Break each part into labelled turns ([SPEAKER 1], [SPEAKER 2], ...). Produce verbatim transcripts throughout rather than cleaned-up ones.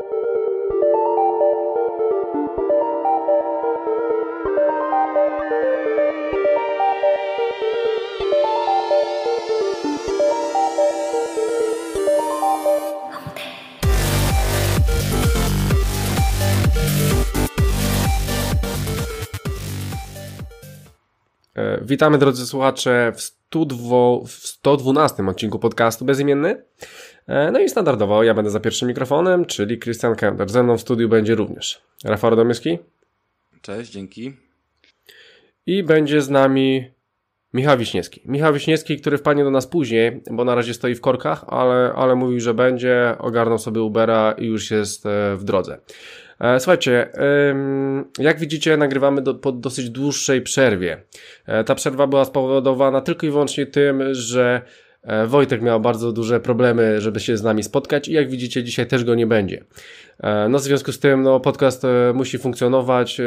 [SPEAKER 1] Witamy drodzy słuchacze w sto dwunastym odcinku podcastu Bezimienny. No i standardowo ja będę za pierwszym mikrofonem, czyli Krystian Kęder. Ze mną w studiu będzie również Rafał Radomyski.
[SPEAKER 2] Cześć, dzięki.
[SPEAKER 1] I będzie z nami Michał Wiśniewski. Michał Wiśniewski, który wpadnie do nas później, bo na razie stoi w korkach, ale, ale mówił, że będzie, ogarnął sobie Ubera i już jest w drodze. Słuchajcie, jak widzicie, nagrywamy do, po dosyć dłuższej przerwie. Ta przerwa była spowodowana tylko i wyłącznie tym, że Wojtek miał bardzo duże problemy, żeby się z nami spotkać i jak widzicie, dzisiaj też go nie będzie. No w związku z tym, no podcast musi funkcjonować,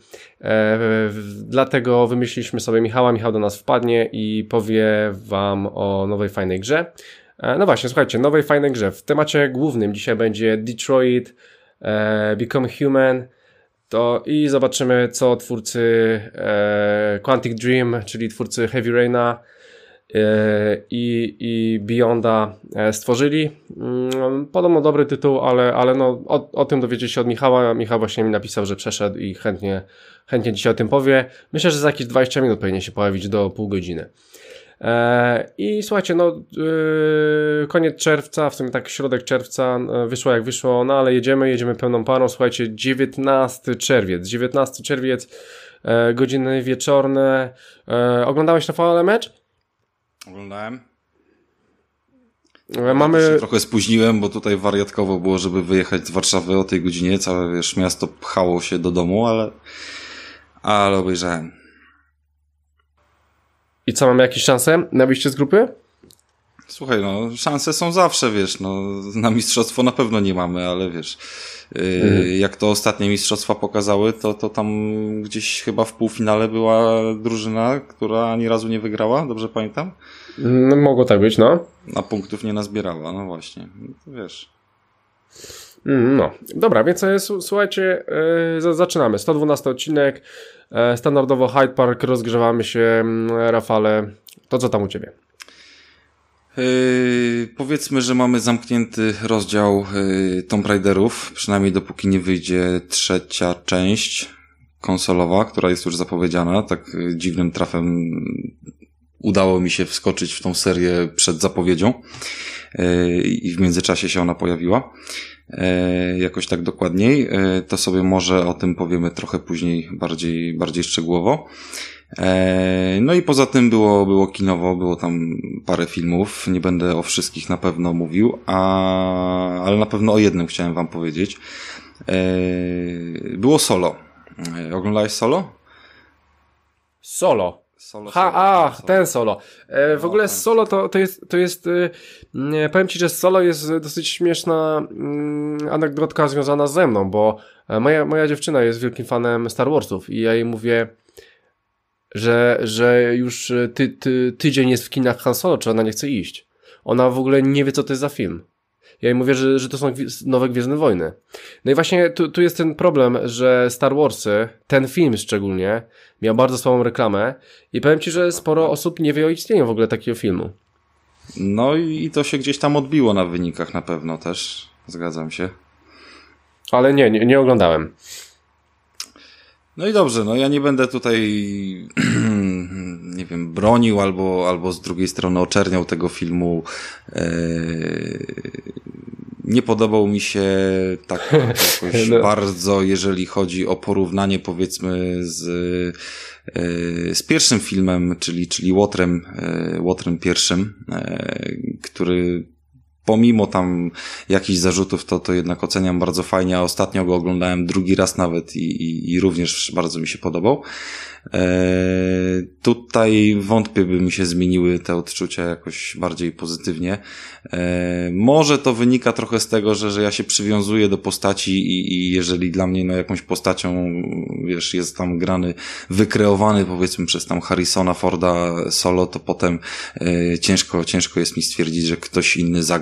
[SPEAKER 1] dlatego wymyśliliśmy sobie Michała, Michał do nas wpadnie i powie wam o nowej fajnej grze. No właśnie, słuchajcie, nowej fajnej grze. W temacie głównym dzisiaj będzie Detroit Become Human, to i zobaczymy, co twórcy e, Quantic Dream, czyli twórcy Heavy Raina e, i, i Beyonda e, stworzyli. Mm, podobno dobry tytuł, ale, ale no, o, o tym dowiecie się od Michała. Michał właśnie mi napisał, że przeszedł i chętnie, chętnie dzisiaj o tym powie. Myślę, że za jakieś dwadzieścia minut powinien się pojawić do pół godziny. I słuchajcie, no yy, koniec czerwca, w sumie tak środek czerwca, yy, wyszło jak wyszło, no ale jedziemy, jedziemy pełną parą. Słuchajcie, dziewiętnasty czerwiec, dziewiętnasty czerwiec, yy, godziny wieczorne. Yy, oglądałeś Rafał mecz?
[SPEAKER 2] Oglądałem.
[SPEAKER 1] Yy, mamy...
[SPEAKER 2] się trochę spóźniłem, bo tutaj wariatkowo było, żeby wyjechać z Warszawy o tej godzinie, całe wiesz, miasto pchało się do domu, ale, ale obejrzałem.
[SPEAKER 1] I co, mamy jakieś szanse na wyjście z grupy?
[SPEAKER 2] Słuchaj, no szanse są zawsze, wiesz, no na mistrzostwo na pewno nie mamy, ale wiesz, yy, mhm. jak to ostatnie mistrzostwa pokazały, to, to tam gdzieś chyba w półfinale była drużyna, która ani razu nie wygrała, dobrze pamiętam?
[SPEAKER 1] No, mogło tak być, no.
[SPEAKER 2] A punktów nie nazbierała, no właśnie, wiesz.
[SPEAKER 1] No, dobra, więc słuchajcie, yy, zaczynamy. sto dwunasty odcinek, yy, standardowo Hyde Park, rozgrzewamy się. Rafale, to co tam u Ciebie?
[SPEAKER 2] Yy, powiedzmy, że mamy zamknięty rozdział yy, Tomb Raiderów, przynajmniej dopóki nie wyjdzie trzecia część konsolowa, która jest już zapowiedziana. Tak yy, dziwnym trafem udało mi się wskoczyć w tą serię przed zapowiedzią yy, i w międzyczasie się ona pojawiła. E, jakoś tak dokładniej, e, to sobie może o tym powiemy trochę później bardziej, bardziej szczegółowo. E, no i poza tym było, było kinowo, było tam parę filmów, nie będę o wszystkich na pewno mówił, a, ale na pewno o jednym chciałem wam powiedzieć. E, było Solo. E, oglądałeś Solo?
[SPEAKER 1] Solo.
[SPEAKER 2] Solo,
[SPEAKER 1] ha,
[SPEAKER 2] solo,
[SPEAKER 1] a,
[SPEAKER 2] solo.
[SPEAKER 1] ten Solo. E, w
[SPEAKER 2] no,
[SPEAKER 1] ogóle
[SPEAKER 2] ten.
[SPEAKER 1] Solo to, to jest, to jest e, powiem Ci, że Solo jest dosyć śmieszna mm, anegdotka związana ze mną, bo moja, moja dziewczyna jest wielkim fanem Star Warsów i ja jej mówię, że, że już ty, ty, tydzień jest w kinach Han Solo, czy ona nie chce iść. Ona w ogóle nie wie, co to jest za film. Ja jej mówię, że, że to są nowe Gwiezdne Wojny. No i właśnie tu, tu jest ten problem, że Star Warsy, ten film szczególnie, miał bardzo słabą reklamę i powiem Ci, że sporo osób nie wie o istnieniu w ogóle takiego filmu.
[SPEAKER 2] No i to się gdzieś tam odbiło na wynikach na pewno też, zgadzam się.
[SPEAKER 1] Ale nie, nie, nie oglądałem.
[SPEAKER 2] No i dobrze, no ja nie będę tutaj nie wiem, bronił albo, albo z drugiej strony oczerniał tego filmu. Eee, nie podobał mi się tak jakoś no. bardzo, jeżeli chodzi o porównanie powiedzmy z, e, z pierwszym filmem, czyli, czyli Łotrem, e, Łotrem pierwszym, e, który pomimo tam jakichś zarzutów, to, to jednak oceniam bardzo fajnie, a ostatnio go oglądałem drugi raz nawet i, i, i również bardzo mi się podobał. Eee, tutaj wątpię, by mi się zmieniły te odczucia jakoś bardziej pozytywnie. Eee, może to wynika trochę z tego, że, że ja się przywiązuję do postaci i, i jeżeli dla mnie no, jakąś postacią, wiesz, jest tam grany, wykreowany powiedzmy przez tam Harrisona Forda Solo, to potem e, ciężko, ciężko jest mi stwierdzić, że ktoś inny zagra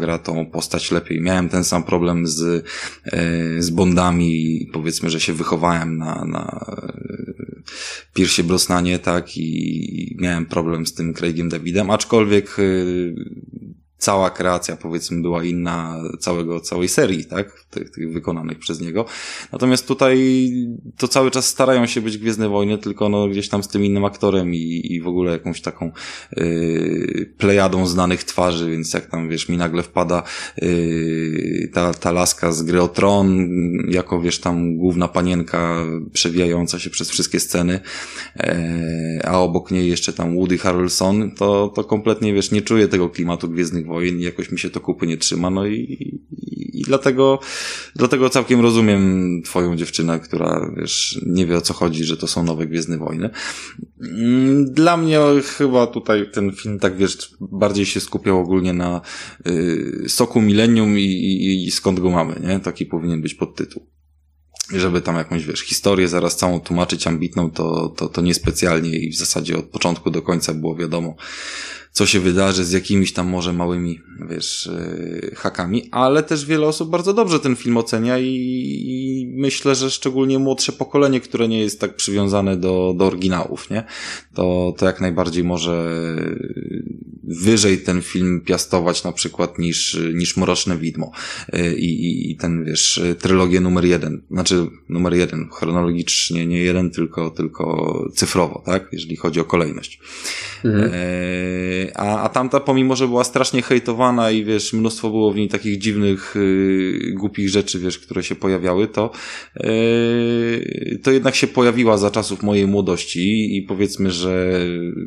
[SPEAKER 2] gra tą postać lepiej. Miałem ten sam problem z, z Bondami, powiedzmy, że się wychowałem na, na Piercie Brosnanie, tak, i miałem problem z tym Craigiem Davidem, aczkolwiek cała kreacja, powiedzmy, była inna całego, całej serii, tak? Tych, tych wykonanych przez niego. Natomiast tutaj to cały czas starają się być Gwiezdne Wojny, tylko no gdzieś tam z tym innym aktorem i, i w ogóle jakąś taką yy, plejadą znanych twarzy, więc jak tam, wiesz, mi nagle wpada yy, ta, ta laska z Gry o Tron, jako, wiesz, tam główna panienka przewijająca się przez wszystkie sceny, yy, a obok niej jeszcze tam Woody Harrelson, to, to kompletnie, wiesz, nie czuję tego klimatu Gwiezdnych Wojen i jakoś mi się to kupy nie trzyma, no i, i, i dlatego, dlatego całkiem rozumiem twoją dziewczynę, która, wiesz, nie wie o co chodzi, że to są nowe Gwiezdne Wojny. Dla mnie chyba tutaj ten film, tak wiesz, bardziej się skupiał ogólnie na y, soku milenium i, i, i skąd go mamy, nie? Taki powinien być podtytuł. Żeby tam jakąś, wiesz, historię zaraz całą tłumaczyć ambitną, to, to, to niespecjalnie i w zasadzie od początku do końca było wiadomo, co się wydarzy z jakimiś tam może małymi, wiesz, yy, hakami, ale też wiele osób bardzo dobrze ten film ocenia i, i myślę, że szczególnie młodsze pokolenie, które nie jest tak przywiązane do, do oryginałów, nie? To, to jak najbardziej może wyżej ten film piastować na przykład niż, niż Mroczne Widmo yy, i, i ten, wiesz, trylogię numer jeden, znaczy numer jeden, chronologicznie nie jeden, tylko, tylko cyfrowo, tak? Jeżeli chodzi o kolejność. Mhm. Yy, A, a tamta, pomimo że była strasznie hejtowana i wiesz, mnóstwo było w niej takich dziwnych, yy, głupich rzeczy, wiesz, które się pojawiały, to yy, to jednak się pojawiła za czasów mojej młodości i powiedzmy, że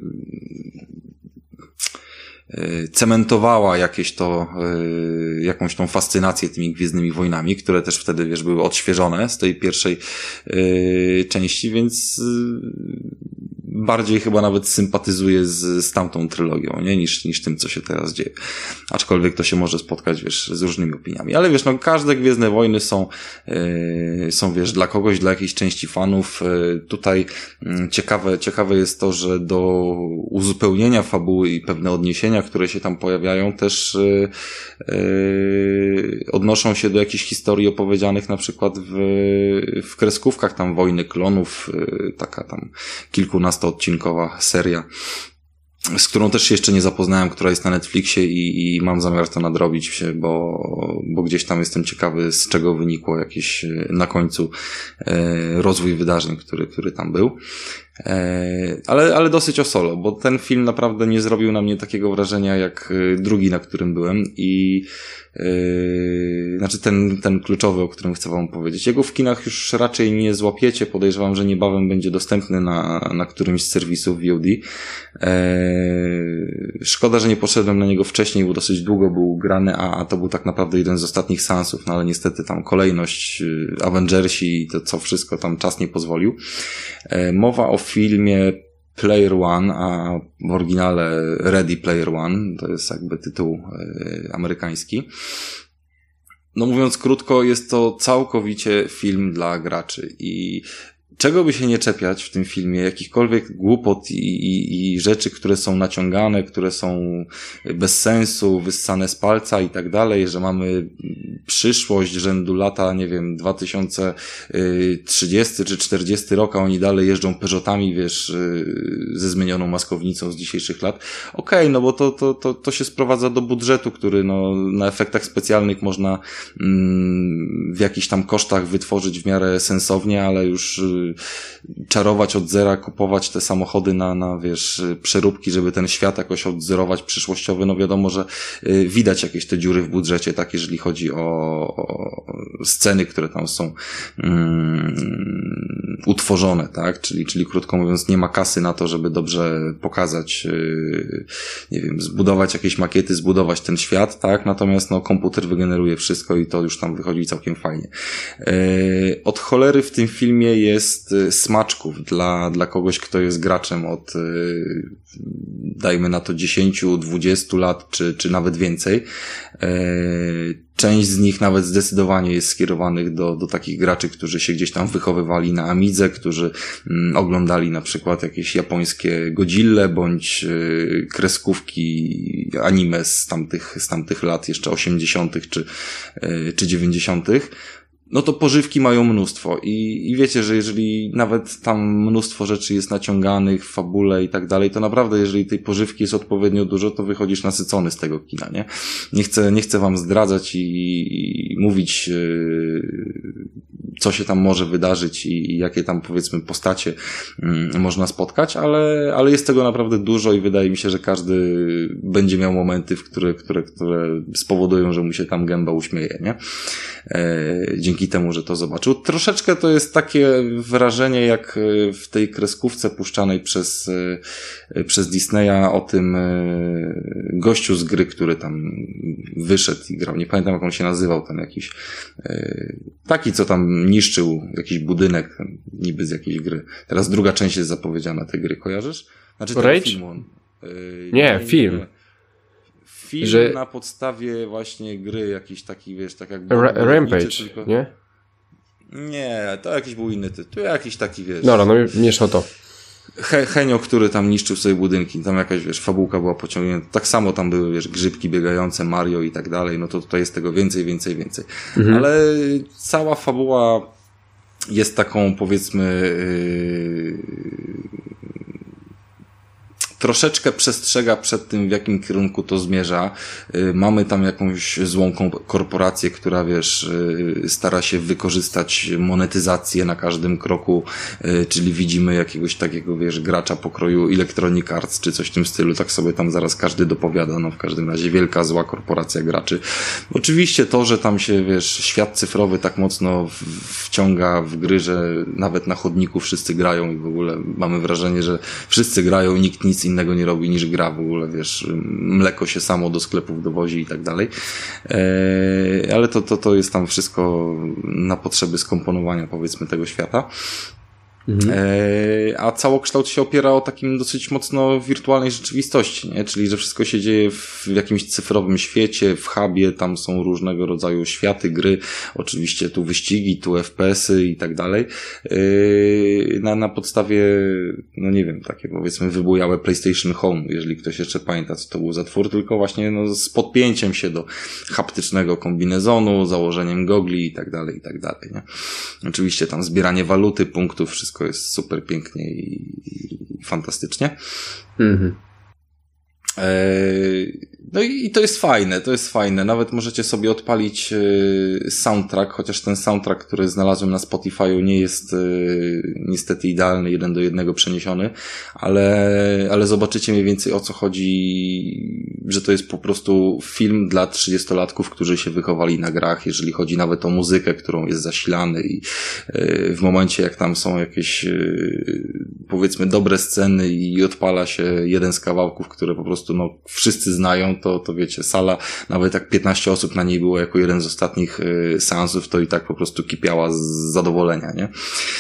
[SPEAKER 2] yy, cementowała jakieś to, yy, jakąś tą fascynację tymi Gwiezdnymi Wojnami, które też wtedy, wiesz, były odświeżone z tej pierwszej yy, części, więc yy, bardziej chyba nawet sympatyzuję z, z tamtą trylogią, nie? Niż, niż tym, co się teraz dzieje. Aczkolwiek to się może spotkać, wiesz, z różnymi opiniami. Ale wiesz, no, każde Gwiezdne Wojny są, yy, są, wiesz, dla kogoś, dla jakiejś części fanów. Yy, tutaj yy, ciekawe, ciekawe jest to, że do uzupełnienia fabuły i pewne odniesienia, które się tam pojawiają, też yy, yy, odnoszą się do jakichś historii opowiedzianych na przykład w, w kreskówkach tam Wojny Klonów, yy, taka tam kilkunasto odcinkowa seria, z którą też się jeszcze nie zapoznałem, która jest na Netflixie i, i mam zamiar to nadrobić, bo, bo gdzieś tam jestem ciekawy, z czego wynikło jakiś na końcu e, rozwój wydarzeń, który, który tam był. E, ale, ale dosyć o solo, bo ten film naprawdę nie zrobił na mnie takiego wrażenia jak drugi, na którym byłem i Yy, znaczy ten, ten kluczowy, o którym chcę wam powiedzieć. Jego w kinach już raczej nie złapiecie, podejrzewam, że niebawem będzie dostępny na, na którymś z serwisów V O D. Yy, szkoda, że nie poszedłem na niego wcześniej, bo dosyć długo był grany, a, a to był tak naprawdę jeden z ostatnich seansów, no ale niestety tam kolejność, yy, Avengersi i to co wszystko tam czas nie pozwolił. Yy, mowa o filmie Player One, a w oryginale Ready Player One, to jest jakby tytuł y, amerykański. No mówiąc krótko, jest to całkowicie film dla graczy i czego by się nie czepiać w tym filmie, jakichkolwiek głupot i, i, i rzeczy, które są naciągane, które są bez sensu, wyssane z palca i tak dalej, że mamy przyszłość rzędu lata, nie wiem, dwa tysiące trzydziesty czy czterdziesty rok, a oni dalej jeżdżą Peugeotami, wiesz, ze zmienioną maskownicą z dzisiejszych lat. Okej, okay, no bo to, to, to, to się sprowadza do budżetu, który no, na efektach specjalnych można mm, w jakichś tam kosztach wytworzyć w miarę sensownie, ale już czarować od zera, kupować te samochody na, na, wiesz, przeróbki, żeby ten świat jakoś odzerować przyszłościowy, no wiadomo, że widać jakieś te dziury w budżecie, tak, jeżeli chodzi o, o sceny, które tam są um, utworzone, tak, czyli, czyli krótko mówiąc, nie ma kasy na to, żeby dobrze pokazać, yy, nie wiem, zbudować jakieś makiety, zbudować ten świat, tak, natomiast no komputer wygeneruje wszystko i to już tam wychodzi całkiem fajnie. Yy, od cholery w tym filmie jest smaczków dla, dla kogoś, kto jest graczem od yy, dajmy na to dziesięć, dwadzieścia lat, czy, czy nawet więcej. Yy, część z nich nawet zdecydowanie jest skierowanych do, do takich graczy, którzy się gdzieś tam wychowywali na Amidze, którzy mm, oglądali na przykład jakieś japońskie Godzille, bądź y, kreskówki anime z tamtych, z tamtych lat jeszcze osiemdziesiątych czy, y, czy dziewięćdziesiątych. No to pożywki mają mnóstwo i, i wiecie, że jeżeli nawet tam mnóstwo rzeczy jest naciąganych w fabule i tak dalej, to naprawdę jeżeli tej pożywki jest odpowiednio dużo, to wychodzisz nasycony z tego kina, nie? Nie chcę, nie chcę wam zdradzać i, i mówić, yy, co się tam może wydarzyć i, i jakie tam, powiedzmy, postacie yy, można spotkać, ale, ale jest tego naprawdę dużo i wydaje mi się, że każdy będzie miał momenty, w które, które, które spowodują, że mu się tam gęba uśmieje, nie? Yy, dzięki temu, że to zobaczył. Troszeczkę to jest takie wrażenie jak w tej kreskówce puszczanej przez, przez Disneya o tym gościu z gry, który tam wyszedł i grał. Nie pamiętam, jak on się nazywał, ten jakiś taki, co tam niszczył jakiś budynek niby z jakiejś gry. Teraz druga część jest zapowiedziana tej gry. Kojarzysz? Znaczy tego filmu. On,
[SPEAKER 1] nie, nie, film. Nie.
[SPEAKER 2] Film że... na podstawie właśnie gry jakiś taki, wiesz, tak jakby...
[SPEAKER 1] Ra- Rampage, tylko... nie?
[SPEAKER 2] Nie, to jakiś był inny tytuł, jakiś taki, wiesz...
[SPEAKER 1] No, no, mieszał to.
[SPEAKER 2] He, Henio, który tam niszczył sobie budynki, tam jakaś, wiesz, fabułka była pociągnięta. Tak samo tam były, wiesz, grzybki biegające, Mario i tak dalej, no to tutaj jest tego więcej, więcej, więcej. Mhm. Ale cała fabuła jest taką, powiedzmy... Yy... troszeczkę przestrzega przed tym, w jakim kierunku to zmierza. Yy, mamy tam jakąś złą korporację, która, wiesz, yy, stara się wykorzystać monetyzację na każdym kroku, yy, czyli widzimy jakiegoś takiego, wiesz, gracza pokroju Electronic Arts, czy coś w tym stylu, tak sobie tam zaraz każdy dopowiada, no w każdym razie wielka, zła korporacja graczy. Oczywiście to, że tam się, wiesz, świat cyfrowy tak mocno w- wciąga w gry, że nawet na chodniku wszyscy grają i w ogóle mamy wrażenie, że wszyscy grają, nikt nic innego nie robi niż gra w ogóle, wiesz, mleko się samo do sklepów dowozi i tak dalej. Eee, ale to, to, to jest tam wszystko na potrzeby skomponowania, powiedzmy, tego świata. Mhm. E, a całokształt się opiera o takim dosyć mocno wirtualnej rzeczywistości, nie? Czyli, że wszystko się dzieje w jakimś cyfrowym świecie, w hubie, tam są różnego rodzaju światy, gry, oczywiście tu wyścigi, tu F P S-y i tak dalej. E, na, na podstawie, no nie wiem, takie powiedzmy wybujałe PlayStation Home, jeżeli ktoś jeszcze pamięta, co to był za twór, tylko właśnie no, z podpięciem się do haptycznego kombinezonu, założeniem gogli i tak dalej, i tak dalej, nie? Oczywiście tam zbieranie waluty, punktów, wszystko Wszystko jest super pięknie i, i fantastycznie. Mhm. E, no i, i to jest fajne, to jest fajne. Nawet możecie sobie odpalić e, soundtrack, chociaż ten soundtrack, który znalazłem na Spotify'u, nie jest e, niestety idealny, jeden do jednego przeniesiony, ale, ale zobaczycie mniej więcej, o co chodzi, że to jest po prostu film dla trzydziestolatków, którzy się wychowali na grach, jeżeli chodzi nawet o muzykę, którą jest zasilany i e, w momencie, jak tam są jakieś e, powiedzmy dobre sceny i odpala się jeden z kawałków, które po prostu no wszyscy znają, to, to wiecie, sala, nawet jak piętnaście osób na niej było jako jeden z ostatnich y, seansów, to i tak po prostu kipiała z zadowolenia, nie?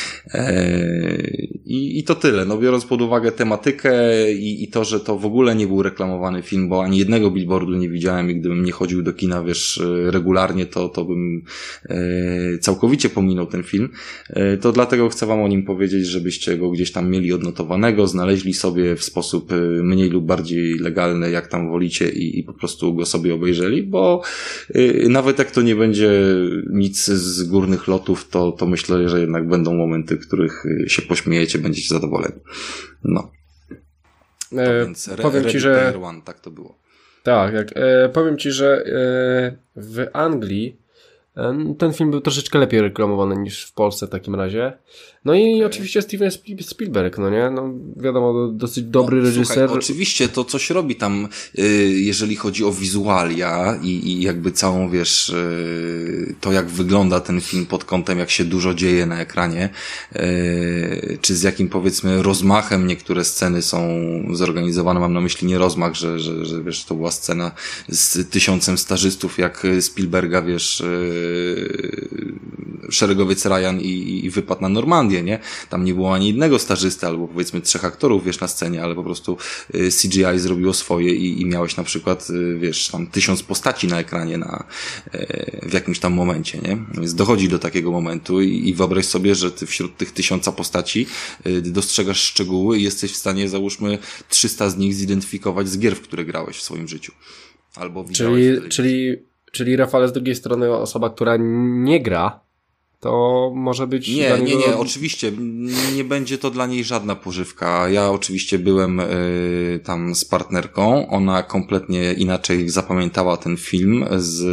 [SPEAKER 2] Eee, i, I to tyle. No biorąc pod uwagę tematykę i, i to, że to w ogóle nie był reklamowany film, bo ani jednego billboardu nie widziałem i gdybym nie chodził do kina, wiesz, regularnie, to, to bym e, całkowicie pominął ten film. E, to dlatego chcę wam o nim powiedzieć, żebyście go gdzieś tam mieli odnotowanego, znaleźli sobie w sposób mniej lub bardziej legalny, jak tam wolicie i, i po prostu go sobie obejrzeli, bo e, nawet jak to nie będzie nic z górnych lotów, to, to myślę, że jednak będą momenty, w których się pośmiejecie, będziecie zadowoleni. No.
[SPEAKER 1] E,
[SPEAKER 2] więc re,
[SPEAKER 1] powiem ci, że
[SPEAKER 2] One, tak to było.
[SPEAKER 1] Tak, jak, e, powiem ci, że e, w Anglii e, ten film był troszeczkę lepiej reklamowany niż w Polsce w takim razie. No i okay. Oczywiście Steven Spielberg, no nie? No wiadomo, dosyć dobry no, reżyser.
[SPEAKER 2] Słuchaj, oczywiście to coś robi tam, yy, jeżeli chodzi o wizualia i, i jakby całą, wiesz, yy, to jak wygląda ten film pod kątem, jak się dużo dzieje na ekranie, yy, czy z jakim, powiedzmy, rozmachem niektóre sceny są zorganizowane. Mam na myśli nie rozmach, że, że, że wiesz, to była scena z tysiącem stażystów, jak Spielberga, wiesz, yy, szeregowiec Ryan i, i wypadł na Normandię, nie? Tam nie było ani jednego stażysty, albo powiedzmy trzech aktorów, wiesz, na scenie, ale po prostu C G I zrobiło swoje i, i miałeś na przykład, wiesz, tam tysiąc postaci na ekranie na, w jakimś tam momencie, nie? Więc dochodzi do takiego momentu i, i wyobraź sobie, że ty wśród tych tysiąca postaci dostrzegasz szczegóły i jesteś w stanie, załóżmy, trzysta z nich zidentyfikować z gier, w które grałeś w swoim życiu. Albo widziałeś.
[SPEAKER 1] Czyli, czyli, czyli Rafale, z drugiej strony osoba, która nie gra, to może być...
[SPEAKER 2] Nie,
[SPEAKER 1] dla
[SPEAKER 2] nie,
[SPEAKER 1] niego...
[SPEAKER 2] nie, oczywiście nie będzie to dla niej żadna pożywka. Ja oczywiście byłem y, tam z partnerką, ona kompletnie inaczej zapamiętała ten film z...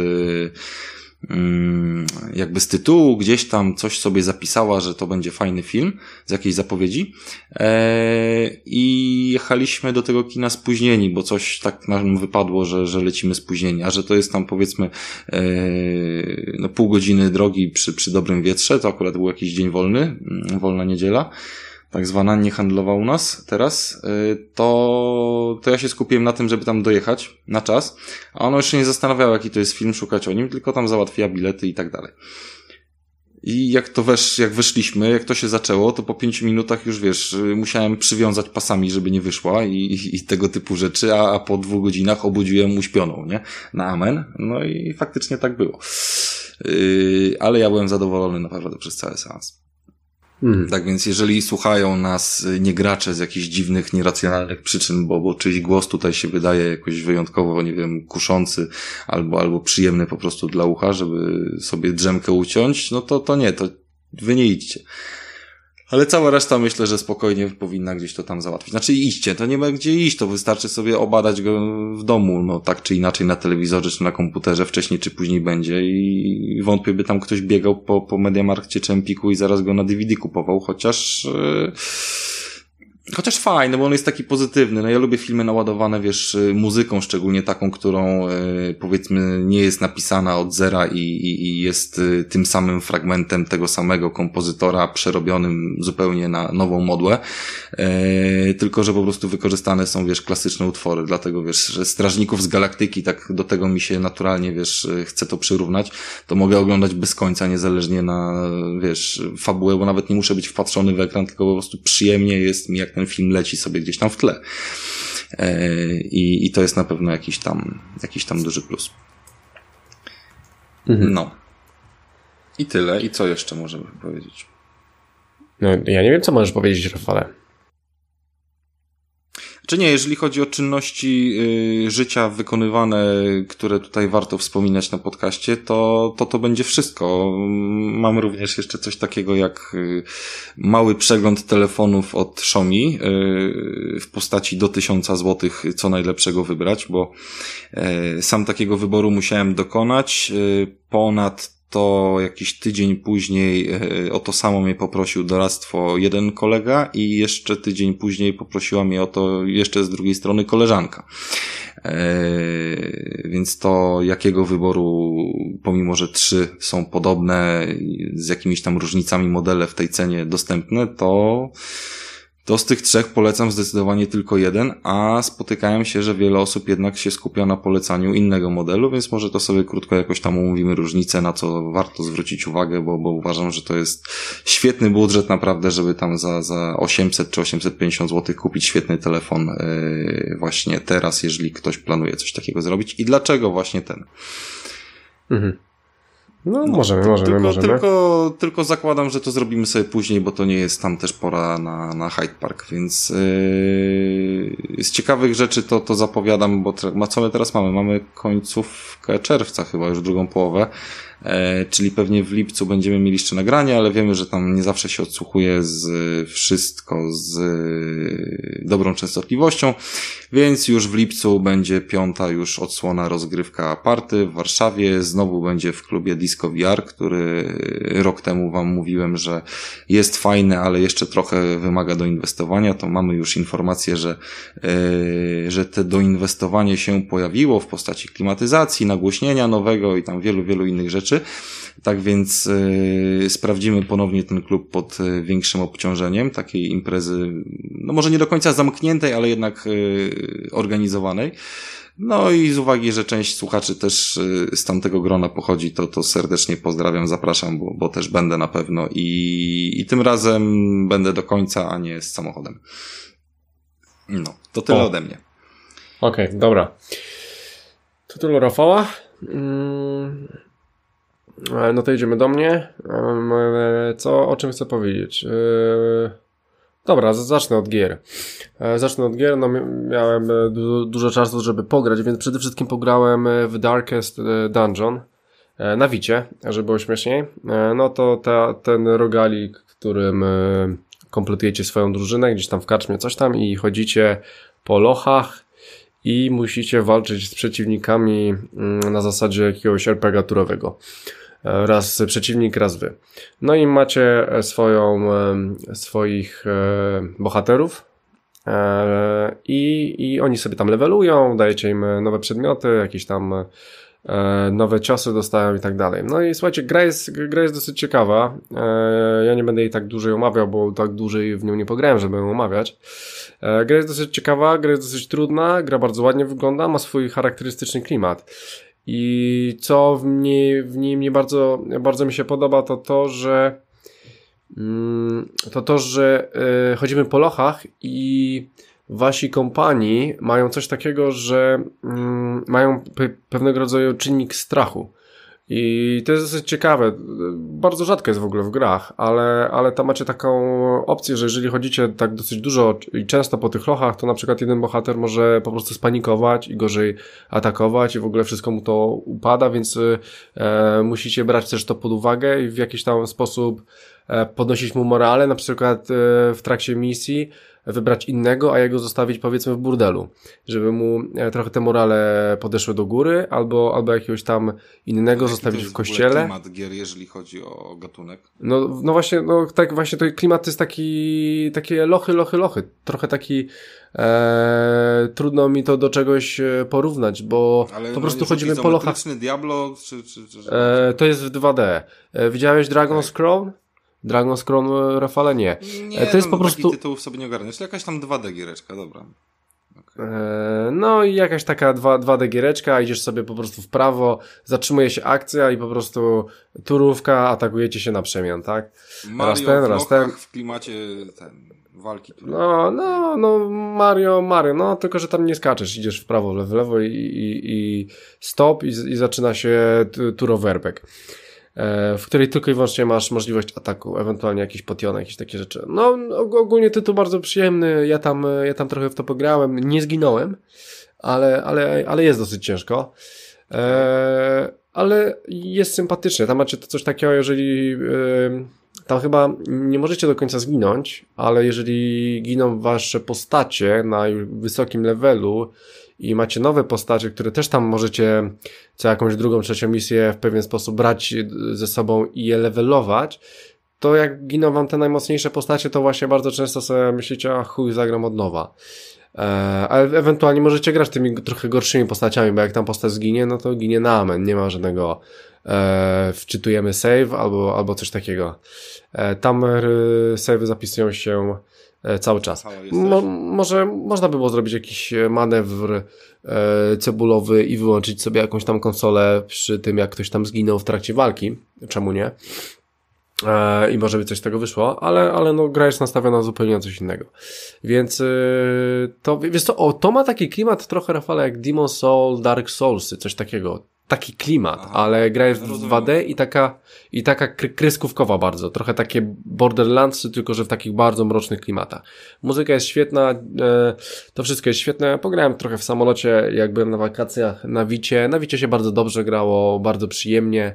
[SPEAKER 2] jakby z tytułu gdzieś tam coś sobie zapisała, że to będzie fajny film z jakiejś zapowiedzi eee, i jechaliśmy do tego kina spóźnieni, bo coś tak nam wypadło, że, że lecimy spóźnieni, a że to jest tam powiedzmy eee, no pół godziny drogi przy, przy dobrym wietrze, to akurat był jakiś dzień wolny, wolna niedziela, tak zwana, nie handlowa u nas teraz, to, to ja się skupiłem na tym, żeby tam dojechać na czas, a ono już się nie zastanawiało, jaki to jest film, szukać o nim, tylko tam załatwia bilety i tak dalej. I jak to wesz, jak wyszliśmy, jak to się zaczęło, to po pięciu minutach już, wiesz, musiałem przywiązać pasami, żeby nie wyszła i, i, i tego typu rzeczy, a, a po dwóch godzinach obudziłem uśpioną, nie? Na amen. No i faktycznie tak było. Yy, ale ja byłem zadowolony naprawdę przez cały seans. Hmm. Tak więc jeżeli słuchają nas niegracze z jakichś dziwnych, nieracjonalnych przyczyn, bo, bo czyjś głos tutaj się wydaje jakoś wyjątkowo, nie wiem, kuszący albo, albo przyjemny po prostu dla ucha, żeby sobie drzemkę uciąć, no to, to nie, to wy nie idźcie. Ale cała reszta myślę, że spokojnie powinna gdzieś to tam załatwić. Znaczy idźcie, to nie ma gdzie iść, to wystarczy sobie obadać go w domu, no tak czy inaczej na telewizorze czy na komputerze, wcześniej czy później będzie i wątpię by tam ktoś biegał po, po Mediamarkcie czy Empiku i zaraz go na D V D kupował, chociaż... Yy... Chociaż fajny, bo on jest taki pozytywny. No ja lubię filmy naładowane, wiesz, muzyką, szczególnie taką, którą yy, powiedzmy nie jest napisana od zera i, i, i jest yy, tym samym fragmentem tego samego kompozytora, przerobionym zupełnie na nową modłę. Yy, tylko, że po prostu wykorzystane są, wiesz, klasyczne utwory. Dlatego, wiesz, że Strażników z Galaktyki, tak do tego mi się naturalnie, wiesz, chcę to przyrównać, to mogę oglądać bez końca, niezależnie na, wiesz, fabułę, bo nawet nie muszę być wpatrzony w ekran, tylko po prostu przyjemnie jest mi, jak ten film leci sobie gdzieś tam w tle. I, i to jest na pewno jakiś tam, jakiś tam duży plus. Mhm. No. I tyle. I co jeszcze możemy powiedzieć?
[SPEAKER 1] No, ja nie wiem, co możesz powiedzieć, Rafale.
[SPEAKER 2] Czy nie, jeżeli chodzi o czynności y, życia wykonywane, które tutaj warto wspominać na podcaście, to, to to będzie wszystko. Mam również jeszcze coś takiego jak y, mały przegląd telefonów od Xiaomi y, w postaci do tysiąca złotych, co najlepszego wybrać, bo y, sam takiego wyboru musiałem dokonać. Y, ponad to jakiś tydzień później o to samo mnie poprosił doradztwo jeden kolega i jeszcze tydzień później poprosiła mnie o to jeszcze z drugiej strony koleżanka. Eee, więc to jakiego wyboru, pomimo że trzy są podobne, z jakimiś tam różnicami modele w tej cenie dostępne, to to z tych trzech polecam zdecydowanie tylko jeden, a spotykałem się, że wiele osób jednak się skupia na polecaniu innego modelu, więc może to sobie krótko jakoś tam omówimy różnicę, na co warto zwrócić uwagę, bo, bo uważam, że to jest świetny budżet naprawdę, żeby tam za, za osiemset czy osiemset pięćdziesiąt złotych kupić świetny telefon yy, właśnie teraz, jeżeli ktoś planuje coś takiego zrobić. I dlaczego właśnie ten? Mhm.
[SPEAKER 1] No, no możemy, możemy,
[SPEAKER 2] tylko,
[SPEAKER 1] możemy.
[SPEAKER 2] Tylko, tylko zakładam, że to zrobimy sobie później, bo to nie jest tam też pora na, na Hyde Park, więc yy, z ciekawych rzeczy to, to zapowiadam, bo tra- co my teraz mamy? Mamy końcówkę czerwca chyba, już drugą połowę, e, czyli pewnie w lipcu będziemy mieli jeszcze nagranie, ale wiemy, że tam nie zawsze się odsłuchuje z wszystko z y, dobrą częstotliwością, więc już w lipcu będzie piąta już odsłona rozgrywka party w Warszawie, znowu będzie w klubie Disco V R, który rok temu wam mówiłem, że jest fajny, ale jeszcze trochę wymaga doinwestowania, to mamy już informację, że, yy, że te doinwestowanie się pojawiło w postaci klimatyzacji, nagłośnienia nowego i tam wielu, wielu innych rzeczy. Tak więc yy, sprawdzimy ponownie ten klub pod yy, większym obciążeniem takiej imprezy, no może nie do końca zamkniętej, ale jednak yy, organizowanej. No i z uwagi, że część słuchaczy też z tamtego grona pochodzi, to, to serdecznie pozdrawiam, zapraszam, bo, bo też będę na pewno i, i tym razem będę do końca, a nie z samochodem. No, to tyle o. ode mnie.
[SPEAKER 1] Okej, okay, dobra. To tyle Rafała. Mm. No to idziemy do mnie. Co, o czym chcę powiedzieć? Dobra, zacznę od gier. Zacznę od gier. No, miałem du- dużo czasu, żeby pograć, więc przede wszystkim pograłem w Darkest Dungeon na Wicie, żeby było śmieszniej. No to ta, ten rogalik, w którym kompletujecie swoją drużynę, gdzieś tam w karczmie coś tam i chodzicie po lochach i musicie walczyć z przeciwnikami na zasadzie jakiegoś er pe gie turowego. Raz przeciwnik, raz wy. No i macie swoją, swoich bohaterów i, i oni sobie tam levelują, dajecie im nowe przedmioty, jakieś tam nowe ciosy dostają i tak dalej. No i słuchajcie, gra jest, gra jest dosyć ciekawa. Ja nie będę jej tak dłużej omawiał, bo tak dłużej w nią nie pograłem, żeby ją omawiać. Gra jest dosyć ciekawa, gra jest dosyć trudna, gra bardzo ładnie wygląda, ma swój charakterystyczny klimat. I co w niej, w niej mnie bardzo, bardzo mi się podoba, to to, że mm, to to, że y, chodzimy po lochach i wasi kompanii mają coś takiego, że mm, mają pe- pewnego rodzaju czynnik strachu. I to jest dosyć ciekawe. Bardzo rzadko jest w ogóle w grach, ale, ale tam macie taką opcję, że jeżeli chodzicie tak dosyć dużo i często po tych lochach, to na przykład jeden bohater może po prostu spanikować i gorzej atakować i w ogóle wszystko mu to upada, więc e, musicie brać też to pod uwagę i w jakiś tam sposób e, podnosić mu morale, na przykład e, w trakcie misji wybrać innego, a jego zostawić powiedzmy w burdelu, żeby mu trochę te morale podeszły do góry, albo, albo jakiegoś tam innego
[SPEAKER 2] Jaki
[SPEAKER 1] zostawić
[SPEAKER 2] to jest
[SPEAKER 1] w kościele.
[SPEAKER 2] W ogóle klimat gier, jeżeli chodzi o gatunek?
[SPEAKER 1] No, no właśnie, no tak właśnie to klimat to jest taki, takie lochy, lochy, lochy. Trochę taki e, trudno mi to do czegoś porównać, bo
[SPEAKER 2] Ale
[SPEAKER 1] po
[SPEAKER 2] no
[SPEAKER 1] prostu chodzimy po lochach.
[SPEAKER 2] Diablo, czy, czy, czy, czy...
[SPEAKER 1] E, to jest w dwa D. E, widziałeś Dragon's tak. Crown? Dragon's Crown, Rafale, nie.
[SPEAKER 2] Nie,
[SPEAKER 1] to jest
[SPEAKER 2] no,
[SPEAKER 1] po prostu
[SPEAKER 2] takich tytułów sobie nie ogarniesz. Jakaś tam dwa D giereczka, dobra. Okay.
[SPEAKER 1] Eee, no i jakaś taka dwa D giereczka, idziesz sobie po prostu w prawo, zatrzymuje się akcja i po prostu turówka, atakujecie się na przemian, tak?
[SPEAKER 2] Mario
[SPEAKER 1] raz ten,
[SPEAKER 2] w
[SPEAKER 1] raz ten.
[SPEAKER 2] w klimacie ten, walki. Turowej.
[SPEAKER 1] No, no, no, Mario, Mario, no tylko, że tam nie skaczesz, idziesz w prawo, w lewo i, i, i stop i, i zaczyna się turowy er pe gie. W której tylko i wyłącznie masz możliwość ataku, ewentualnie jakieś potiony, jakieś takie rzeczy. No, ogólnie tytuł bardzo przyjemny, ja tam, ja tam trochę w to pograłem, nie zginąłem, ale, ale, ale jest dosyć ciężko. E, ale jest sympatyczny. Tam macie to coś takiego, jeżeli e, tam chyba nie możecie do końca zginąć, ale jeżeli giną wasze postacie na wysokim levelu i macie nowe postacie, które też tam możecie co jakąś drugą, trzecią misję w pewien sposób brać ze sobą i je levelować, to jak giną wam te najmocniejsze postacie, to właśnie bardzo często sobie myślicie, a chuj, zagram od nowa. Eee, ale ewentualnie możecie grać tymi trochę gorszymi postaciami, bo jak tam postać zginie, no to ginie na amen, nie ma żadnego e, wczytujemy save albo, albo coś takiego. E, tam e, savey zapisują się cały czas. Mo, może można by było zrobić jakiś manewr e, cebulowy i wyłączyć sobie jakąś tam konsolę przy tym, jak ktoś tam zginął w trakcie walki. Czemu nie? E, I może by coś z tego wyszło, ale, ale no gra jest nastawiona zupełnie na coś innego. Więc e, to, wiesz co, o, to ma taki klimat trochę, Rafale, jak Demon Soul, Dark Soulsy, coś takiego. Taki klimat, Aha, ale gra jest w rozumiem. dwa D i taka, i taka kreskówkowa bardzo. Trochę takie Borderlandsy, tylko że w takich bardzo mrocznych klimatach. Muzyka jest świetna, e, to wszystko jest świetne. Pograłem trochę w samolocie, jak byłem na wakacjach na Wicie. Na Wicie się bardzo dobrze grało, bardzo przyjemnie.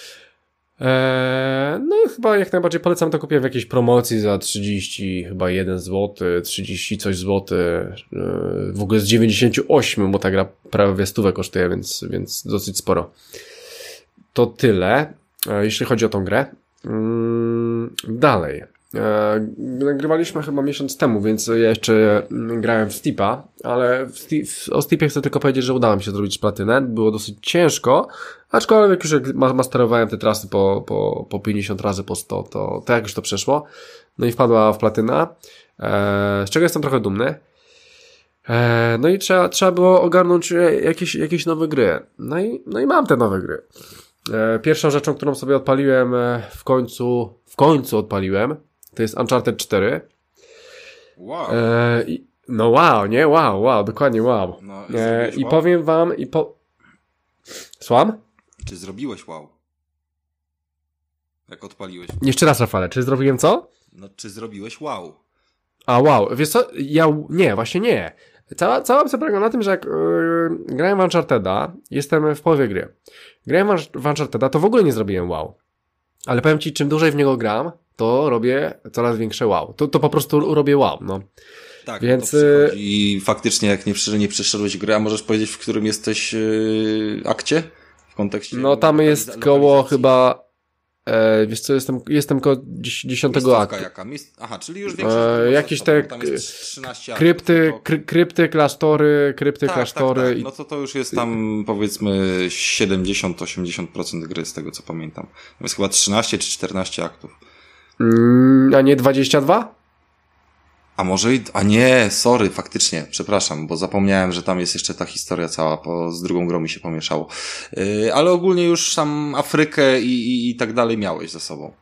[SPEAKER 1] Eee, no i chyba jak najbardziej polecam to, kupię w jakiejś promocji za trzydzieści, chyba jeden złoty, trzydzieści coś złoty, eee, w ogóle z dziewięćdziesiąt osiem, bo ta gra prawie stówę kosztuje, więc, więc dosyć sporo. To tyle, eee, jeśli chodzi o tą grę. Eee, dalej. Eee, nagrywaliśmy chyba miesiąc temu, więc ja jeszcze grałem w Steepa, ale w Steep, o Steepie chcę tylko powiedzieć, że udało mi się zrobić platynę. Było dosyć ciężko, aczkolwiek jak już masterowałem te trasy po, po, po pięćdziesiąt razy po sto, to, to jak już to przeszło. No i wpadła w platyna, eee, z czego jestem trochę dumny. E, no i trzeba, trzeba było ogarnąć jakieś, jakieś nowe gry. No i, no i mam te nowe gry. E, pierwszą rzeczą, którą sobie odpaliłem w końcu, w końcu odpaliłem, to jest Uncharted cztery.
[SPEAKER 2] Wow.
[SPEAKER 1] E, i, no wow, nie? Wow, wow, dokładnie wow.
[SPEAKER 2] No,
[SPEAKER 1] e, I
[SPEAKER 2] wow?
[SPEAKER 1] powiem wam, i po... Słucham?
[SPEAKER 2] Czy zrobiłeś wow? Jak odpaliłeś?
[SPEAKER 1] Jeszcze raz, Rafale, czy zrobiłem co?
[SPEAKER 2] No, czy zrobiłeś wow?
[SPEAKER 1] A wow, wiesz co, ja, nie, właśnie nie. Cała, cała opcja polega na tym, że jak yy, grałem w Uncharteda, jestem w połowie gry. Grałem w Uncharteda, to w ogóle nie zrobiłem wow. Ale powiem ci, czym dłużej w niego gram, to robię coraz większe wow. To, to po prostu robię wow, no.
[SPEAKER 2] Tak,
[SPEAKER 1] więc
[SPEAKER 2] to przychodzi i faktycznie jak nie, nie przeszedłeś gry, a możesz powiedzieć, w którym jesteś yy, akcie? W kontekście...
[SPEAKER 1] No tam jest koło chyba... E, wiesz co, jestem, jestem koło dziesiątego aktu.
[SPEAKER 2] Jaka? Mist... Aha, czyli już większość...
[SPEAKER 1] E, jakieś te krypty, kry, krypty, klasztory, krypty, tak, klasztory.
[SPEAKER 2] Tak, tak. No to to już jest tam powiedzmy siedemdziesiąt do osiemdziesięciu procent gry z tego co pamiętam. To jest chyba trzynaście czy czternaście aktów.
[SPEAKER 1] Mm, a nie dwadzieścia dwa?
[SPEAKER 2] A może i... A nie, sorry, faktycznie, przepraszam, bo zapomniałem, że tam jest jeszcze ta historia cała, bo z drugą grą mi się pomieszało. Yy, ale ogólnie już tam Afrykę i, i, i tak dalej miałeś za sobą.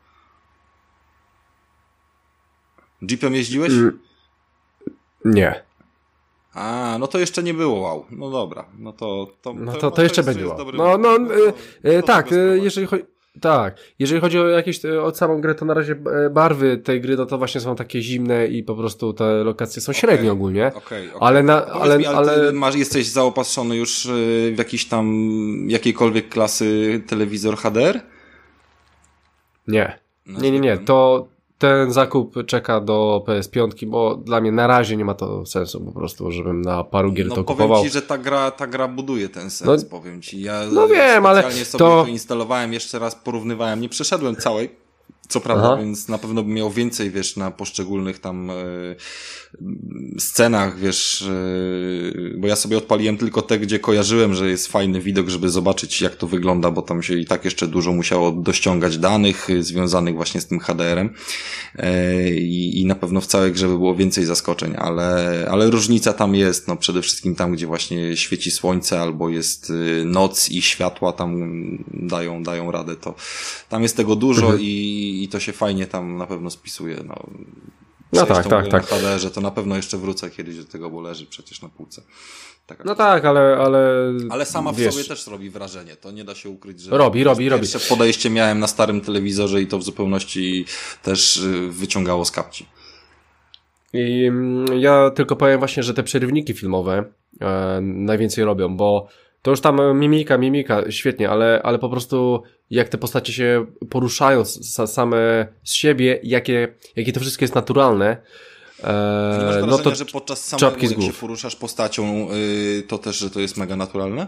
[SPEAKER 2] Jeepem jeździłeś? Mm,
[SPEAKER 1] nie.
[SPEAKER 2] A, no to jeszcze nie było wow. No dobra, no to... to
[SPEAKER 1] no to, to, to jeszcze będzie wow. No, no, no, yy, tak, yy, jeżeli chodzi... Tak, jeżeli chodzi o jakieś, o samą grę, to na razie barwy tej gry, no to właśnie są takie zimne i po prostu te lokacje są średnie okay, ogólnie.
[SPEAKER 2] Okay, okay.
[SPEAKER 1] Ale na, ale,
[SPEAKER 2] mi, ale,
[SPEAKER 1] ale...
[SPEAKER 2] masz, jesteś zaopatrzony już w jakiś tam, jakiejkolwiek klasy telewizor H D R?
[SPEAKER 1] Nie. No, nie, nie, nie, to ten zakup czeka do P S pięć, bo dla mnie na razie nie ma to sensu po prostu, żebym na paru gier
[SPEAKER 2] no,
[SPEAKER 1] to
[SPEAKER 2] kupował.
[SPEAKER 1] Powiem
[SPEAKER 2] ci, że ta gra, ta gra buduje ten sens, no, powiem ci. Ja
[SPEAKER 1] no wiem, ale
[SPEAKER 2] specjalnie sobie
[SPEAKER 1] to...
[SPEAKER 2] to instalowałem, jeszcze raz porównywałem, nie przeszedłem całej, co prawda, Aha. więc na pewno bym miał więcej, wiesz, na poszczególnych tam y, scenach, wiesz, y, bo ja sobie odpaliłem tylko te, gdzie kojarzyłem, że jest fajny widok, żeby zobaczyć, jak to wygląda, bo tam się i tak jeszcze dużo musiało dościągać danych y, związanych właśnie z tym H D R-em y, i na pewno w całej grze by było więcej zaskoczeń, ale, ale różnica tam jest, no przede wszystkim tam, gdzie właśnie świeci słońce albo jest y, noc i światła tam dają, dają radę, to tam jest tego dużo mhm. i i to się fajnie tam na pewno spisuje. No,
[SPEAKER 1] no tak, tak, tak.
[SPEAKER 2] Na H D R-ze to na pewno jeszcze wrócę kiedyś do tego, bo leży przecież na półce. Taka
[SPEAKER 1] no tak, ale, ale...
[SPEAKER 2] Ale sama
[SPEAKER 1] wiesz,
[SPEAKER 2] w sobie też robi wrażenie. To nie da się ukryć, że...
[SPEAKER 1] Robi, robi, robi.
[SPEAKER 2] Pierwsze podejście miałem na starym telewizorze i to w zupełności też wyciągało z kapci.
[SPEAKER 1] I ja tylko powiem właśnie, że te przerywniki filmowe e, najwięcej robią, bo to już tam mimika, mimika, świetnie, ale, ale po prostu jak te postacie się poruszają same z siebie, jakie, jakie to wszystko jest naturalne.
[SPEAKER 2] E, nie masz wrażenia, no to że podczas samego jak się poruszasz postacią, yy, to też, że to jest mega naturalne?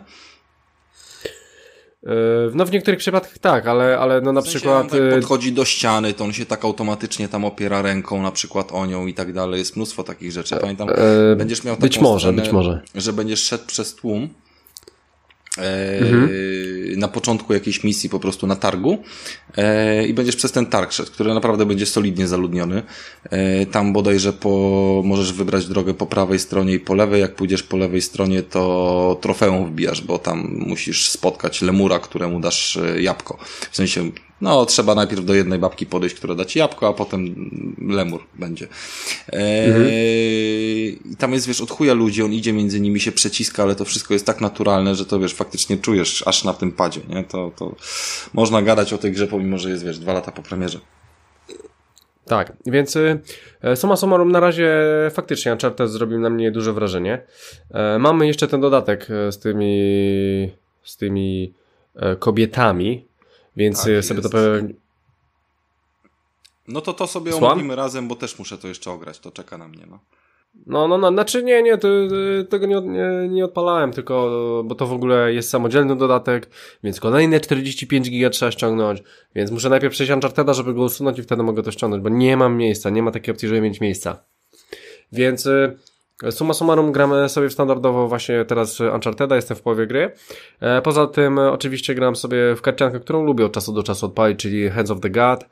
[SPEAKER 1] Yy, no w niektórych przypadkach tak, ale, ale no na
[SPEAKER 2] w sensie
[SPEAKER 1] przykład...
[SPEAKER 2] On tak podchodzi do ściany, to on się tak automatycznie tam opiera ręką na przykład o nią i tak dalej. Jest mnóstwo takich rzeczy. Pamiętam, yy, będziesz miał taką
[SPEAKER 1] być może,
[SPEAKER 2] scenę,
[SPEAKER 1] być może.
[SPEAKER 2] że będziesz szedł przez tłum E,
[SPEAKER 1] mhm.
[SPEAKER 2] na początku jakiejś misji po prostu na targu e, i będziesz przez ten targ szedł, który naprawdę będzie solidnie zaludniony. E, tam bodajże po, możesz wybrać drogę po prawej stronie i po lewej. Jak pójdziesz po lewej stronie, to trofeum wbijasz, bo tam musisz spotkać lemura, któremu dasz jabłko. W sensie, no trzeba najpierw do jednej babki podejść, która da ci jabłko, a potem lemur będzie. E, mhm. I tam jest, wiesz, od chuja ludzi, on idzie między nimi, się przeciska, ale to wszystko jest tak naturalne, że to, wiesz, faktycznie czujesz aż na tym padzie, nie? To, to można gadać o tej grze, pomimo że jest, wiesz, dwa lata po premierze.
[SPEAKER 1] Tak, więc y, summa summarum na razie faktycznie Uncharted zrobił na mnie duże wrażenie. E, mamy jeszcze ten dodatek z tymi z tymi e, kobietami, więc tak, sobie jest. to powiem...
[SPEAKER 2] No to to sobie
[SPEAKER 1] Słucham?
[SPEAKER 2] omówimy razem, bo też muszę to jeszcze ograć, to czeka na mnie, no.
[SPEAKER 1] No, no, no, znaczy nie, nie, to, tego nie, nie, nie odpalałem, tylko, bo to w ogóle jest samodzielny dodatek, więc kolejne czterdzieści pięć giga trzeba ściągnąć, więc muszę najpierw przejść Uncharteda, żeby go usunąć i wtedy mogę to ściągnąć, bo nie mam miejsca, nie ma takiej opcji, żeby mieć miejsca. Więc summa summarum gramy sobie standardowo właśnie teraz Uncharteda, jestem w połowie gry. Poza tym oczywiście gram sobie w karciankę, którą lubię od czasu do czasu odpalić, czyli Hands of the God.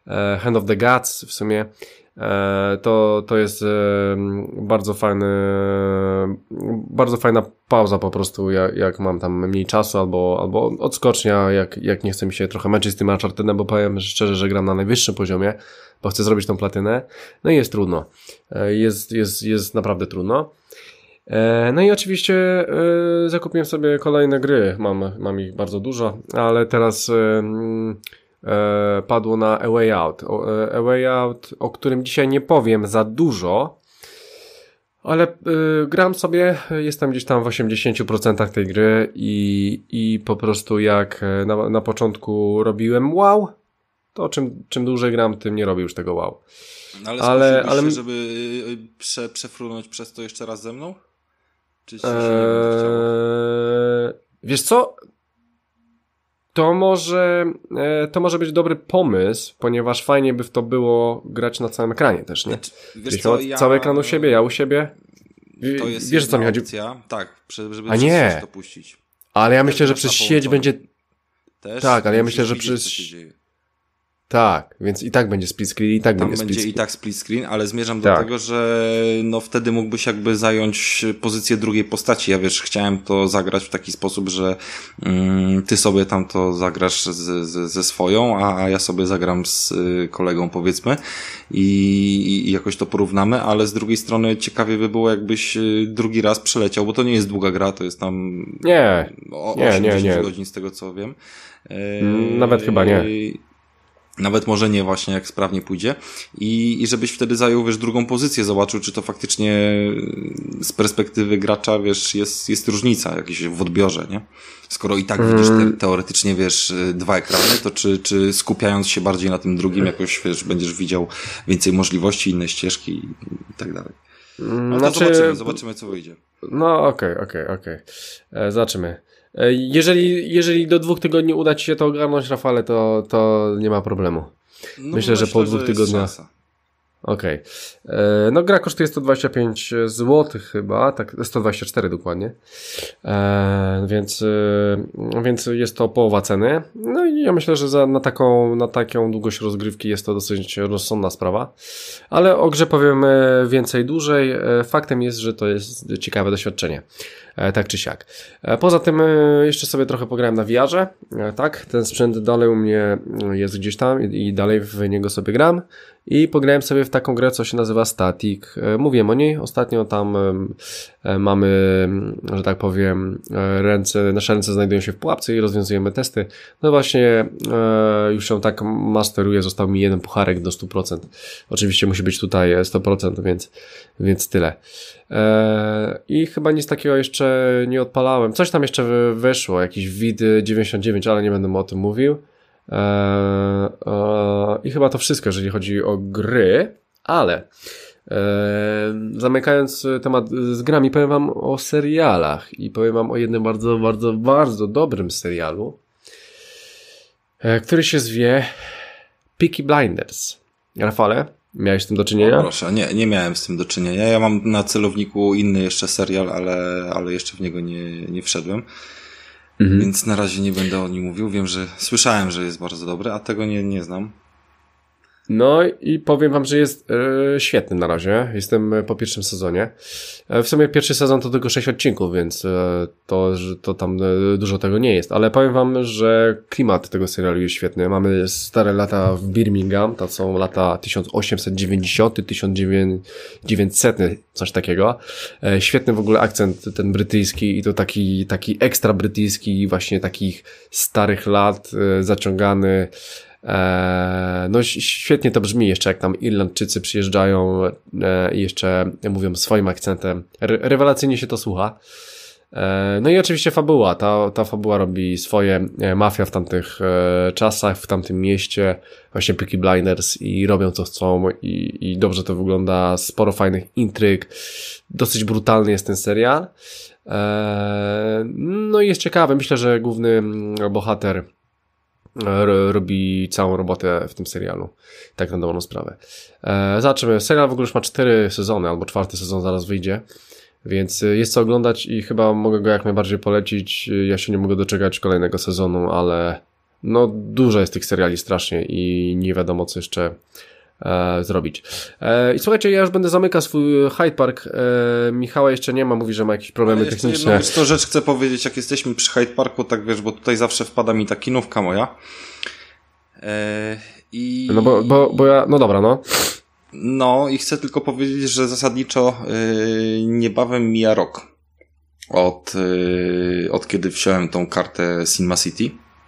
[SPEAKER 1] Hand of the Gods w sumie. To, to jest bardzo fajny, bardzo fajna pauza po prostu, jak, jak mam tam mniej czasu, albo, albo odskocznia, jak, jak nie chcę mi się trochę męczyć z tym Unchartedem, bo powiem szczerze, że gram na najwyższym poziomie, bo chcę zrobić tą platynę. No i jest trudno. Jest, jest, jest naprawdę trudno. No i oczywiście zakupiłem sobie kolejne gry, mam, mam ich bardzo dużo, ale teraz padło na A Way Out. A Way Out, o którym dzisiaj nie powiem za dużo, ale gram sobie, jestem gdzieś tam w osiemdziesiąt procent tej gry i, i po prostu jak na, na początku robiłem wow, to czym, czym dłużej gram, tym nie robię już tego wow.
[SPEAKER 2] Ale ale, ale się, żeby prze, przefrunąć przez to jeszcze raz ze mną? Czy się
[SPEAKER 1] eee, wiesz co? To może, e, to może być dobry pomysł, ponieważ fajnie by w to było grać na całym ekranie też, nie?
[SPEAKER 2] Znaczy, wiesz co, ja...
[SPEAKER 1] Cały ekran u siebie, ja u siebie.
[SPEAKER 2] To jest
[SPEAKER 1] wiesz, co mi chodzi?
[SPEAKER 2] Opcja. Tak, żeby
[SPEAKER 1] A nie.
[SPEAKER 2] przez to puścić.
[SPEAKER 1] Ale ja
[SPEAKER 2] też
[SPEAKER 1] myślę, że przez sieć będzie...
[SPEAKER 2] Też
[SPEAKER 1] tak, ale ja myślę, że przez... Tak, więc i tak będzie split screen, i tak
[SPEAKER 2] Tam
[SPEAKER 1] będzie split
[SPEAKER 2] będzie
[SPEAKER 1] screen.
[SPEAKER 2] i tak split screen, ale zmierzam
[SPEAKER 1] tak.
[SPEAKER 2] do tego, że no wtedy mógłbyś jakby zająć pozycję drugiej postaci. Ja wiesz, chciałem to zagrać w taki sposób, że mm, ty sobie tam to zagrasz z, z, ze swoją, a, a ja sobie zagram z y, kolegą, powiedzmy, i, i jakoś to porównamy, ale z drugiej strony ciekawie by było, jakbyś y, drugi raz przeleciał, bo to nie jest długa gra, to jest tam
[SPEAKER 1] nie,
[SPEAKER 2] o,
[SPEAKER 1] nie, nie, nie.
[SPEAKER 2] godzin z tego, co wiem.
[SPEAKER 1] Y, Nawet chyba nie.
[SPEAKER 2] Nawet może nie właśnie, jak sprawnie pójdzie. I, i żebyś wtedy zajął, wiesz, drugą pozycję, zobaczył, czy to faktycznie z perspektywy gracza, wiesz, jest, jest różnica jakaś w odbiorze, nie? Skoro i tak mm. widzisz te, teoretycznie, wiesz, dwa ekrany, to czy, czy skupiając się bardziej na tym drugim, jakoś, wiesz, będziesz widział więcej możliwości, inne ścieżki i, i tak dalej. No to znaczy... zobaczymy, zobaczymy, co wyjdzie.
[SPEAKER 1] No okej, okay, okej, okay, okej. Okay. Zobaczymy. Jeżeli, jeżeli do dwóch tygodni uda ci się to ogarnąć, Rafale, to, to nie ma problemu.
[SPEAKER 2] No
[SPEAKER 1] myślę, że po dwóch że tygodniach. Okej. Okay. No gra kosztuje sto dwadzieścia pięć złotych chyba, tak, sto dwadzieścia cztery dokładnie. E, więc, e, więc jest to połowa ceny. No i ja myślę, że za, na taką, na taką długość rozgrywki jest to dosyć rozsądna sprawa. Ale o grze powiem więcej dłużej. Faktem jest, że to jest ciekawe doświadczenie. E, tak czy siak. E, poza tym e, jeszcze sobie trochę pograłem na V R-ze. E, tak, ten sprzęt dalej u mnie jest gdzieś tam i, i dalej w niego sobie gram. I pograłem sobie w taką grę, co się nazywa Static. E, mówiłem o niej ostatnio, tam e, mamy, że tak powiem, e, ręce, nasze ręce znajdują się w pułapce i rozwiązujemy testy. No właśnie, e, już ją tak masteruję, został mi jeden pucharek do stu procent. Oczywiście musi być tutaj sto procent, więc, więc tyle. E, I chyba nic takiego jeszcze nie odpalałem. Coś tam jeszcze weszło, jakiś wid dziewięćdziesiąt dziewięć, ale nie będę o tym mówił. E, e, I chyba to wszystko, jeżeli chodzi o gry, ale e, zamykając temat z grami, powiem wam o serialach i powiem wam o jednym bardzo, bardzo, bardzo dobrym serialu, e, który się zwie Peaky Blinders. Rafale, miałeś z tym do czynienia?
[SPEAKER 2] O, proszę, nie, nie miałem z tym do czynienia. Ja mam na celowniku inny jeszcze serial, ale, ale jeszcze w niego nie, nie wszedłem. Mhm. Więc na razie nie będę o nim mówił. Wiem, że słyszałem, że jest bardzo dobry, a tego nie, nie znam.
[SPEAKER 1] No i powiem wam, że jest e, świetny na razie. Jestem po pierwszym sezonie. E, w sumie pierwszy sezon to tylko sześć odcinków, więc e, to, że to tam e, dużo tego nie jest. Ale powiem wam, że klimat tego serialu jest świetny. Mamy stare lata w Birmingham, to są lata tysiąc osiemset dziewięćdziesiąty, tysiąc dziewięćset, coś takiego. E, świetny w ogóle akcent ten brytyjski i to taki, taki ekstra brytyjski, właśnie takich starych lat, e, zaciągany. No świetnie to brzmi jeszcze, jak tam Irlandczycy przyjeżdżają i jeszcze mówią swoim akcentem. Re- rewelacyjnie się to słucha. No i oczywiście fabuła. Ta, ta fabuła robi swoje. Mafia w tamtych czasach, w tamtym mieście, właśnie Peaky Blinders i robią co chcą i, i dobrze to wygląda. Sporo fajnych intryg. Dosyć brutalny jest ten serial. No i jest ciekawy. Myślę, że główny bohater robi całą robotę w tym serialu. Tak na dobrą sprawę. E, zobaczymy. Serial w ogóle już ma cztery sezony, albo czwarty sezon zaraz wyjdzie, więc jest co oglądać i chyba mogę go jak najbardziej polecić. Ja się nie mogę doczekać kolejnego sezonu, ale no dużo jest tych seriali strasznie i nie wiadomo co jeszcze e, zrobić. E, I słuchajcie, ja już będę zamykał swój Hyde Park. E, Michała jeszcze nie ma, mówi, że ma jakieś problemy
[SPEAKER 2] Ale
[SPEAKER 1] techniczne.
[SPEAKER 2] Jeszcze jedną rzecz chcę powiedzieć, jak jesteśmy przy Hyde Parku, tak wiesz, bo tutaj zawsze wpada mi ta kinówka moja. E, i...
[SPEAKER 1] No bo, bo, bo ja, no dobra, no.
[SPEAKER 2] No i chcę tylko powiedzieć, że zasadniczo yy, niebawem mija rok od, yy, od kiedy wziąłem tą kartę Cinema City.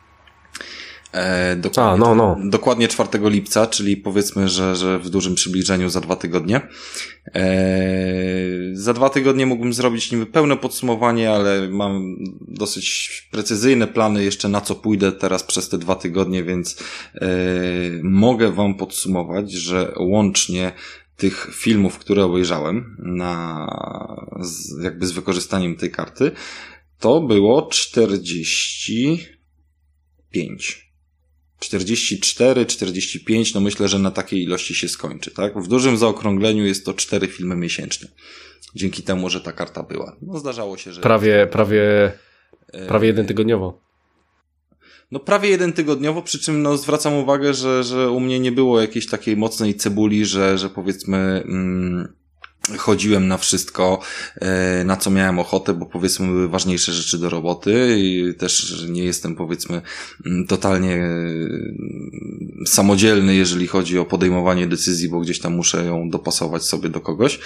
[SPEAKER 2] E, dokładnie,
[SPEAKER 1] A, no, no.
[SPEAKER 2] dokładnie czwartego lipca, czyli powiedzmy, że, że w dużym przybliżeniu za dwa tygodnie. E, za dwa tygodnie mógłbym zrobić niby pełne podsumowanie, ale mam dosyć precyzyjne plany jeszcze na co pójdę teraz przez te dwa tygodnie, więc e, mogę wam podsumować, że łącznie tych filmów, które obejrzałem na, z, jakby z wykorzystaniem tej karty, to było czterdzieści pięć. czterdzieści cztery, czterdzieści pięć, no myślę, że na takiej ilości się skończy, tak? W dużym zaokrągleniu jest to cztery filmy miesięcznie. Dzięki temu, że ta karta była. No zdarzało się, że...
[SPEAKER 1] Prawie, prawie, prawie jeden tygodniowo.
[SPEAKER 2] No prawie jeden tygodniowo, przy czym no zwracam uwagę, że, że u mnie nie było jakiejś takiej mocnej cebuli, że, że powiedzmy... Mm, chodziłem na wszystko, na co miałem ochotę, bo powiedzmy były ważniejsze rzeczy do roboty i też nie jestem powiedzmy totalnie samodzielny, jeżeli chodzi o podejmowanie decyzji, bo gdzieś tam muszę ją dopasować sobie do kogoś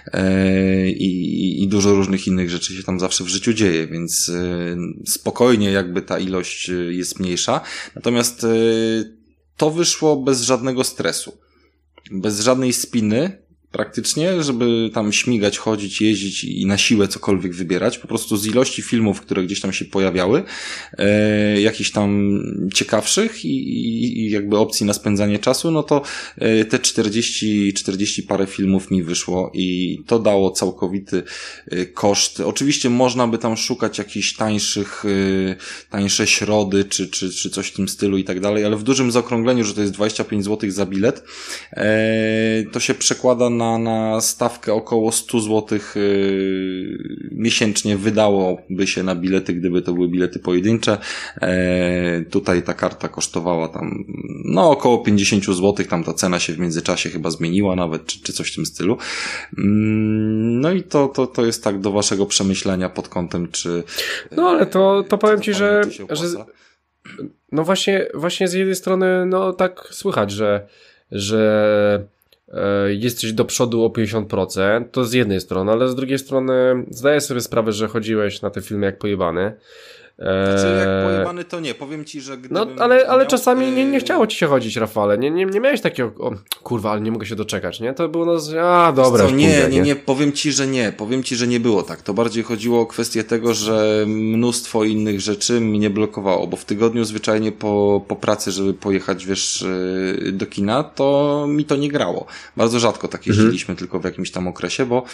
[SPEAKER 2] i, i dużo różnych innych rzeczy się tam zawsze w życiu dzieje, więc spokojnie jakby ta ilość jest mniejsza. Natomiast to wyszło bez żadnego stresu, bez żadnej spiny, praktycznie, żeby tam śmigać, chodzić, jeździć i na siłę cokolwiek wybierać. Po prostu z ilości filmów, które gdzieś tam się pojawiały, e, jakichś tam ciekawszych i, i, i jakby opcji na spędzanie czasu, no to e, te czterdzieści, czterdzieści parę filmów mi wyszło i to dało całkowity e, koszt. Oczywiście można by tam szukać jakichś tańszych, e, tańsze środy, czy, czy, czy coś w tym stylu i tak dalej, ale w dużym zaokrągleniu, że to jest dwadzieścia pięć złotych za bilet, e, to się przekłada na Na, na stawkę około sto złotych yy, miesięcznie wydałoby się na bilety, gdyby to były bilety pojedyncze. E, tutaj ta karta kosztowała tam no około pięćdziesiąt złotych, tam ta cena się w międzyczasie chyba zmieniła nawet, czy, czy coś w tym stylu. Mm, no i to, to, to jest tak do waszego przemyślenia pod kątem, czy...
[SPEAKER 1] No ale to, to powiem ci, że, że no właśnie, właśnie z jednej strony no tak słychać, że, że jesteś do przodu o pięćdziesiąt procent, to z jednej strony, ale z drugiej strony zdaję sobie sprawę, że chodziłeś na te filmy jak pojebany.
[SPEAKER 2] Znaczy, jak pojebany to nie, powiem ci, że gdybym
[SPEAKER 1] No, ale, ale
[SPEAKER 2] miał,
[SPEAKER 1] czasami nie, nie chciało ci się chodzić, Rafale, nie, nie, nie miałeś takiego, o, kurwa, ale nie mogę się doczekać, nie? To było no, a dobra,
[SPEAKER 2] co, nie,
[SPEAKER 1] pójdę,
[SPEAKER 2] nie, nie, powiem ci, że nie, powiem ci, że nie było tak, to bardziej chodziło o kwestię tego, że mnóstwo innych rzeczy mnie blokowało, bo w tygodniu zwyczajnie po, po pracy, żeby pojechać, wiesz, do kina, to mi to nie grało. Bardzo rzadko tak jeździliśmy, mhm. tylko w jakimś tam okresie, bo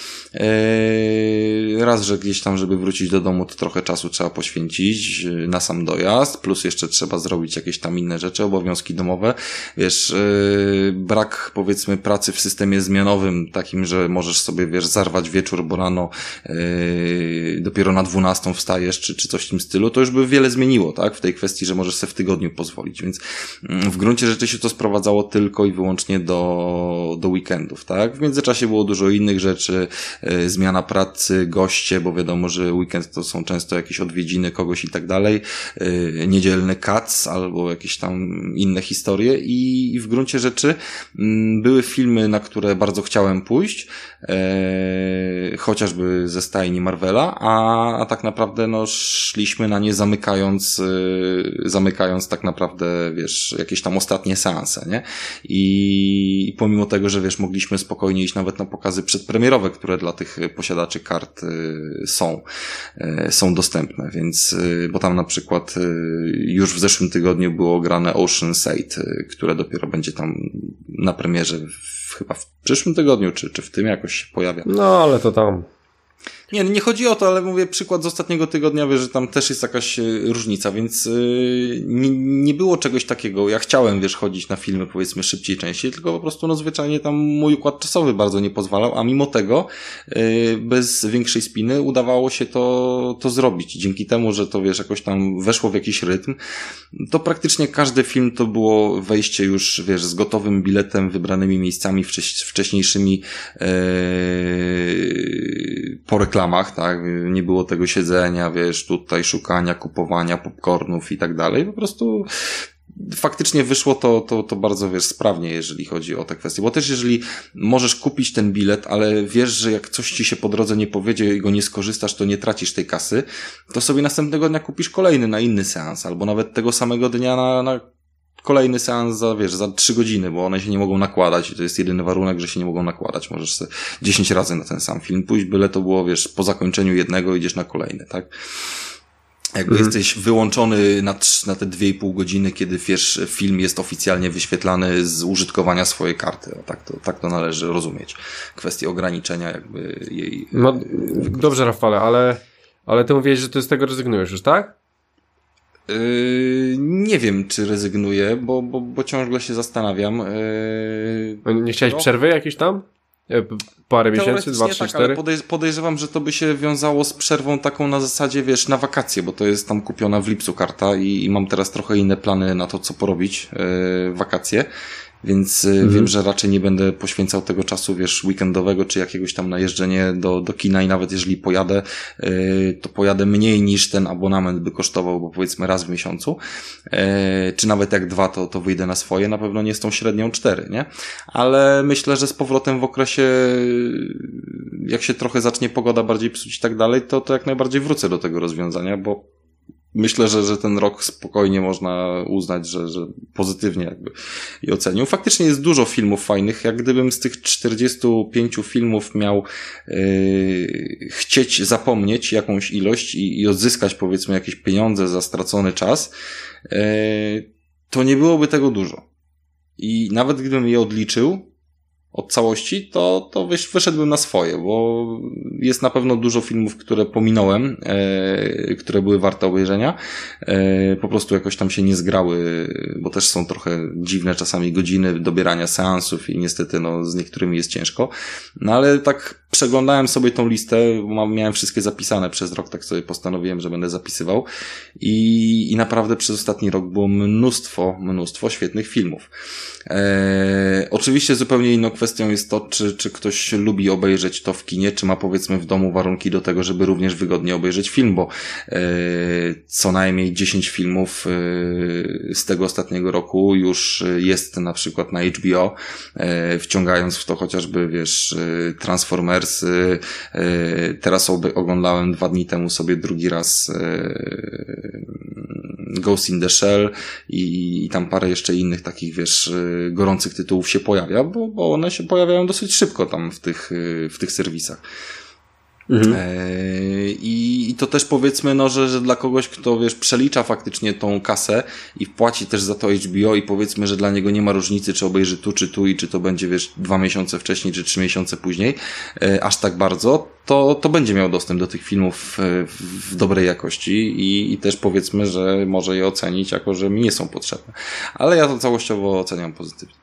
[SPEAKER 2] e, raz, że gdzieś tam, żeby wrócić do domu, to trochę czasu trzeba poświęcić na sam dojazd, plus jeszcze trzeba zrobić jakieś tam inne rzeczy, obowiązki domowe. Wiesz, yy, brak powiedzmy pracy w systemie zmianowym, takim, że możesz sobie, wiesz, zarwać wieczór, bo rano yy, dopiero na dwunastą wstajesz, czy, czy coś w tym stylu, to już by wiele zmieniło, tak? W tej kwestii, że możesz sobie w tygodniu pozwolić, więc yy, w gruncie rzeczy się to sprowadzało tylko i wyłącznie do, do weekendów, tak? W międzyczasie było dużo innych rzeczy, yy, zmiana pracy, goście, bo wiadomo, że weekend to są często jakieś odwiedziny kogoś i tak dalej, yy, niedzielny kac albo jakieś tam inne historie i, i w gruncie rzeczy yy, były filmy, na które bardzo chciałem pójść, yy, chociażby ze stajni Marvela, a, a tak naprawdę no szliśmy na nie zamykając yy, zamykając tak naprawdę, wiesz, jakieś tam ostatnie seanse, nie? I, i pomimo tego, że wiesz, mogliśmy spokojnie iść nawet na pokazy przedpremierowe, które dla tych posiadaczy kart yy, są, yy, są dostępne, więc yy, bo tam na przykład już w zeszłym tygodniu było grane Ocean's Eight, które dopiero będzie tam na premierze w, chyba w przyszłym tygodniu, czy, czy w tym jakoś się pojawia.
[SPEAKER 1] No, ale to tam...
[SPEAKER 2] Nie, nie chodzi o to, ale mówię przykład z ostatniego tygodnia, wiesz, że tam też jest jakaś różnica, więc yy, nie, nie było czegoś takiego. Ja chciałem, wiesz, chodzić na filmy powiedzmy szybciej, częściej, tylko po prostu no zwyczajnie tam mój układ czasowy bardzo nie pozwalał, a mimo tego yy, bez większej spiny udawało się to, to zrobić. Dzięki temu, że to wiesz, jakoś tam weszło w jakiś rytm, to praktycznie każdy film to było wejście już, wiesz, z gotowym biletem, wybranymi miejscami wcześ, wcześniejszymi yy, po reklamach, tak? Nie było tego siedzenia, wiesz, tutaj szukania, kupowania popcornów i tak dalej. Po prostu faktycznie wyszło to, to, to bardzo, wiesz, sprawnie, jeżeli chodzi o te kwestie. Bo też jeżeli możesz kupić ten bilet, ale wiesz, że jak coś ci się po drodze nie powiedzie i go nie skorzystasz, to nie tracisz tej kasy, to sobie następnego dnia kupisz kolejny na inny seans, albo nawet tego samego dnia na, na kolejny seans za, wiesz, za trzy godziny, bo one się nie mogą nakładać i to jest jedyny warunek, że się nie mogą nakładać. Możesz sobie dziesięć razy na ten sam film pójść, byle to było, wiesz, po zakończeniu jednego idziesz na kolejny, tak? Jakby mhm. jesteś wyłączony na, na te dwie i pół godziny, kiedy wiesz, film jest oficjalnie wyświetlany z użytkowania swojej karty. O, tak to, tak to należy rozumieć. Kwestie ograniczenia jakby jej.
[SPEAKER 1] No, dobrze, Rafale, ale, ale ty mówiłeś, że ty z tego rezygnujesz już, tak?
[SPEAKER 2] Yy, nie wiem, czy rezygnuję, bo, bo, bo ciągle się zastanawiam. Yy,
[SPEAKER 1] nie chciałeś no. przerwy jakieś tam? Parę miesięcy, dwa, trzy,
[SPEAKER 2] tak,
[SPEAKER 1] cztery?
[SPEAKER 2] Ale podejrz- podejrzewam, że to by się wiązało z przerwą taką na zasadzie, wiesz, na wakacje, bo to jest tam kupiona w lipcu karta i, i mam teraz trochę inne plany na to, co porobić yy, wakacje. Więc mhm. wiem, że raczej nie będę poświęcał tego czasu, wiesz, weekendowego, czy jakiegoś tam na jeżdżenie do, do kina i nawet jeżeli pojadę, yy, to pojadę mniej niż ten abonament by kosztował, bo powiedzmy raz w miesiącu, yy, czy nawet jak dwa, to, to wyjdę na swoje, na pewno nie z tą średnią cztery, nie? Ale myślę, że z powrotem w okresie, jak się trochę zacznie pogoda bardziej psuć i tak dalej, to, to jak najbardziej wrócę do tego rozwiązania, bo myślę, że, że ten rok spokojnie można uznać, że, że pozytywnie jakby i ocenił. Faktycznie jest dużo filmów fajnych. Jak gdybym z tych czterdziestu pięciu filmów miał yy, chcieć zapomnieć jakąś ilość i, i odzyskać powiedzmy jakieś pieniądze za stracony czas, yy, to nie byłoby tego dużo. I nawet gdybym je odliczył od całości, to, to wyszedłbym na swoje, bo jest na pewno dużo filmów, które pominąłem, e, które były warte obejrzenia. E, po prostu jakoś tam się nie zgrały, bo też są trochę dziwne czasami godziny dobierania seansów i niestety no, z niektórymi jest ciężko. No ale tak przeglądałem sobie tą listę, bo miałem wszystkie zapisane przez rok, tak sobie postanowiłem, że będę zapisywał i, i naprawdę przez ostatni rok było mnóstwo, mnóstwo świetnych filmów. E, oczywiście zupełnie inną kwestią jest to, czy, czy ktoś lubi obejrzeć to w kinie, czy ma powiedzmy w domu warunki do tego, żeby również wygodnie obejrzeć film, bo e, co najmniej dziesięć filmów e, z tego ostatniego roku już jest na przykład na H B O, e, wciągając w to chociażby, wiesz, Transformers. E, teraz oby, oglądałem dwa dni temu sobie drugi raz e, Ghost in the Shell i, i tam parę jeszcze innych takich, wiesz, gorących tytułów się pojawia, bo, bo one się pojawiają dosyć szybko tam w tych, w tych serwisach. Mhm. I, I to też powiedzmy, no, że, że dla kogoś, kto wiesz, przelicza faktycznie tą kasę i płaci też za to H B O i powiedzmy, że dla niego nie ma różnicy, czy obejrzy tu, czy tu i czy to będzie, wiesz, dwa miesiące wcześniej, czy trzy miesiące później, aż tak bardzo, to, to będzie miał dostęp do tych filmów w, w dobrej jakości i, i też powiedzmy, że może je ocenić jako, że mi nie są potrzebne. Ale ja to całościowo oceniam pozytywnie.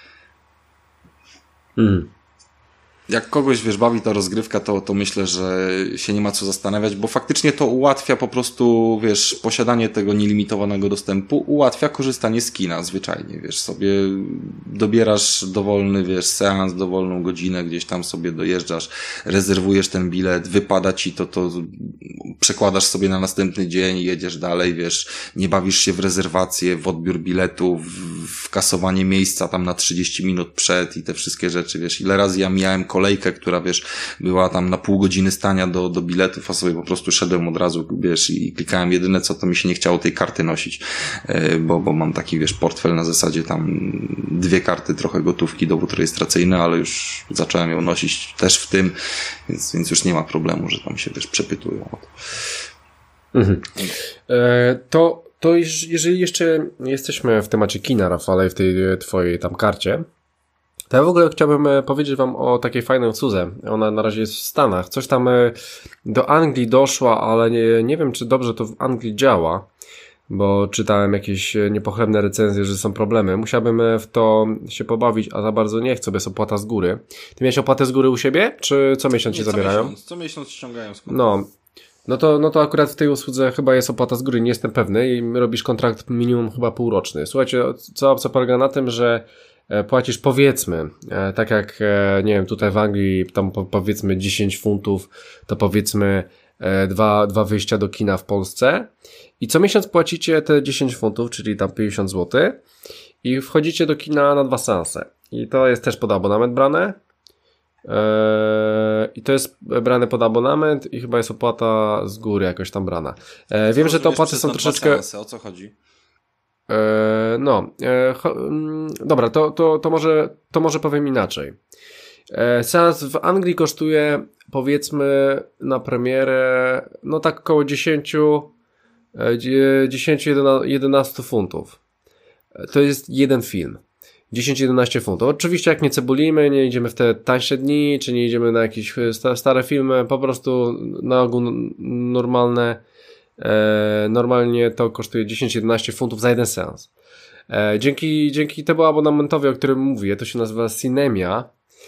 [SPEAKER 2] Mhm. Jak kogoś, wiesz, bawi ta rozgrywka, to, to myślę, że się nie ma co zastanawiać, bo faktycznie to ułatwia po prostu, wiesz, posiadanie tego nielimitowanego dostępu, ułatwia korzystanie z kina zwyczajnie, wiesz, sobie dobierasz dowolny, wiesz, seans, dowolną godzinę, gdzieś tam sobie dojeżdżasz, rezerwujesz ten bilet, wypada ci to, to przekładasz sobie na następny dzień i jedziesz dalej, wiesz, nie bawisz się w rezerwację, w odbiór biletu, w, w kasowanie miejsca tam na trzydzieści minut przed i te wszystkie rzeczy, wiesz, ile razy ja mijałem kolejkę, która, wiesz, była tam na pół godziny stania do, do biletów, a sobie po prostu szedłem od razu, wiesz, i klikałem. Jedyne co, to mi się nie chciało tej karty nosić, bo, bo mam taki, wiesz, portfel na zasadzie tam dwie karty, trochę gotówki, dowód rejestracyjny, ale już zacząłem ją nosić też w tym, więc, więc już nie ma problemu, że tam się, wiesz, przepytują o to.
[SPEAKER 1] Mhm. E, to, to jeżeli jeszcze jesteśmy w temacie kina, Rafale, w tej twojej tam karcie, To ja w ogóle chciałbym powiedzieć wam o takiej fajnej usłudze. Ona na razie jest w Stanach. Coś tam do Anglii doszła, ale nie, nie wiem, czy dobrze to w Anglii działa, bo czytałem jakieś niepochlebne recenzje, że są problemy. Musiałbym w to się pobawić, a za bardzo nie chcę, bo jest opłata z góry. Ty miałeś opłatę z góry u siebie, czy co miesiąc
[SPEAKER 2] nie,
[SPEAKER 1] ci zabierają?
[SPEAKER 2] Co miesiąc, co miesiąc ściągają z konta.
[SPEAKER 1] No. No to, no to akurat w tej usłudze chyba jest opłata z góry, nie jestem pewny i robisz kontrakt minimum chyba półroczny. Słuchajcie, co, co polega na tym, że płacisz powiedzmy, tak jak, nie wiem, tutaj w Anglii tam powiedzmy dziesięć funtów, to powiedzmy dwa, dwa wyjścia do kina w Polsce i co miesiąc płacicie te dziesięć funtów, czyli tam pięćdziesiąt złotych i wchodzicie do kina na dwa seanse. I to jest też pod abonament brane. Eee, I to jest brane pod abonament i chyba jest opłata z góry jakoś tam brana. Eee, wiem, że te opłaty są troszeczkę...
[SPEAKER 2] Seansy, o co chodzi?
[SPEAKER 1] Eee, no, eee, cho... dobra, to, to, to, może, to może powiem inaczej. Eee, seans w Anglii kosztuje powiedzmy na premierę no tak około dziesięć do jedenastu funtów. To jest jeden film. dziesięć do jedenastu funtów. Oczywiście jak nie cebulimy, nie idziemy w te tańsze dni, czy nie idziemy na jakieś stare filmy, po prostu na ogół normalne, e, normalnie to kosztuje dziesięć do jedenastu funtów za jeden seans. E, dzięki, dzięki temu abonamentowi, o którym mówię, to się nazywa Cinemia,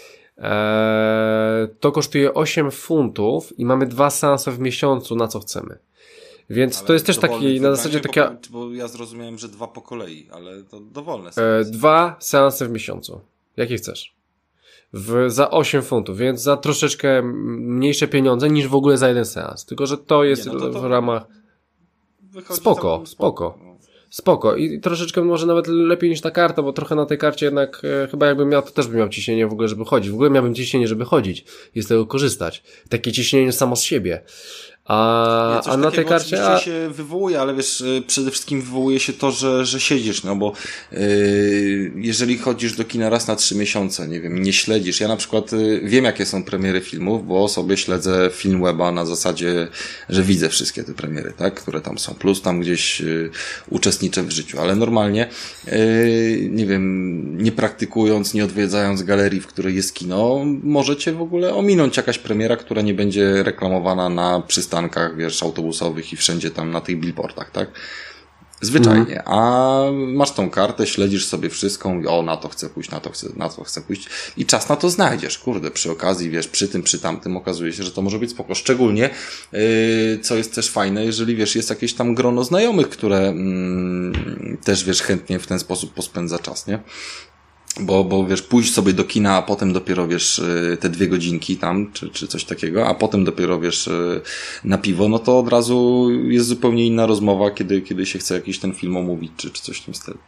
[SPEAKER 1] e, to kosztuje osiem funtów i mamy dwa seanse w miesiącu, na co chcemy. Więc ale to jest też taki, na zasadzie taka...
[SPEAKER 2] Bo ja zrozumiałem, że dwa po kolei, ale to dowolne
[SPEAKER 1] seansy. E, dwa seanse w miesiącu. Jakie chcesz. W, za osiem funtów, więc za troszeczkę mniejsze pieniądze niż w ogóle za jeden seans. Tylko, że to jest Nie, no to, to w ramach... Spoko, spoko. spoko. No. Spoko. I troszeczkę może nawet lepiej niż ta karta, bo trochę na tej karcie jednak e, chyba jakbym miał, to też bym miał ciśnienie w ogóle, żeby chodzić. W ogóle miałbym ciśnienie, żeby chodzić i z tego korzystać. Takie ciśnienie samo z siebie. A,
[SPEAKER 2] Nie,
[SPEAKER 1] a na tej karcie
[SPEAKER 2] a... się wywołuje, ale wiesz, przede wszystkim wywołuje się to, że, że siedzisz, no bo yy, jeżeli chodzisz do kina raz na trzy miesiące, nie wiem, nie śledzisz. Ja na przykład yy, wiem, jakie są premiery filmów, bo sobie śledzę Filmweba na zasadzie, że widzę wszystkie te premiery, tak, które tam są, plus tam gdzieś yy, uczestniczę w życiu, ale normalnie yy, nie wiem, nie praktykując, nie odwiedzając galerii, w której jest kino, możecie w ogóle ominąć jakaś premiera, która nie będzie reklamowana na przystankach stankach, wiesz, autobusowych i wszędzie tam na tych billboardach, tak? Zwyczajnie. Mm. A masz tą kartę, śledzisz sobie wszystko, o, na to chcę pójść, na to chcę, na to chcę pójść i czas na to znajdziesz. Kurde, przy okazji, wiesz, przy tym, przy tamtym okazuje się, że to może być spoko. Szczególnie, yy, co jest też fajne, jeżeli, wiesz, jest jakieś tam grono znajomych, które mm, też, wiesz, chętnie w ten sposób pospędza czas, nie? Bo, bo wiesz, pójść sobie do kina, a potem dopiero wiesz, te dwie godzinki tam, czy, czy coś takiego, a potem dopiero wiesz, na piwo, no to od razu jest zupełnie inna rozmowa, kiedy, kiedy się chce jakiś ten film omówić, czy, czy coś w tym stylu.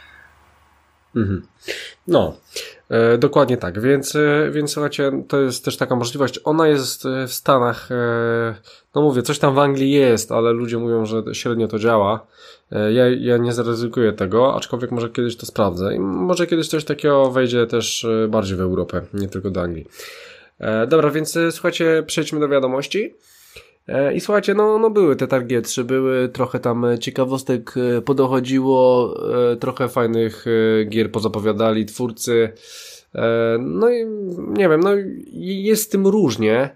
[SPEAKER 1] Mhm. No, e, dokładnie tak, więc, e, więc słuchajcie, to jest też taka możliwość, ona jest w Stanach, e, no mówię, coś tam w Anglii jest, ale ludzie mówią, że średnio to działa. e, ja, ja nie zaryzykuję tego, aczkolwiek może kiedyś to sprawdzę i może kiedyś coś takiego wejdzie też bardziej w Europę, nie tylko do Anglii. E, dobra, więc słuchajcie, przejdźmy do wiadomości. I słuchajcie, no, no były te targi E trzy, były trochę tam ciekawostek podochodziło, trochę fajnych gier pozapowiadali twórcy, no i nie wiem, no jest z tym różnie.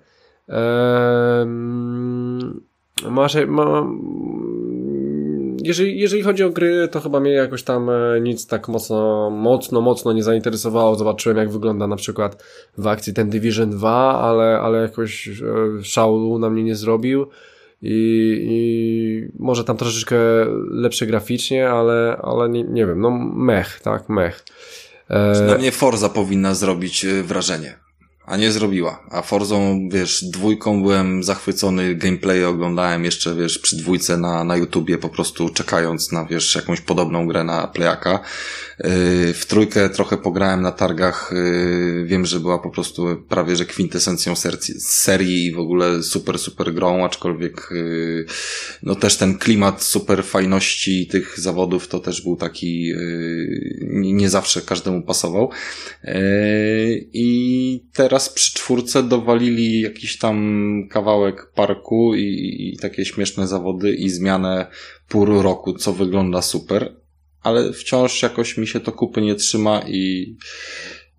[SPEAKER 1] Masz, ma, jeżeli, jeżeli chodzi o gry, to chyba mnie jakoś tam nic tak mocno, mocno, mocno nie zainteresowało. Zobaczyłem, jak wygląda na przykład w akcji ten Division dwa, ale, ale jakoś szału na mnie nie zrobił i, i może tam troszeczkę lepsze graficznie, ale, ale nie, nie wiem, no mech, tak, mech.
[SPEAKER 2] E... Na mnie Forza powinna zrobić wrażenie. A nie zrobiła. A Forzą, wiesz, dwójką byłem zachwycony, gameplay oglądałem jeszcze, wiesz, przy dwójce na, na YouTubie, po prostu czekając na, wiesz, jakąś podobną grę na Playaka. Yy, w trójkę trochę pograłem na targach, yy, wiem, że była po prostu prawie, że kwintesencją serci- serii i w ogóle super, super grą, aczkolwiek yy, no też ten klimat super fajności tych zawodów to też był taki, yy, nie, nie zawsze każdemu pasował. Yy, I teraz przy czwórce dowalili jakiś tam kawałek parku i, i takie śmieszne zawody i zmianę pół roku, co wygląda super, ale wciąż jakoś mi się to kupy nie trzyma i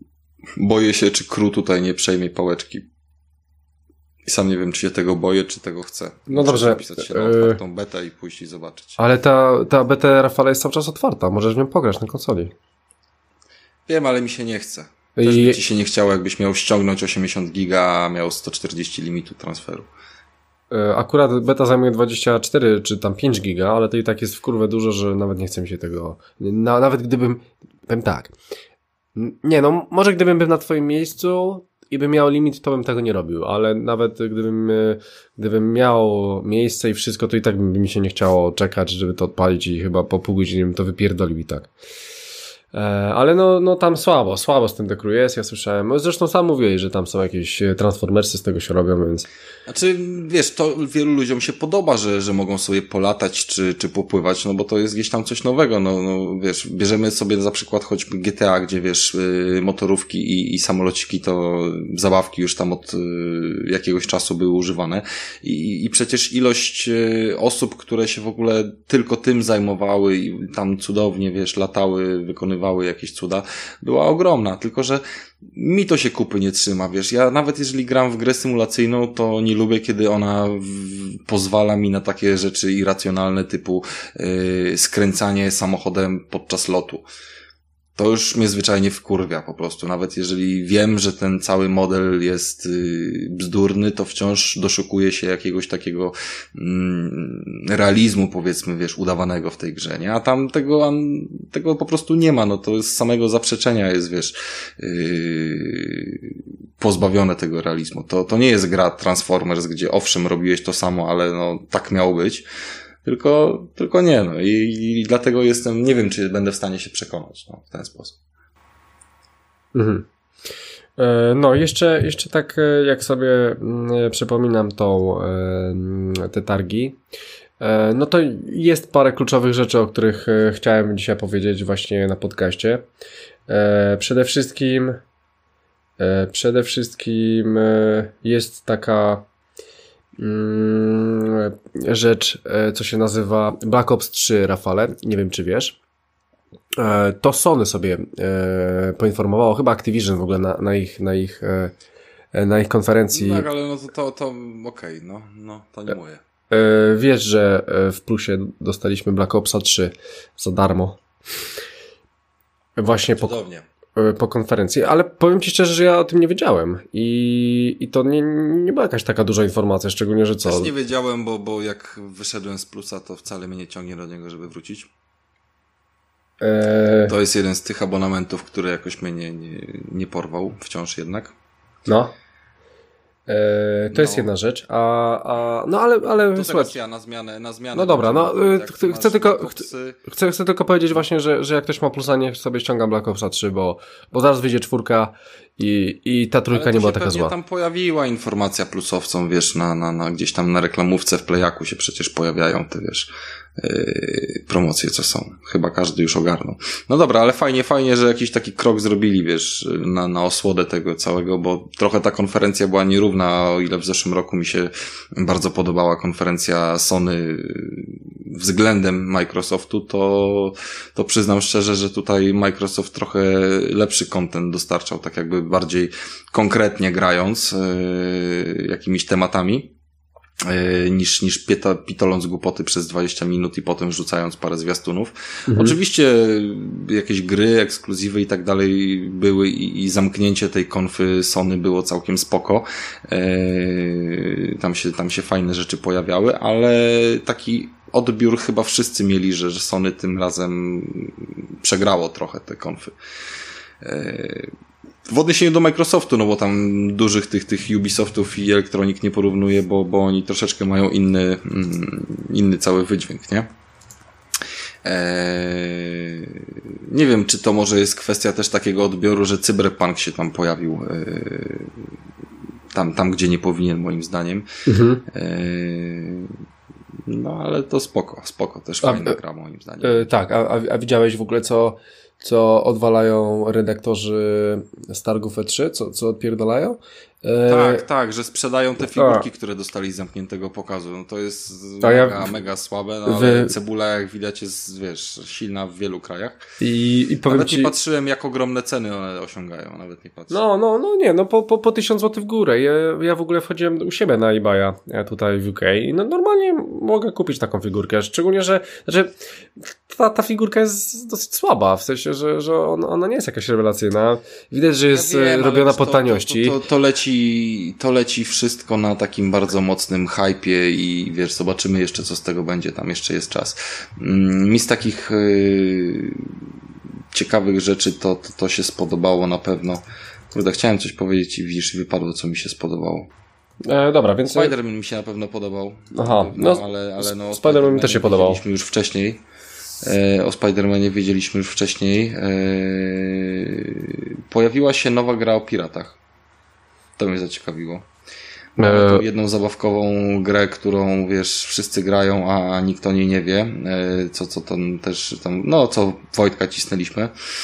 [SPEAKER 2] boję się, czy crew tutaj nie przejmie pałeczki. I sam nie wiem, czy się tego boję, czy tego chcę.
[SPEAKER 1] No
[SPEAKER 2] Muszę
[SPEAKER 1] dobrze.
[SPEAKER 2] zapisać się na otwartą betę i pójść i zobaczyć.
[SPEAKER 1] Ale ta, ta beta, Rafale, jest cały czas otwarta. Możesz w nią pograć na konsoli.
[SPEAKER 2] Wiem, ale mi się nie chce. Też
[SPEAKER 1] I...
[SPEAKER 2] by ci się nie chciało, jakbyś miał ściągnąć osiemdziesiąt giga, a miał sto czterdzieści limitu transferu.
[SPEAKER 1] Akurat beta zajmuje dwadzieścia cztery czy tam pięć giga, ale to i tak jest w kurwę dużo, że nawet nie chce mi się tego... Na, nawet gdybym... Powiem tak. Nie no, może gdybym był na twoim miejscu i bym miał limit, to bym tego nie robił, ale nawet gdybym, gdybym miał miejsce i wszystko, to i tak by mi się nie chciało czekać, żeby to odpalić i chyba po pół godziny bym to wypierdolił i tak. Ale no, no tam słabo, słabo z tym The Crew jest, ja słyszałem, zresztą sam mówiłeś, że tam są jakieś Transformersy z tego się robią, więc...
[SPEAKER 2] Znaczy, wiesz, to wielu ludziom się podoba, że, że mogą sobie polatać czy, czy popływać, no bo to jest gdzieś tam coś nowego, no, no wiesz, bierzemy sobie za przykład choćby G T A, gdzie wiesz, y, motorówki i, i samolociki to zabawki już tam od y, jakiegoś czasu były używane i, i przecież ilość y, osób, które się w ogóle tylko tym zajmowały i tam cudownie, wiesz, latały, wykonywały jakieś cuda, była ogromna, tylko że mi to się kupy nie trzyma, wiesz, ja nawet jeżeli gram w grę symulacyjną, to nie lubię, kiedy ona w, pozwala mi na takie rzeczy irracjonalne typu yy, skręcanie samochodem podczas lotu. To już mnie zwyczajnie wkurwia po prostu. Nawet jeżeli wiem, że ten cały model jest yy, bzdurny, to wciąż doszukuję się jakiegoś takiego yy, realizmu, powiedzmy, wiesz, udawanego w tej grze, nie? A tam tego, an, tego po prostu nie ma. No to z samego zaprzeczenia jest, wiesz, yy, pozbawione tego realizmu. To, to nie jest gra Transformers, gdzie owszem, robiłeś to samo, ale no tak miało być. Tylko, tylko nie, no i, i dlatego jestem, nie wiem, czy będę w stanie się przekonać, no, w ten sposób.
[SPEAKER 1] Mhm. No, jeszcze, jeszcze tak jak sobie przypominam tą, te targi, no to jest parę kluczowych rzeczy, o których chciałem dzisiaj powiedzieć właśnie na podcaście. Przede wszystkim, przede wszystkim jest taka rzecz, co się nazywa Black Ops trzy, Rafale, nie wiem czy wiesz. To Sony sobie poinformowało, chyba Activision w ogóle na, na ich na ich na ich konferencji.
[SPEAKER 2] No tak, ale no to, to, to okej, okay, no, no, to nie moje.
[SPEAKER 1] Wiesz, że w plusie dostaliśmy Black Opsa trzy za darmo. Właśnie po, po konferencji, ale powiem ci szczerze, że ja o tym nie wiedziałem i, i to nie, nie była jakaś taka duża informacja, szczególnie, że co?
[SPEAKER 2] Też nie wiedziałem, bo, bo jak wyszedłem z plusa, to wcale mnie nie ciągnie do niego, żeby wrócić. Eee... To jest jeden z tych abonamentów, który jakoś mnie nie, nie, nie porwał, wciąż jednak.
[SPEAKER 1] No. Eee, to no. jest jedna rzecz, a, a no ale, ale
[SPEAKER 2] to teraz ja na zmianę, na zmianę.
[SPEAKER 1] No dobra, no chcę, chcę tylko chcę, chcę tylko powiedzieć właśnie, że, że jak ktoś ma plusa, niech sobie ściąga Black Opsa trzy, bo, bo zaraz wyjdzie czwórka i, i ta trójka nie była taka zła.
[SPEAKER 2] Tam pojawiła informacja plusowcom, wiesz, na, na, na gdzieś tam na reklamówce w Playaku się przecież pojawiają te, wiesz, yy, promocje, co są. Chyba każdy już ogarnął. No dobra, ale fajnie, fajnie, że jakiś taki krok zrobili, wiesz, na, na osłodę tego całego, bo trochę ta konferencja była nierówna, o ile w zeszłym roku mi się bardzo podobała konferencja Sony względem Microsoftu, to, to przyznam szczerze, że tutaj Microsoft trochę lepszy content dostarczał, tak jakby bardziej konkretnie grając yy, jakimiś tematami. niż, niż pieta, pitoląc głupoty przez dwadzieścia minut i potem rzucając parę zwiastunów. Mhm. Oczywiście jakieś gry, ekskluzywy i tak dalej były i, i zamknięcie tej konfy Sony było całkiem spoko. Eee, tam się, tam się fajne rzeczy pojawiały, ale taki odbiór chyba wszyscy mieli, że, że Sony tym razem przegrało trochę te konfy. Eee, W odniesieniu do Microsoftu, no bo tam dużych tych, tych Ubisoftów i Electronic nie porównuję, bo, bo oni troszeczkę mają inny, inny cały wydźwięk, nie? Eee, nie wiem, czy to może jest kwestia też takiego odbioru, że Cyberpunk się tam pojawił eee, tam, tam, gdzie nie powinien, moim zdaniem. Mhm. Eee, no ale to spoko, spoko, też fajna gra, moim zdaniem.
[SPEAKER 1] Yy, tak, a, a widziałeś w ogóle co co odwalają redaktorzy z targów E trzy, co, co odpierdalają?
[SPEAKER 2] E... Tak, tak, że sprzedają te figurki, A. które dostali z zamkniętego pokazu. No to jest mega, ja... mega słabe, no ale Wy... cebula, jak widać, jest, wiesz, silna w wielu krajach.
[SPEAKER 1] I, i powiem
[SPEAKER 2] nawet
[SPEAKER 1] ci...
[SPEAKER 2] nie patrzyłem, jak ogromne ceny one osiągają, nawet nie patrzyłem.
[SPEAKER 1] No, no, no nie, no po, po, po tysiąc złotych w górę. Ja, ja w ogóle wchodziłem u siebie na eBaya tutaj w U K i no normalnie mogę kupić taką figurkę, szczególnie, że znaczy, ta, ta figurka jest dosyć słaba, w sensie, że, że ona, ona nie jest jakaś rewelacyjna. Widać, że jest ja wiem, robiona po taniości.
[SPEAKER 2] To, to, to, to leci to leci wszystko na takim bardzo mocnym hypie i wiesz, zobaczymy jeszcze, co z tego będzie, tam jeszcze jest czas. Mi z takich yy, ciekawych rzeczy to, to, to się spodobało na pewno. Kurde, chciałem coś powiedzieć i widzisz, wypadło, co mi się spodobało.
[SPEAKER 1] E, dobra, więc...
[SPEAKER 2] Spider-Man mi się na pewno podobał.
[SPEAKER 1] Aha,
[SPEAKER 2] no, no ale, ale no,
[SPEAKER 1] Spider-Man mi też się podobał.
[SPEAKER 2] Wiedzieliśmy już wcześniej. E, o Spider-Manie wiedzieliśmy już wcześniej. E, pojawiła się nowa gra o piratach. To mnie zaciekawiło. Mamy tą jedną zabawkową grę, którą wiesz, wszyscy grają, a nikt o niej nie wie. Co, co tam też tam, no co Wojtka cisnęliśmy.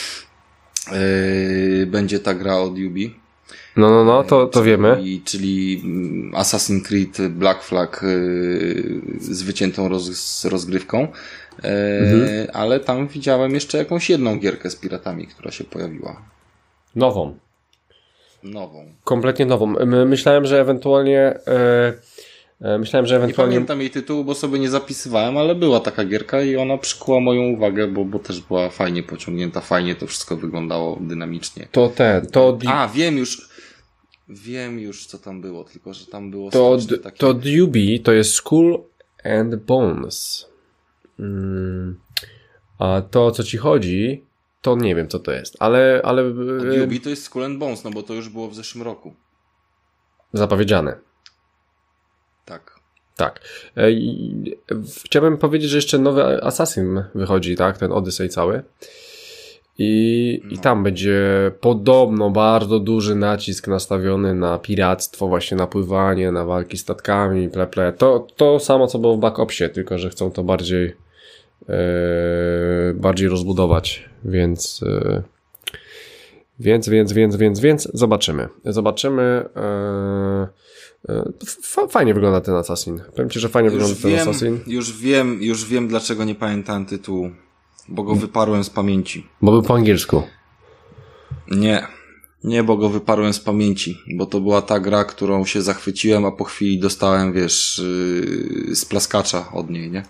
[SPEAKER 2] Będzie ta gra od Ubi.
[SPEAKER 1] No, no, no, to, to
[SPEAKER 2] czyli,
[SPEAKER 1] wiemy.
[SPEAKER 2] Czyli Assassin's Creed Black Flag z wyciętą roz, rozgrywką. Mhm. Ale tam widziałem jeszcze jakąś jedną gierkę z piratami, która się pojawiła.
[SPEAKER 1] Nową.
[SPEAKER 2] Nową.
[SPEAKER 1] Kompletnie nową. Myślałem, że ewentualnie e, e, myślałem, że ewentualnie...
[SPEAKER 2] Nie pamiętam jej tytułu, bo sobie nie zapisywałem, ale była taka gierka i ona przykuła moją uwagę, bo, bo też była fajnie pociągnięta, fajnie to wszystko wyglądało dynamicznie.
[SPEAKER 1] To ten, to...
[SPEAKER 2] A, wiem już, wiem już co tam było, tylko że tam było
[SPEAKER 1] to,
[SPEAKER 2] takie...
[SPEAKER 1] To D U B, to jest Skull and Bones. Hmm. A to, o co ci chodzi... To nie wiem, co to jest, ale... ale
[SPEAKER 2] D U B to jest Skull and Bones, no bo to już było w zeszłym roku.
[SPEAKER 1] Zapowiedziane.
[SPEAKER 2] Tak.
[SPEAKER 1] Tak. Chciałbym powiedzieć, że jeszcze nowy Assassin wychodzi, tak? Ten Odyssey cały. I, no. I tam będzie podobno bardzo duży nacisk nastawiony na piractwo, właśnie na pływanie, na walki statkami, ple, ple. To, to samo, co było w Black Opsie, tylko że chcą to bardziej Yy, bardziej rozbudować, więc yy, więc, więc, więc, więc, więc zobaczymy. Zobaczymy. Yy, yy, fajnie wygląda ten Assassin. Powiem ci, że fajnie już wygląda
[SPEAKER 2] wiem,
[SPEAKER 1] ten Assassin.
[SPEAKER 2] Już wiem, już wiem, dlaczego nie pamiętam tytułu, bo go wyparłem z pamięci.
[SPEAKER 1] Bo był po angielsku.
[SPEAKER 2] Nie. Nie, bo go wyparłem z pamięci, bo to była ta gra, którą się zachwyciłem, a po chwili dostałem, wiesz, yy, z plaskacza od niej, nie?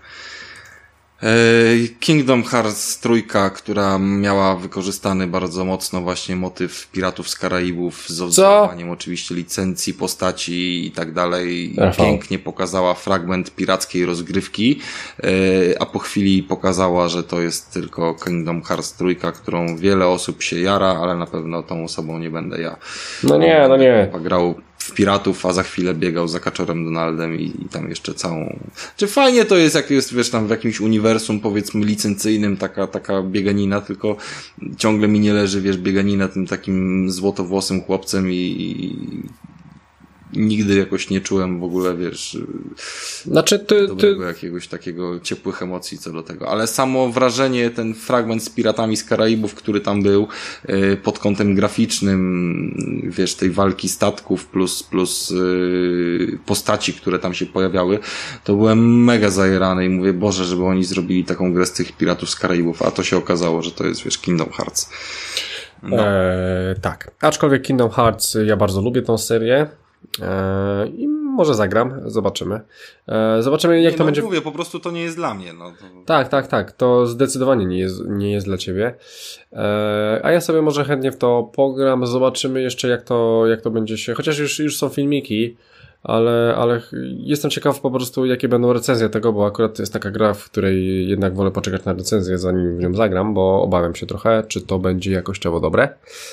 [SPEAKER 2] Kingdom Hearts trójka, która miała wykorzystany bardzo mocno właśnie motyw Piratów z Karaibów z oddawaniem oczywiście licencji, postaci i tak dalej. Pięknie pokazała fragment pirackiej rozgrywki, a po chwili pokazała, że to jest tylko Kingdom Hearts trójka, którą wiele osób się jara, ale na pewno tą osobą nie będę ja.
[SPEAKER 1] No nie, no nie.
[SPEAKER 2] Grał w Piratów, a za chwilę biegał za Kaczorem Donaldem i, i tam jeszcze całą... Czy fajnie to jest, jak jest, wiesz, tam w jakimś uniwersum, powiedzmy, licencyjnym, taka, taka bieganina, tylko ciągle mi nie leży, wiesz, bieganina tym takim złotowłosym chłopcem i, i nigdy jakoś nie czułem w ogóle, wiesz,
[SPEAKER 1] znaczy, ty,
[SPEAKER 2] dobrego
[SPEAKER 1] ty...
[SPEAKER 2] jakiegoś takiego ciepłych emocji co do tego. Ale samo wrażenie, ten fragment z Piratami z Karaibów, który tam był yy, pod kątem graficznym, wiesz, tej walki statków plus, plus yy, postaci, które tam się pojawiały, to byłem mega zajerany i mówię, Boże, żeby oni zrobili taką grę z tych Piratów z Karaibów, a to się okazało, że to jest, wiesz, Kingdom Hearts. No.
[SPEAKER 1] Eee, tak. Aczkolwiek Kingdom Hearts, ja bardzo lubię tą serię. Eee, I może zagram, zobaczymy. Eee, zobaczymy, jak
[SPEAKER 2] nie,
[SPEAKER 1] to
[SPEAKER 2] no,
[SPEAKER 1] będzie.
[SPEAKER 2] Mówię, po prostu to nie jest dla mnie. No, to...
[SPEAKER 1] Tak, tak, tak. To zdecydowanie nie jest, nie jest dla ciebie. Eee, a ja sobie może chętnie w to pogram. Zobaczymy jeszcze, jak to, jak to będzie się. Chociaż już, już są filmiki, ale, ale jestem ciekaw po prostu, jakie będą recenzje tego, bo akurat to jest taka gra, w której jednak wolę poczekać na recenzję, zanim w nią zagram, bo obawiam się trochę, czy to będzie jakościowo dobre.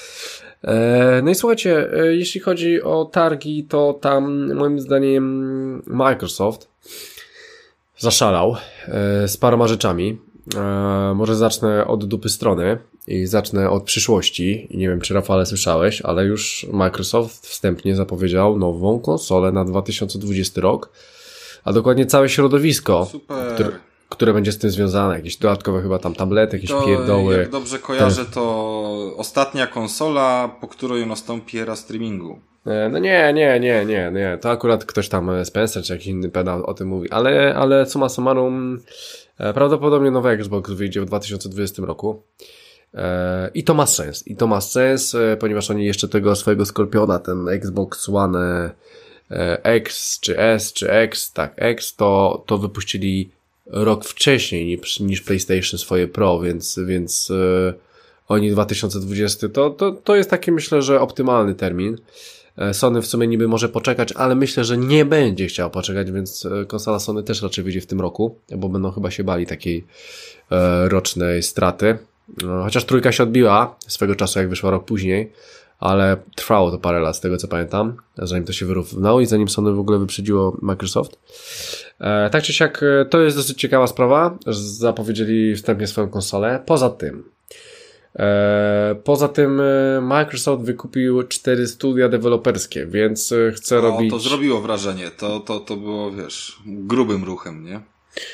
[SPEAKER 1] No i słuchajcie, jeśli chodzi o targi, to tam moim zdaniem Microsoft zaszalał z paroma rzeczami. Może zacznę od dupy strony i zacznę od przyszłości. I nie wiem, czy Rafale słyszałeś, ale już Microsoft wstępnie zapowiedział nową konsolę na dwa tysiące dwudziesty rok, a dokładnie całe środowisko, które, które będzie z tym związane. Jakieś dodatkowe chyba tam tablety, jakieś
[SPEAKER 2] to,
[SPEAKER 1] pierdoły.
[SPEAKER 2] Jak dobrze kojarzę, to ostatnia konsola, po której nastąpi era streamingu.
[SPEAKER 1] No nie, nie, nie, nie, nie. To akurat ktoś tam, Spencer czy jakiś inny pedał o tym mówi, ale, ale summa summarum prawdopodobnie nowy Xbox wyjdzie w dwa tysiące dwudziestym roku. I to ma sens, i to ma sens, ponieważ oni jeszcze tego swojego Skorpiona, ten Xbox One X, czy S, czy X, tak, X, to, to wypuścili rok wcześniej niż, niż PlayStation swoje Pro, więc, więc yy, oni dwa tysiące dwudziesty to, to, to jest taki, myślę, że optymalny termin. Sony w sumie niby może poczekać, ale myślę, że nie będzie chciał poczekać, więc konsola Sony też raczej wyjdzie w tym roku, bo będą chyba się bali takiej e, rocznej straty. No, chociaż trójka się odbiła swego czasu, jak wyszła rok później, ale trwało to parę lat, z tego co pamiętam, zanim to się wyrównało i zanim Sony w ogóle wyprzedziło Microsoft. E, tak czy siak, to jest dosyć ciekawa sprawa, że zapowiedzieli wstępnie swoją konsolę. Poza tym, e, poza tym Microsoft wykupił cztery studia deweloperskie, więc chce
[SPEAKER 2] o,
[SPEAKER 1] robić...
[SPEAKER 2] to zrobiło wrażenie, to, to, to było, wiesz, grubym ruchem, nie?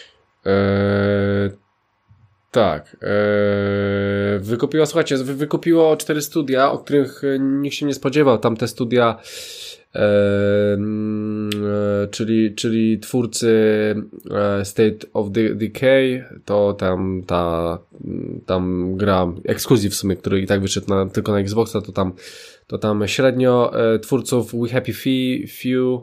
[SPEAKER 1] E, Tak. Yy, wykupiło, słuchajcie, wykupiło cztery studia, o których nikt się nie spodziewał. Tam te studia, yy, yy, czyli, czyli twórcy yy, State of Decay, to tam ta tam gra ekskluzyw w sumie, który i tak wyszedł na, tylko na Xboxa, to tam, to tam średnio yy, twórców We Happy Few,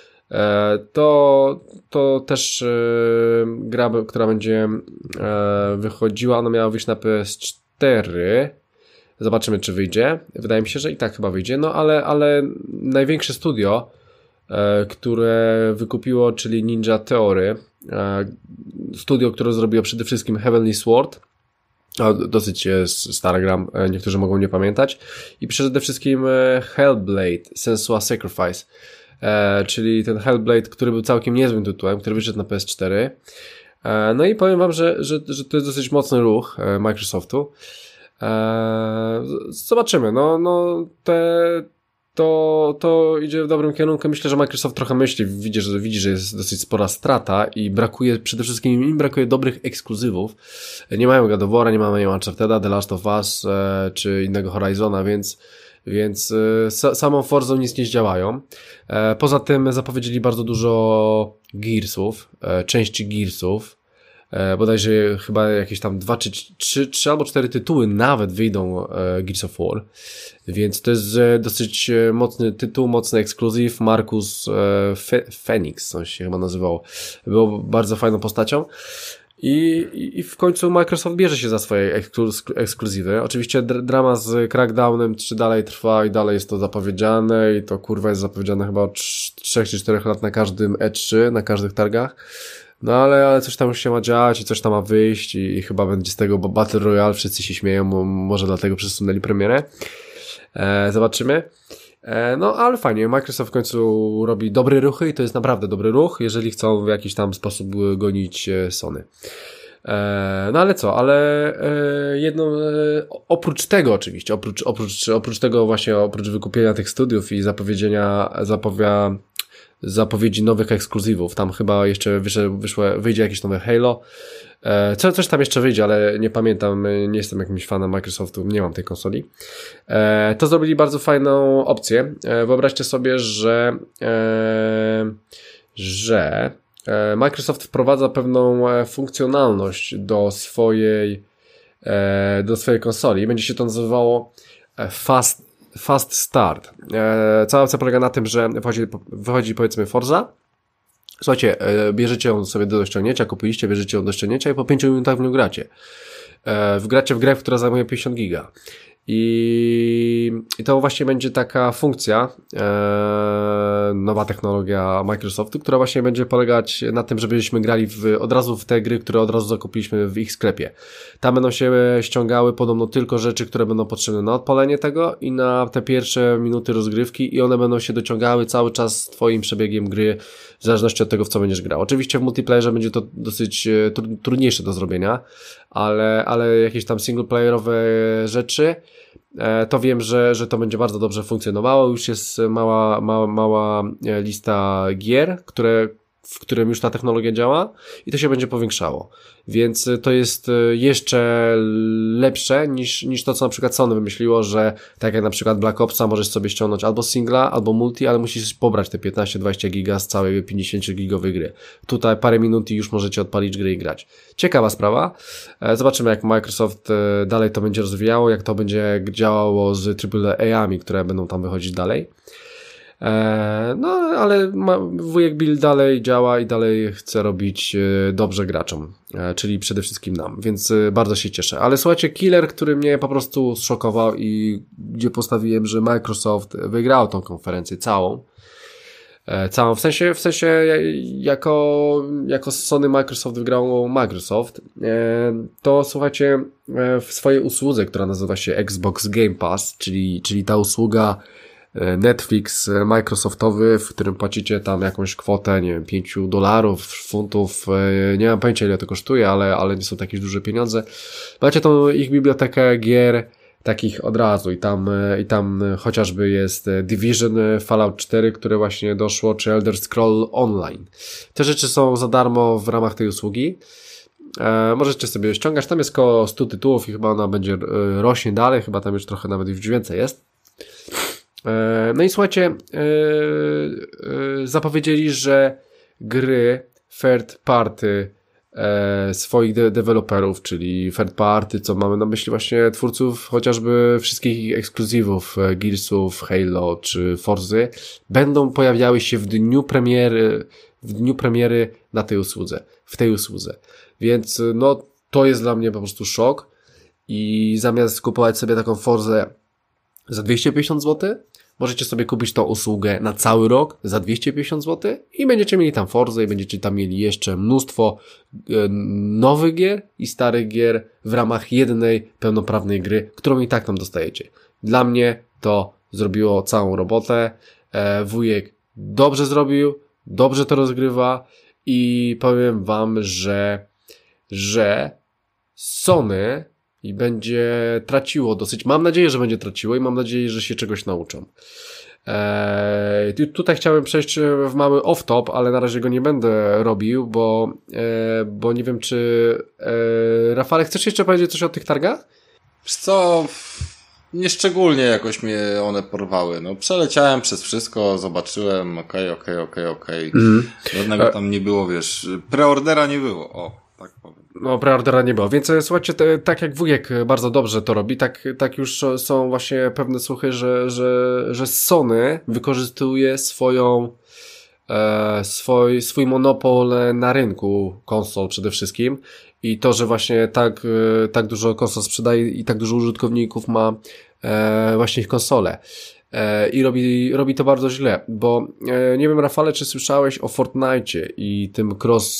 [SPEAKER 1] To, to też e, gra, która będzie e, wychodziła, ona miała wyjść na P S cztery. Zobaczymy, czy wyjdzie. Wydaje mi się, że i tak chyba wyjdzie. No ale, ale największe studio, e, które wykupiło, czyli Ninja Theory, e, studio, które zrobiło przede wszystkim Heavenly Sword, a dosyć jest stara gra, niektórzy mogą nie pamiętać, i przede wszystkim Hellblade Senua Sacrifice. E, czyli ten Hellblade, który był całkiem niezłym tytułem, który wyszedł na P S cztery. E, no i powiem wam, że, że, że to jest dosyć mocny ruch e, Microsoftu. E, zobaczymy. No, no te, to, to idzie w dobrym kierunku. Myślę, że Microsoft trochę myśli, widzi, że, widzi, że jest dosyć spora strata i brakuje, przede wszystkim im brakuje dobrych ekskluzywów. Nie mają God of War'a, nie mamy Uncharted'a, The Last of Us e, czy innego Horizona, więc Więc y, samą Forzą nic nie zdziałają. E, poza tym zapowiedzieli bardzo dużo Gearsów, e, części Gearsów. E, bodajże chyba jakieś tam dwa, czy trzy, trzy albo cztery tytuły nawet wyjdą e, Gears of War. Więc to jest e, dosyć mocny tytuł, mocny ekskluzyw. Marcus e, Fe Phoenix, on się chyba nazywał. Był bardzo fajną postacią. I, i w końcu Microsoft bierze się za swoje ekskluz ekskluzywy. Oczywiście dr drama z Crackdownem czy dalej trwa i dalej jest to zapowiedziane i to kurwa jest zapowiedziane chyba od trzech czy czterech lat na każdym E trzy, na każdych targach. No ale, ale coś tam już się ma dziać i coś tam ma wyjść i, i chyba będzie z tego Battle Royale, wszyscy się śmieją, bo może dlatego przesunęli premierę. E, zobaczymy. No, ale fajnie, Microsoft w końcu robi dobre ruchy i to jest naprawdę dobry ruch, jeżeli chcą w jakiś tam sposób gonić Sony. No ale co, ale jedno, oprócz tego oczywiście, oprócz, oprócz, oprócz tego właśnie, oprócz wykupienia tych studiów i zapowiedzenia, zapowia, zapowiedzi nowych ekskluzywów, tam chyba jeszcze wyszło, wyszło, wyjdzie jakieś nowe Halo, Co, coś tam jeszcze wyjdzie, ale nie pamiętam, nie jestem jakimś fanem Microsoftu, nie mam tej konsoli. E, to zrobili bardzo fajną opcję. E, wyobraźcie sobie, że, e, że Microsoft wprowadza pewną funkcjonalność do swojej, e, do swojej konsoli. Będzie się to nazywało Fast, Fast Start. E, cała opcja polega na tym, że wychodzi, wychodzi powiedzmy Forza. Słuchajcie, bierzecie ją sobie do ściągnięcia, kupiliście, bierzecie ją do ściągnięcia i po pięciu minutach w nią gracie. Wgracie w grę, która zajmuje pięćdziesiąt giga. I, i to właśnie będzie taka funkcja, e, nowa technologia Microsoftu, która właśnie będzie polegać na tym, żebyśmy grali w, od razu w te gry, które od razu zakupiliśmy w ich sklepie. Tam będą się ściągały podobno tylko rzeczy, które będą potrzebne na odpalenie tego i na te pierwsze minuty rozgrywki i one będą się dociągały cały czas z twoim przebiegiem gry, w zależności od tego, w co będziesz grał. Oczywiście w multiplayerze będzie to dosyć tr- trudniejsze do zrobienia, ale, ale jakieś tam singleplayerowe rzeczy, e, to wiem, że, że to będzie bardzo dobrze funkcjonowało. Już jest mała, mała, mała lista gier, które w którym już ta technologia działa i to się będzie powiększało. Więc to jest jeszcze lepsze niż, niż to, co na przykład Sony wymyśliło, że tak jak na przykład Black Opsa możesz sobie ściągnąć albo singla, albo multi, ale musisz pobrać te piętnaście dwadzieścia giga z całej pięćdziesięciogigowej gry. Tutaj parę minut i już możecie odpalić gry i grać. Ciekawa sprawa. Zobaczymy, jak Microsoft dalej to będzie rozwijało, jak to będzie działało z triple A-ami, które będą tam wychodzić dalej. No, ale wujek Bill dalej działa i dalej chce robić dobrze graczom, czyli przede wszystkim nam, więc bardzo się cieszę. Ale słuchajcie, killer, który mnie po prostu zszokował i gdzie postawiłem, że Microsoft wygrał tą konferencję całą, całą, w sensie, w sensie jako, jako Sony Microsoft wygrało Microsoft, to słuchajcie, w swojej usłudze, która nazywa się Xbox Game Pass, czyli, czyli ta usługa Netflix Microsoftowy, w którym płacicie tam jakąś kwotę, nie wiem, pięciu dolarów, funtów, nie mam pojęcia ile to kosztuje, ale, ale nie są to jakieś duże pieniądze. Macie tą ich bibliotekę gier takich od razu i tam, i tam chociażby jest Division, Fallout cztery, które właśnie doszło, czy Elder Scroll Online. Te rzeczy są za darmo w ramach tej usługi. E, możecie sobie ściągać, tam jest około stu tytułów i chyba ona będzie e, rośnie dalej, chyba tam już trochę nawet już więcej jest. No i słuchajcie, yy, yy, zapowiedzieli, że gry third party e, swoich de- deweloperów, czyli third party, co mamy na myśli właśnie twórców chociażby wszystkich ekskluzywów Gearsów, Halo czy Forzy, będą pojawiały się w dniu premiery, w dniu premiery na tej usłudze, w tej usłudze. Więc no to jest dla mnie po prostu szok i zamiast kupować sobie taką Forzę za dwieście pięćdziesiąt złotych, możecie sobie kupić tą usługę na cały rok za dwieście pięćdziesiąt złotych i będziecie mieli tam Forzę i będziecie tam mieli jeszcze mnóstwo e, nowych gier i starych gier w ramach jednej pełnoprawnej gry, którą i tak tam dostajecie. Dla mnie to zrobiło całą robotę. E, wujek dobrze zrobił, dobrze to rozgrywa i powiem wam, że, że Sony i będzie traciło dosyć. Mam nadzieję, że będzie traciło i mam nadzieję, że się czegoś nauczą. Eee, tutaj chciałem przejść w mały off-top, ale na razie go nie będę robił, bo, e, bo nie wiem, czy e, Rafale, chcesz jeszcze powiedzieć coś o tych targach?
[SPEAKER 2] Wiesz co, nieszczególnie jakoś mnie one porwały. No, przeleciałem przez wszystko, zobaczyłem, okej, okej, okej, okej. Żadnego tam nie było, wiesz, preordera nie było, o, tak powiem.
[SPEAKER 1] No, preordera nie było, więc słuchajcie, te, tak jak wujek bardzo dobrze to robi, tak, tak już są właśnie pewne słuchy, że, że, że Sony wykorzystuje swoją, e, swój, swój monopol na rynku konsol przede wszystkim i to, że właśnie tak, e, tak dużo konsol sprzedaje i tak dużo użytkowników ma e, właśnie ich konsole. I robi, robi to bardzo źle, bo nie wiem, Rafale, czy słyszałeś o Fortnite i tym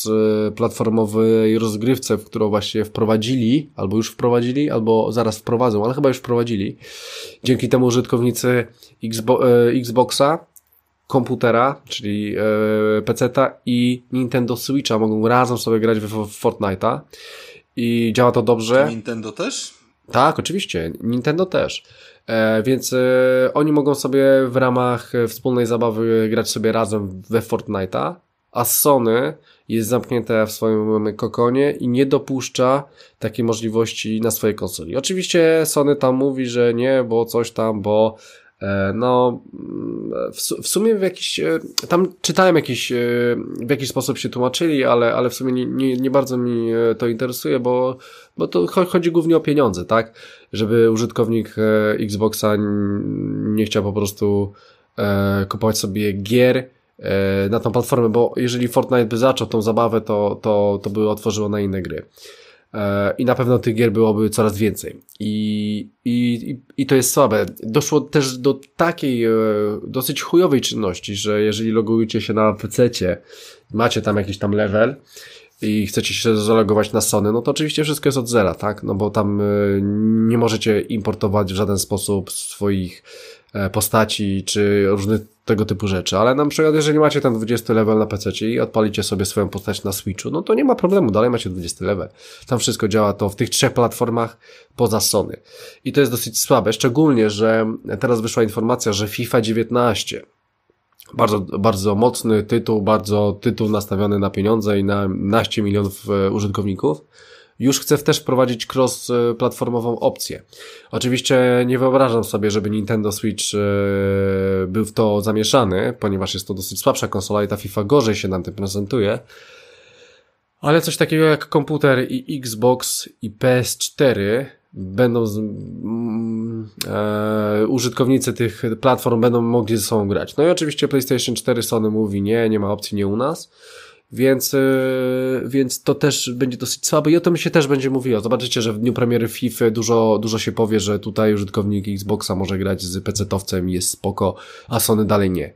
[SPEAKER 1] cross-platformowej rozgrywce, w którą właśnie wprowadzili, albo już wprowadzili, albo zaraz wprowadzą, ale chyba już wprowadzili. Dzięki temu użytkownicy Xbo- Xboxa, komputera, czyli peceta i Nintendo Switcha mogą razem sobie grać w Fortnite'a i działa to dobrze.
[SPEAKER 2] Czy Nintendo też?
[SPEAKER 1] Tak, oczywiście. Nintendo też. E, więc e, oni mogą sobie w ramach wspólnej zabawy grać sobie razem we Fortnite'a, a Sony jest zamknięte w swoim kokonie i nie dopuszcza takiej możliwości na swojej konsoli. Oczywiście Sony tam mówi, że nie, bo coś tam, bo e, no w, w sumie w jakiś e, tam czytałem jakiś, e, w jakiś sposób się tłumaczyli, ale, ale w sumie nie, nie, nie bardzo mi to interesuje, bo, bo to chodzi głównie o pieniądze, tak? Żeby użytkownik e, Xboxa nie chciał po prostu e, kupować sobie gier e, na tą platformę, bo jeżeli Fortnite by zaczął tą zabawę, to, to, to by otworzyło na inne gry. E, I na pewno tych gier byłoby coraz więcej. I, i, i to jest słabe. Doszło też do takiej e, dosyć chujowej czynności, że jeżeli logujecie się na pececie, macie tam jakiś tam level i chcecie się zalogować na Sony, no to oczywiście wszystko jest od zera, tak? No bo tam y, nie możecie importować w żaden sposób swoich e, postaci czy różnych tego typu rzeczy, ale na przykład jeżeli macie ten dwudziesty level na pececie i odpalicie sobie swoją postać na Switchu, no to nie ma problemu, dalej macie dwudziesty level. Tam wszystko działa to w tych trzech platformach poza Sony. I to jest dosyć słabe, szczególnie, że teraz wyszła informacja, że FIFA dziewiętnaście Bardzo, bardzo mocny tytuł, bardzo tytuł nastawiony na pieniądze i na naście milionów użytkowników. Już chce też wprowadzić cross-platformową opcję. Oczywiście nie wyobrażam sobie, żeby Nintendo Switch był w to zamieszany, ponieważ jest to dosyć słabsza konsola i ta FIFA gorzej się nam tym prezentuje. Ale coś takiego jak komputer i Xbox i P S cztery będą z, mm, e, użytkownicy tych platform będą mogli ze sobą grać. No i oczywiście PlayStation cztery, Sony mówi nie, nie ma opcji, nie u nas. Więc, yy, więc to też będzie dosyć słabe i o tym się też będzie mówiło. Zobaczycie, że w dniu premiery FIFA dużo, dużo się powie, że tutaj użytkownik Xboxa może grać z pecetowcem i jest spoko, a Sony dalej nie.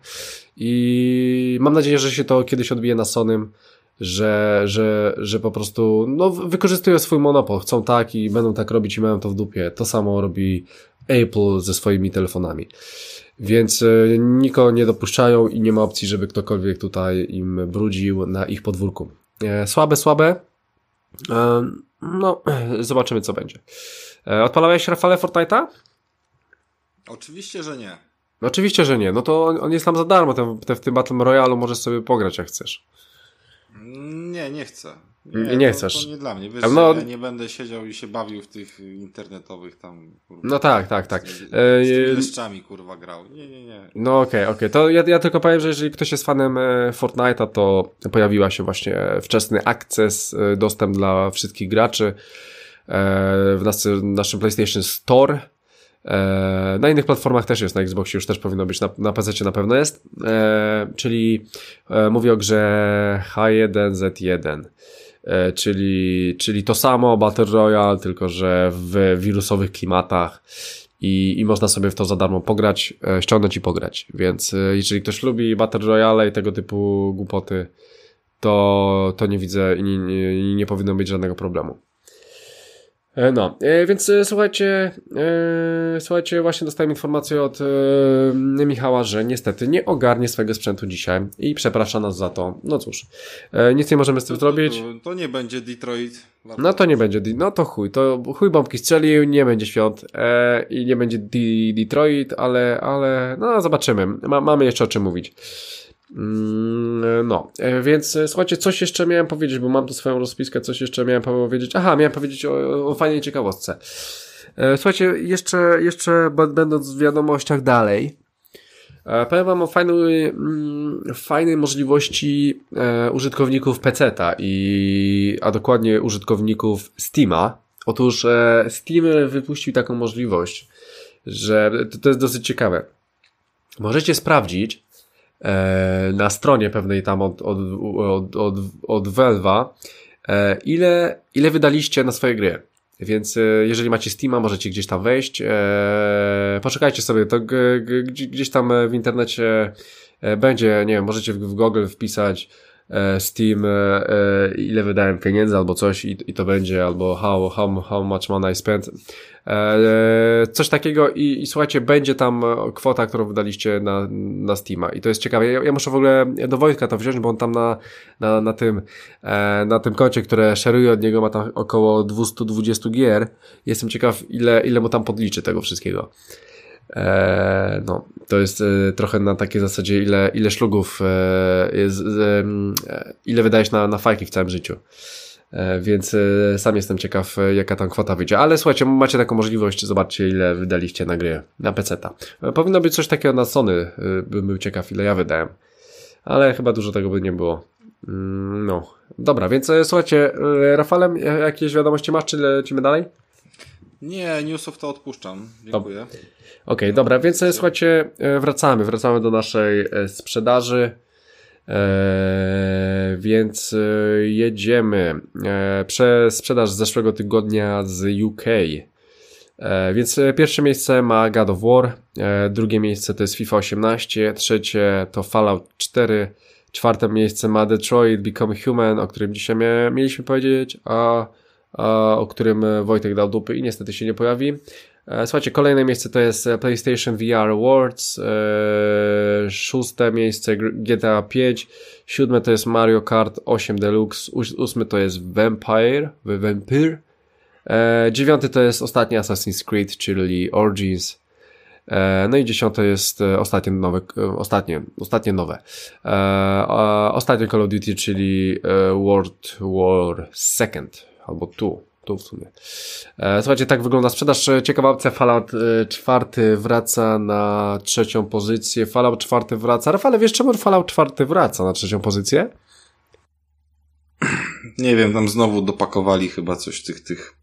[SPEAKER 1] I mam nadzieję, że się to kiedyś odbije na Sonym, że, że, że po prostu no, wykorzystują swój monopol, chcą tak i będą tak robić i mają to w dupie. To samo robi Apple ze swoimi telefonami. Więc y, nikogo nie dopuszczają i nie ma opcji, żeby ktokolwiek tutaj im brudził na ich podwórku. E, słabe, słabe. E, no, zobaczymy co będzie. E, odpalałeś, Rafale, Fortnite'a?
[SPEAKER 2] Oczywiście, że nie.
[SPEAKER 1] Oczywiście, że nie. No to on, on jest tam za darmo. Ten, ten, w tym Battle Royale możesz sobie pograć jak chcesz.
[SPEAKER 2] Nie, nie chcę.
[SPEAKER 1] Nie, nie
[SPEAKER 2] to,
[SPEAKER 1] chcesz.
[SPEAKER 2] To nie dla mnie. Wiesz,
[SPEAKER 1] no,
[SPEAKER 2] ja nie będę siedział i się bawił w tych internetowych tam, kurwa.
[SPEAKER 1] No tak, tak, tak.
[SPEAKER 2] Z, z tymi leszczami, kurwa, grał. Nie, nie, nie.
[SPEAKER 1] No okej, okay, okej. Okay. To ja, ja tylko powiem, że jeżeli ktoś jest fanem Fortnite'a, to pojawiła się właśnie wczesny akces, dostęp dla wszystkich graczy w nas, naszym PlayStation Store. Na innych platformach też jest, na Xboxie już też powinno być, na, na P C na pewno jest. Czyli mówię o grze H jeden Z jeden. Czyli, czyli to samo Battle Royale, tylko że w wirusowych klimatach i, i można sobie w to za darmo pograć, ściągnąć i pograć. Więc jeżeli ktoś lubi Battle Royale i tego typu głupoty, to, to nie widzę i nie, nie, nie powinno być żadnego problemu. No, więc słuchajcie, słuchajcie, właśnie dostałem informację od Michała, że niestety nie ogarnie swojego sprzętu dzisiaj i przeprasza nas za to. No cóż, nic nie możemy z tym
[SPEAKER 2] to,
[SPEAKER 1] zrobić.
[SPEAKER 2] To, to nie będzie Detroit.
[SPEAKER 1] No to nie będzie, no to chuj, to chuj bombki strzelił, nie będzie świąt e, i nie będzie D- Detroit, ale, ale no zobaczymy, Ma, mamy jeszcze o czym mówić. No, więc słuchajcie, coś jeszcze miałem powiedzieć, bo mam tu swoją rozpiskę, coś jeszcze miałem powiedzieć. Aha, miałem powiedzieć o, o fajnej ciekawostce. Słuchajcie, jeszcze, jeszcze będąc w wiadomościach dalej, powiem wam o fajnej, fajnej możliwości użytkowników peceta i, a dokładnie użytkowników Steama. Otóż Steam wypuścił taką możliwość, że to, to jest dosyć ciekawe. Możecie sprawdzić na stronie pewnej tam od, od, od, od, od Valve'a ile, ile wydaliście na swoje gry. Więc jeżeli macie Steama, możecie gdzieś tam wejść. Poczekajcie sobie, to g, g, gdzieś tam w internecie będzie, nie wiem, możecie w, w Google wpisać Steam, ile wydałem pieniędzy albo coś i, i to będzie, albo how, how, how much money I spent. Coś takiego i, i słuchajcie, będzie tam kwota, którą wydaliście na, na Steama i to jest ciekawe. Ja, ja muszę w ogóle do Wojtka to wziąć, bo on tam na, na, na tym na tym koncie, które szeruje od niego, ma tam około dwieście dwadzieścia gier. Jestem ciekaw, ile, ile mu tam podliczy tego wszystkiego. Eee, no, to jest e, trochę na takiej zasadzie, ile, ile szlugów, e, jest, e, ile wydajesz na, na fajki w całym życiu. E, więc e, sam jestem ciekaw, e, jaka tam kwota wyjdzie. Ale słuchajcie, macie taką możliwość, zobaczcie, ile wydaliście na gry, na peceta. E, powinno być coś takiego na Sony, e, bym był ciekaw, ile ja wydałem. Ale chyba dużo tego by nie było. Mm, no, dobra, więc e, słuchajcie, e, Rafale, jakieś wiadomości masz, czy lecimy dalej?
[SPEAKER 2] Nie, newsów to odpuszczam. Dziękuję.
[SPEAKER 1] Okej, okay, dobra, więc słuchajcie, wracamy, wracamy do naszej sprzedaży, eee, więc jedziemy eee, przez sprzedaż z zeszłego tygodnia z U K. Eee, więc pierwsze miejsce ma God of War, eee, drugie miejsce to jest FIFA osiemnaście, trzecie to Fallout cztery, czwarte miejsce ma Detroit Become Human, o którym dzisiaj mia- mieliśmy powiedzieć, a A, o którym Wojtek dał dupy i niestety się nie pojawi. Słuchajcie, kolejne miejsce to jest PlayStation V R Awards, e, szóste miejsce G T A pięć, siódme to jest Mario Kart osiem Deluxe, ósmy to jest Vampire, Vampire, e, dziewiąty to jest ostatni Assassin's Creed, czyli Origins, No i dziesiąte jest ostatnie nowe, ostatnie, ostatnie nowe. Ostatnie Call of Duty, czyli World War Second, albo tu, tu w sumie. Słuchajcie, tak wygląda sprzedaż. Ciekawa opcja, Fallout czwarty wraca na trzecią pozycję. Fallout czwarty wraca. Rafale, wiesz czemu Fallout czwarty wraca na trzecią pozycję?
[SPEAKER 2] Nie wiem, tam znowu dopakowali chyba coś tych, tych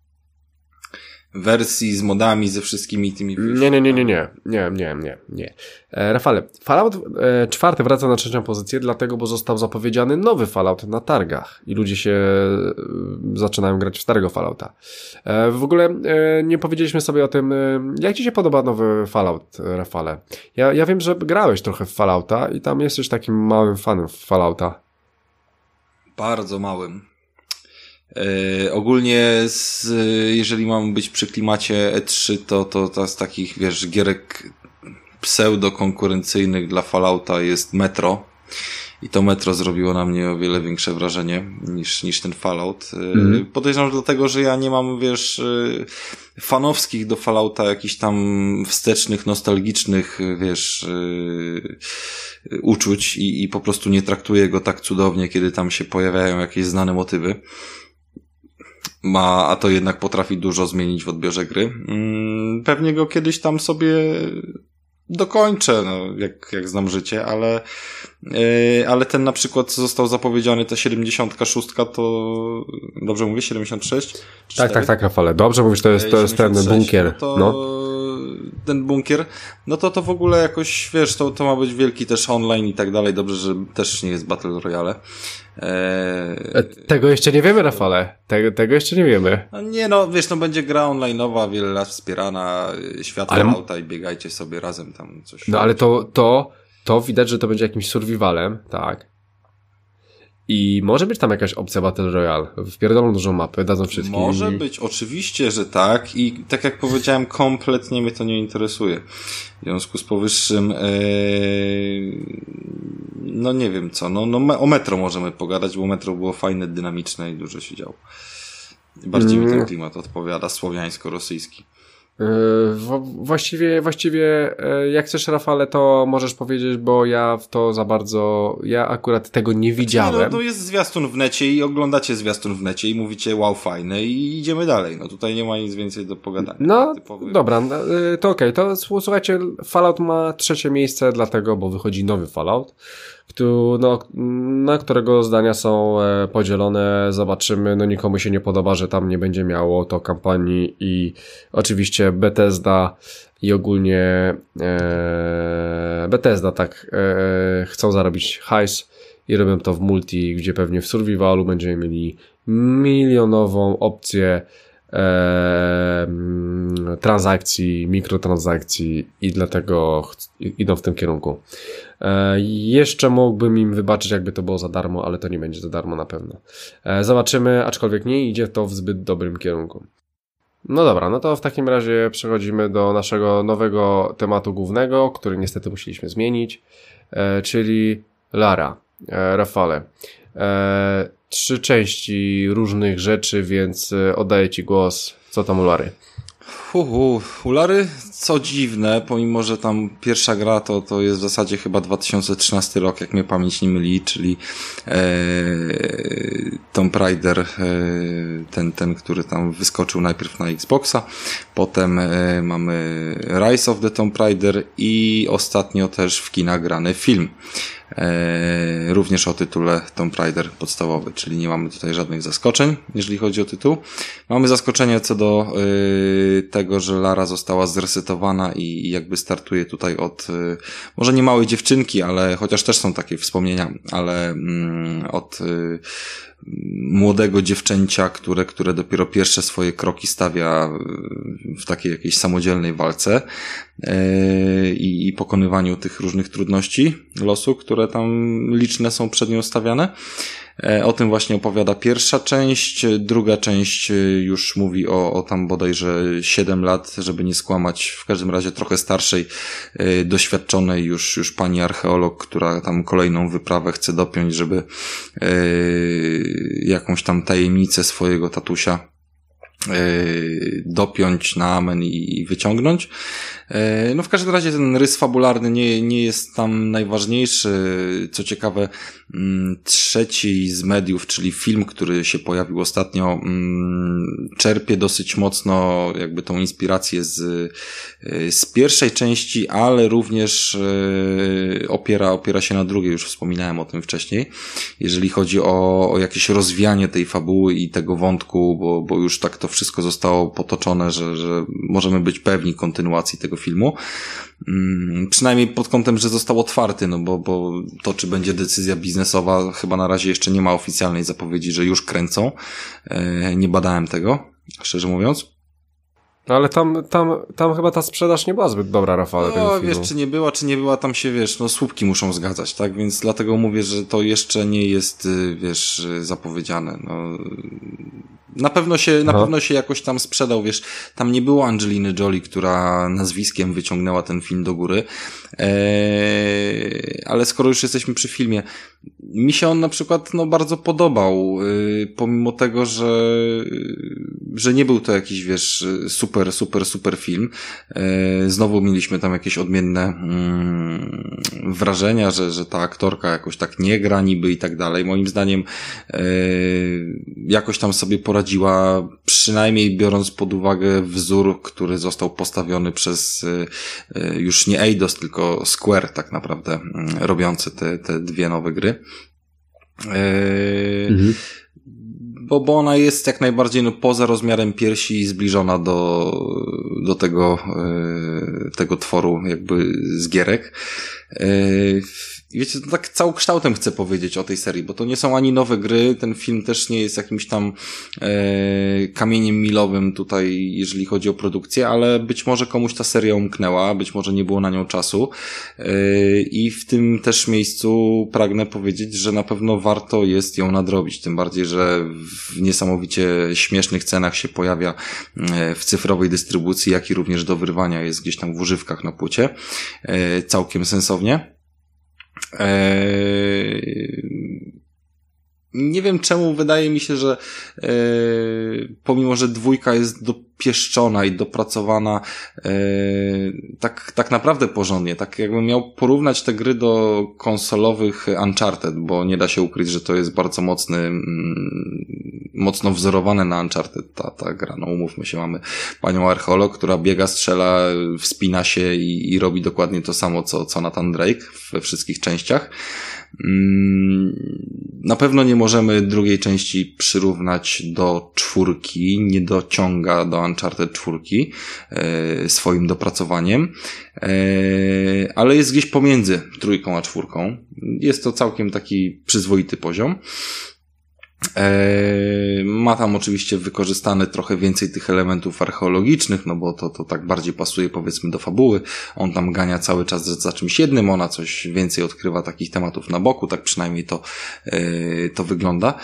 [SPEAKER 2] wersji z modami, ze wszystkimi tymi...
[SPEAKER 1] Nie, nie, nie, nie, nie, nie, nie, nie, nie. E, Rafale, Fallout e, czwarty wraca na trzecią pozycję, dlatego, bo został zapowiedziany nowy Fallout na targach i ludzie się e, zaczynają grać w starego Fallouta. E, w ogóle e, nie powiedzieliśmy sobie o tym, e, jak ci się podoba nowy Fallout, e, Rafale? Ja, ja wiem, że grałeś trochę w Fallouta i tam jesteś takim małym fanem Fallouta.
[SPEAKER 2] Bardzo małym. Yy, ogólnie z, jeżeli mam być przy klimacie E trzy, to, to, to z takich, wiesz, gierek pseudo-konkurencyjnych dla Fallouta jest Metro. I to Metro zrobiło na mnie o wiele większe wrażenie niż, niż ten Fallout. Yy, mm. Podejrzewam, że dlatego, że ja nie mam, wiesz, yy, fanowskich do Fallouta jakichś tam wstecznych, nostalgicznych, wiesz, yy, uczuć i, i po prostu nie traktuję go tak cudownie, kiedy tam się pojawiają jakieś znane motywy. Ma, a to jednak potrafi dużo zmienić w odbiorze gry. Pewnie go kiedyś tam sobie dokończę, no, jak, jak znam życie, ale, yy, ale ten na przykład, co został zapowiedziany, ta siedemdziesiąt sześć, to dobrze mówię, siedemdziesiąt sześć?
[SPEAKER 1] Tak, tak, tak, Rafale, dobrze mówisz, to jest, to jest ten bunkier.
[SPEAKER 2] No to,
[SPEAKER 1] no.
[SPEAKER 2] Ten bunkier, no to to w ogóle jakoś, wiesz, to, to ma być wielki też online i tak dalej, dobrze, że też nie jest Battle Royale. Eee...
[SPEAKER 1] Tego jeszcze nie wiemy, Rafale, tego, tego jeszcze nie wiemy.
[SPEAKER 2] No nie, no wiesz, no będzie gra online'owa, wiele lat wspierana, świat ale... Fallouta i biegajcie sobie razem tam coś.
[SPEAKER 1] No ale to, to, to widać, że to będzie jakimś survivalem, tak. I może być tam jakaś opcja Battle Royale. Wpierdolą dużą mapę, dadzą wszystkim.
[SPEAKER 2] Może być, oczywiście, że tak. I tak jak powiedziałem, kompletnie mnie to nie interesuje. W związku z powyższym, ee, no nie wiem co, no, no o Metro możemy pogadać, bo Metro było fajne, dynamiczne i dużo się działo. Bardziej mm. mi ten klimat odpowiada, słowiańsko-rosyjski.
[SPEAKER 1] Właściwie, właściwie jak chcesz, Rafale, to możesz powiedzieć, bo ja w to za bardzo, ja akurat tego nie widziałem.
[SPEAKER 2] Znaczy, no, to jest zwiastun w necie i oglądacie zwiastun w necie i mówicie wow, fajne i idziemy dalej. No tutaj nie ma nic więcej do pogadania.
[SPEAKER 1] No typowy... dobra, to okej, okay. To słuchajcie, Fallout ma trzecie miejsce dlatego, bo wychodzi nowy Fallout, no, na którego zdania są podzielone, zobaczymy, no nikomu się nie podoba, że tam nie będzie miało to kampanii i oczywiście Bethesda i ogólnie e, Bethesda tak e, chcą zarobić hajs i robią to w multi, gdzie pewnie w survivalu będziemy mieli milionową opcję e, transakcji, mikrotransakcji i dlatego ch- idą w tym kierunku. E, jeszcze mógłbym im wybaczyć, jakby to było za darmo, ale to nie będzie za darmo na pewno. E, zobaczymy, aczkolwiek nie idzie to w zbyt dobrym kierunku. No dobra, no to w takim razie przechodzimy do naszego nowego tematu głównego, który niestety musieliśmy zmienić, e, czyli Lara. E, Rafale. E, trzy części różnych rzeczy, więc oddaję Ci głos. Co tam u Lary?
[SPEAKER 2] Uhu, u Lary, co dziwne, pomimo że tam pierwsza gra to, to jest w zasadzie chyba dwa tysiące trzynasty rok, jak mnie pamięć nie myli, czyli e, Tomb Raider, e, ten, ten, który tam wyskoczył najpierw na Xboxa, potem e, mamy Rise of the Tomb Raider i ostatnio też w kinach grany film. E, również o tytule Tomb Raider podstawowy, czyli nie mamy tutaj żadnych zaskoczeń, jeżeli chodzi o tytuł. Mamy zaskoczenie co do e, tego, że Lara została zresetowana i, i jakby startuje tutaj od e, może nie małej dziewczynki, ale chociaż też są takie wspomnienia, ale mm, od e, młodego dziewczęcia, które, które dopiero pierwsze swoje kroki stawia w takiej jakiejś samodzielnej walce yy, i, i pokonywaniu tych różnych trudności losu, które tam liczne są przed nią stawiane. O tym właśnie opowiada pierwsza część. Druga część już mówi o, o tam bodajże siedem lat, żeby nie skłamać, w każdym razie trochę starszej, yy, doświadczonej już, już pani archeolog, która tam kolejną wyprawę chce dopiąć, żeby yy, jakąś tam tajemnicę swojego tatusia yy, dopiąć na amen i, i wyciągnąć. No w każdym razie ten rys fabularny nie, nie jest tam najważniejszy. Co ciekawe, trzeci z mediów, czyli film, który się pojawił ostatnio, czerpie dosyć mocno jakby tą inspirację z, z pierwszej części, ale również opiera, opiera się na drugiej, już wspominałem o tym wcześniej, jeżeli chodzi o, o jakieś rozwianie tej fabuły i tego wątku, bo, bo już tak to wszystko zostało potoczone, że, że możemy być pewni kontynuacji tego filmu. Hmm, przynajmniej pod kątem, że został otwarty, no bo, bo to, czy będzie decyzja biznesowa, chyba na razie jeszcze nie ma oficjalnej zapowiedzi, że już kręcą. E, nie badałem tego, szczerze mówiąc.
[SPEAKER 1] No ale tam, tam, tam chyba ta sprzedaż nie była zbyt dobra, Rafał.
[SPEAKER 2] No wiesz, czy nie była, czy nie była, tam się, wiesz, no słupki muszą zgadzać, tak? Więc dlatego mówię, że to jeszcze nie jest, wiesz, zapowiedziane. No, na pewno się, na pewno się jakoś tam sprzedał, wiesz, tam nie było Angeliny Jolie, która nazwiskiem wyciągnęła ten film do góry, eee, ale skoro już jesteśmy przy filmie, mi się on na przykład, no, bardzo podobał, yy, pomimo tego, że, że nie był to jakiś, wiesz, super, super, super film. Yy, znowu mieliśmy tam jakieś odmienne yy, wrażenia, że, że ta aktorka jakoś tak nie gra niby i tak dalej. Moim zdaniem yy, jakoś tam sobie poradziła, przynajmniej biorąc pod uwagę wzór, który został postawiony przez yy, już nie Eidos, tylko Square tak naprawdę, yy, robiący te, te dwie nowe gry. Yy, mhm. bo, bo ona jest jak najbardziej, no, poza rozmiarem piersi zbliżona do, do tego, yy, tego tworu jakby z gierek. Yy, wiecie, to tak całokształtem chcę powiedzieć o tej serii, bo to nie są ani nowe gry, ten film też nie jest jakimś tam e, kamieniem milowym tutaj, jeżeli chodzi o produkcję, ale być może komuś ta seria umknęła, być może nie było na nią czasu e, i w tym też miejscu pragnę powiedzieć, że na pewno warto jest ją nadrobić, tym bardziej, że w niesamowicie śmiesznych cenach się pojawia e, w cyfrowej dystrybucji, jak i również do wyrwania jest gdzieś tam w używkach na płycie, e, całkiem sensownie. Eee, nie wiem czemu, wydaje mi się, że e, pomimo, że dwójka jest dopieszczona i dopracowana e, tak, tak naprawdę porządnie, tak jakbym miał porównać te gry do konsolowych Uncharted, bo nie da się ukryć, że to jest bardzo mocny, mm, mocno wzorowane na Uncharted ta, ta gra. No umówmy się, mamy panią archeolog, która biega, strzela, wspina się i, i robi dokładnie to samo, co, co Nathan Drake we wszystkich częściach. Na pewno nie możemy drugiej części przyrównać do czwórki, nie dociąga do Uncharted czwórki e, swoim dopracowaniem, e, ale jest gdzieś pomiędzy trójką a czwórką. Jest to całkiem taki przyzwoity poziom. Eee, ma tam oczywiście wykorzystane trochę więcej tych elementów archeologicznych, no bo to, to tak bardziej pasuje powiedzmy do fabuły. On tam gania cały czas za czymś jednym, ona coś więcej odkrywa takich tematów na boku, tak przynajmniej to, eee, to wygląda.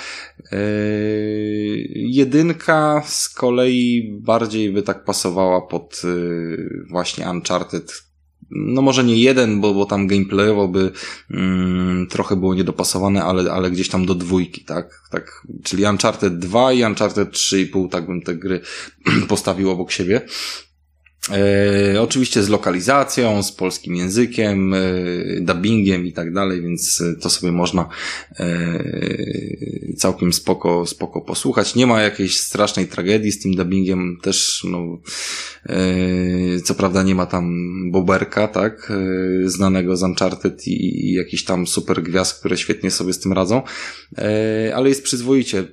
[SPEAKER 2] Eee, jedynka z kolei bardziej by tak pasowała pod eee, właśnie Uncharted. No może nie jeden, bo, bo tam gameplayowo by mm, trochę było niedopasowane, ale, ale gdzieś tam do dwójki, tak? tak? Czyli Uncharted dwa i Uncharted trzy i pół, tak bym te gry postawił obok siebie. E, oczywiście z lokalizacją, z polskim językiem, e, dubbingiem i tak dalej, więc to sobie można e, całkiem spoko, spoko posłuchać. Nie ma jakiejś strasznej tragedii z tym dubbingiem, też no e, co prawda nie ma tam Boberka, tak, e, znanego z Uncharted i, i jakichś tam super gwiazd, które świetnie sobie z tym radzą, e, ale jest przyzwoicie.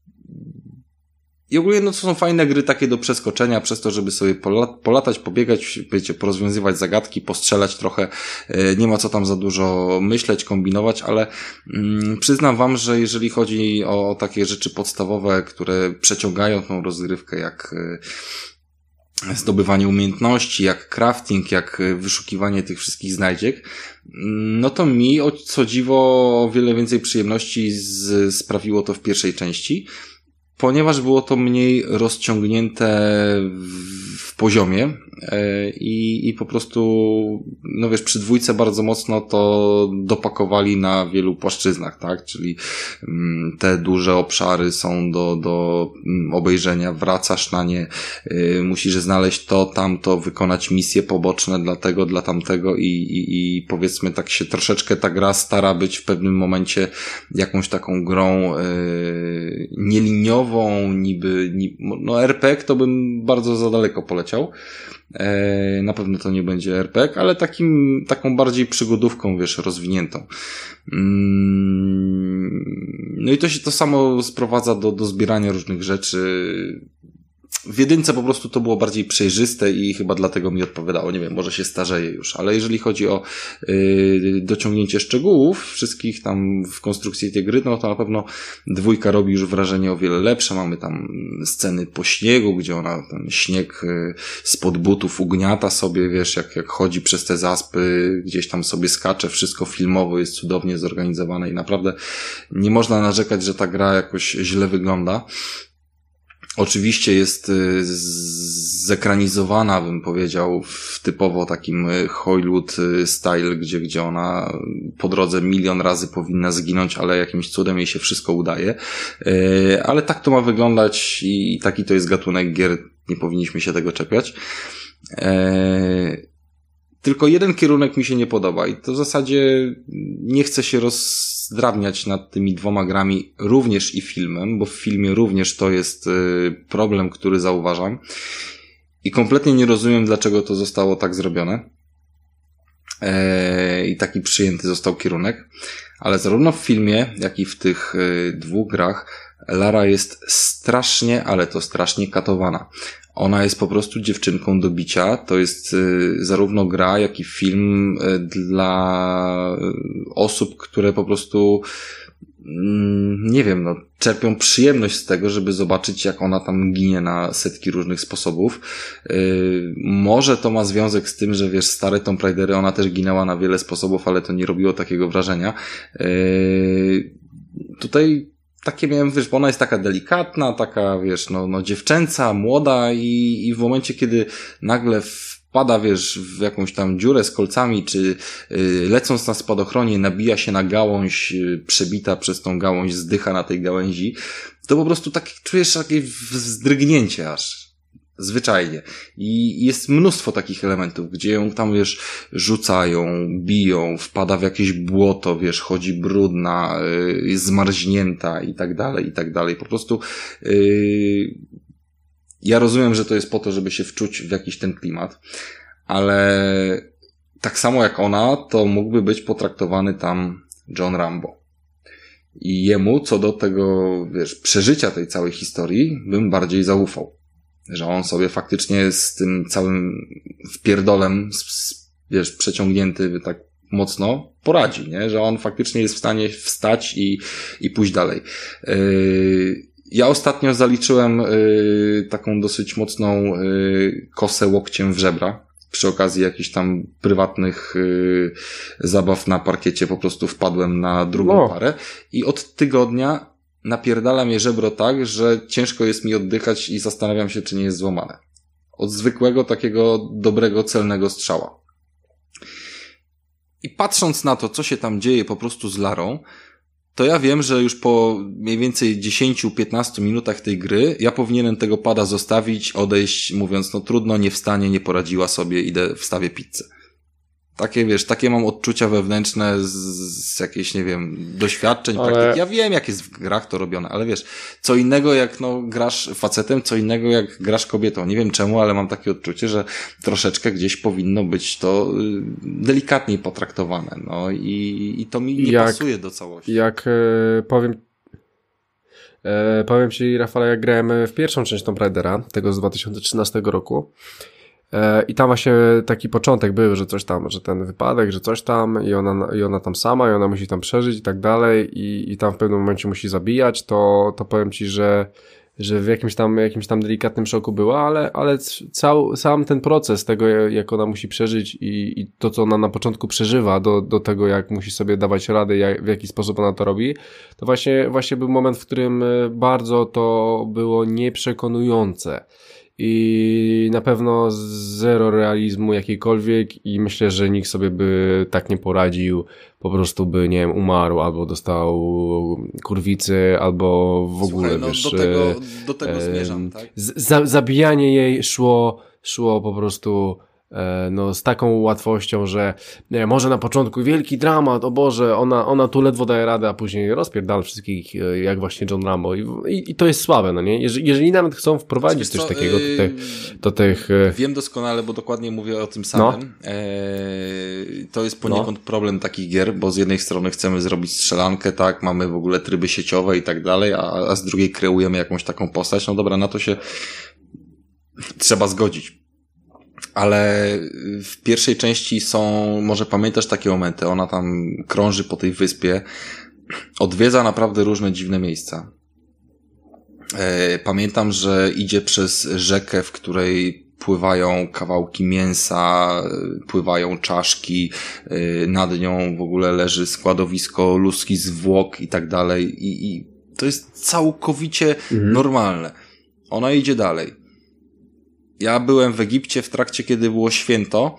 [SPEAKER 2] I ogólnie no to są fajne gry takie do przeskoczenia, przez to, żeby sobie pola- polatać, pobiegać, wiecie, porozwiązywać zagadki, postrzelać trochę. Nie ma co tam za dużo myśleć, kombinować, ale mm, przyznam wam, że jeżeli chodzi o, o takie rzeczy podstawowe, które przeciągają tą rozgrywkę, jak y, zdobywanie umiejętności, jak crafting, jak wyszukiwanie tych wszystkich znajdziek, no to mi, o co dziwo, o wiele więcej przyjemności z, sprawiło to w pierwszej części, ponieważ było to mniej rozciągnięte w w poziomie i, i po prostu, no wiesz, przy dwójce bardzo mocno to dopakowali na wielu płaszczyznach, tak, czyli te duże obszary są do, do obejrzenia, wracasz na nie, musisz znaleźć to, tamto, wykonać misje poboczne dla tego, dla tamtego i, i, i powiedzmy tak się troszeczkę ta gra stara być w pewnym momencie jakąś taką grą yy, nieliniową, niby, niby no er pe gie to bym bardzo za daleko poleciał. E, na pewno to nie będzie er pe gie, ale takim, taką bardziej przygodówką, wiesz, rozwiniętą. Mm, no i to się to samo sprowadza do, do zbierania różnych rzeczy. W jedynce po prostu to było bardziej przejrzyste i chyba dlatego mi odpowiadało. Nie wiem, może się starzeje już, ale jeżeli chodzi o yy, dociągnięcie szczegółów wszystkich tam w konstrukcji tej gry, no to na pewno dwójka robi już wrażenie o wiele lepsze. Mamy tam sceny po śniegu, gdzie ona ten śnieg yy, spod butów ugniata sobie, wiesz, jak, jak chodzi przez te zaspy, gdzieś tam sobie skacze, wszystko filmowo jest cudownie zorganizowane i naprawdę nie można narzekać, że ta gra jakoś źle wygląda. Oczywiście jest zekranizowana, bym powiedział, w typowo takim Hollywood style, gdzie, gdzie ona po drodze milion razy powinna zginąć, ale jakimś cudem jej się wszystko udaje. Ale tak to ma wyglądać i taki to jest gatunek gier, nie powinniśmy się tego czepiać. Tylko jeden kierunek mi się nie podoba i to w zasadzie nie chcę się rozdrabniać nad tymi dwoma grami, również i filmem, bo w filmie również to jest problem, który zauważam i kompletnie nie rozumiem, dlaczego to zostało tak zrobione eee, i taki przyjęty został kierunek, ale zarówno w filmie, jak i w tych dwóch grach Lara jest strasznie, ale to strasznie katowana. Ona jest po prostu dziewczynką do bicia. To jest y, zarówno gra, jak i film y, dla osób, które po prostu y, nie wiem, no, czerpią przyjemność z tego, żeby zobaczyć, jak ona tam ginie na setki różnych sposobów. Y, może to ma związek z tym, że wiesz, stare Tomb Raidery, ona też ginęła na wiele sposobów, ale to nie robiło takiego wrażenia. Y, tutaj takie miałem, wiesz, bo ona jest taka delikatna, taka, wiesz, no, no dziewczęca, młoda i, i w momencie, kiedy nagle wpada, wiesz, w jakąś tam dziurę z kolcami, czy y, lecąc na spadochronie nabija się na gałąź, y, przebita przez tą gałąź, zdycha na tej gałęzi, to po prostu tak czujesz takie wzdrygnięcie aż. Zwyczajnie. I jest mnóstwo takich elementów, gdzie ją tam, wiesz, rzucają, biją, wpada w jakieś błoto, wiesz, chodzi brudna, yy, jest zmarznięta i tak dalej, i tak dalej. Po prostu yy, ja rozumiem, że to jest po to, żeby się wczuć w jakiś ten klimat, ale tak samo jak ona, to mógłby być potraktowany tam John Rambo. I jemu, co do tego, wiesz, przeżycia tej całej historii, bym bardziej zaufał. Że on sobie faktycznie z tym całym wpierdolem, wiesz, przeciągnięty tak mocno poradzi, nie? Że on faktycznie jest w stanie wstać i, i pójść dalej. Yy, ja ostatnio zaliczyłem yy, taką dosyć mocną yy, kosę łokciem w żebra. Przy okazji jakichś tam prywatnych yy, zabaw na parkiecie po prostu wpadłem na drugą no. parę i od tygodnia napierdala mnie żebro tak, że ciężko jest mi oddychać i zastanawiam się, czy nie jest złamane. Od zwykłego, takiego dobrego, celnego strzała. I patrząc na to, co się tam dzieje po prostu z Larą, to ja wiem, że już po mniej więcej dziesięć do piętnastu minutach tej gry ja powinienem tego pada zostawić, odejść, mówiąc, no trudno, nie wstanie, nie poradziła sobie, idę wstawię pizzę. Takie, wiesz, takie mam odczucia wewnętrzne z, z jakichś, nie wiem, doświadczeń, ale... praktyk. Ja wiem, jak jest w grach to robione, ale wiesz, co innego jak, no, grasz facetem, co innego jak grasz kobietą. Nie wiem czemu, ale mam takie odczucie, że troszeczkę gdzieś powinno być to delikatniej potraktowane, no i, i to mi nie jak, pasuje do całości.
[SPEAKER 1] Jak e, powiem e, powiem ci, Rafale, jak grałem w pierwszą część Tomb Raidera, tego z dwa tysiące trzynastego roku, i tam właśnie taki początek był, że coś tam, że ten wypadek, że coś tam i ona, i ona tam sama i ona musi tam przeżyć i tak dalej i, i tam w pewnym momencie musi zabijać, to, to powiem ci, że, że w jakimś tam, jakimś tam delikatnym szoku była, ale, ale cał, sam ten proces tego, jak ona musi przeżyć i, i to, co ona na początku przeżywa do, do tego, jak musi sobie dawać radę, jak, w jaki sposób ona to robi, to właśnie, właśnie był moment, w którym bardzo to było nieprzekonujące. I, i na pewno zero realizmu jakiejkolwiek i myślę, że nikt sobie by tak nie poradził, po prostu by, nie wiem, umarł albo dostał kurwicy, albo w ogóle,
[SPEAKER 2] Słuchaj, no,
[SPEAKER 1] wiesz...
[SPEAKER 2] do tego, do tego zmierzam, tak?
[SPEAKER 1] Z, zabijanie jej szło, szło po prostu... no z taką łatwością, że nie, może na początku wielki dramat, o Boże, ona, ona tu ledwo daje radę, a później rozpierdala wszystkich, jak właśnie John Rambo. I, i, i to jest słabe, no nie? Jeżeli, jeżeli nawet chcą wprowadzić coś co, takiego do, te, do tych...
[SPEAKER 2] Wiem doskonale, bo dokładnie mówię o tym samym. No. Eee, to jest poniekąd no. problem takich gier, bo z jednej strony chcemy zrobić strzelankę, tak, mamy w ogóle tryby sieciowe i tak dalej, a, a z drugiej kreujemy jakąś taką postać. No dobra, na to się trzeba zgodzić. Ale w pierwszej części są, może pamiętasz takie momenty, ona tam krąży po tej wyspie, odwiedza naprawdę różne dziwne miejsca. Pamiętam, że idzie przez rzekę, w której pływają kawałki mięsa, pływają czaszki, nad nią w ogóle leży składowisko ludzkich zwłok i tak dalej. I, i to jest całkowicie mhm. normalne. Ona idzie dalej. Ja byłem w Egipcie w trakcie, kiedy było święto,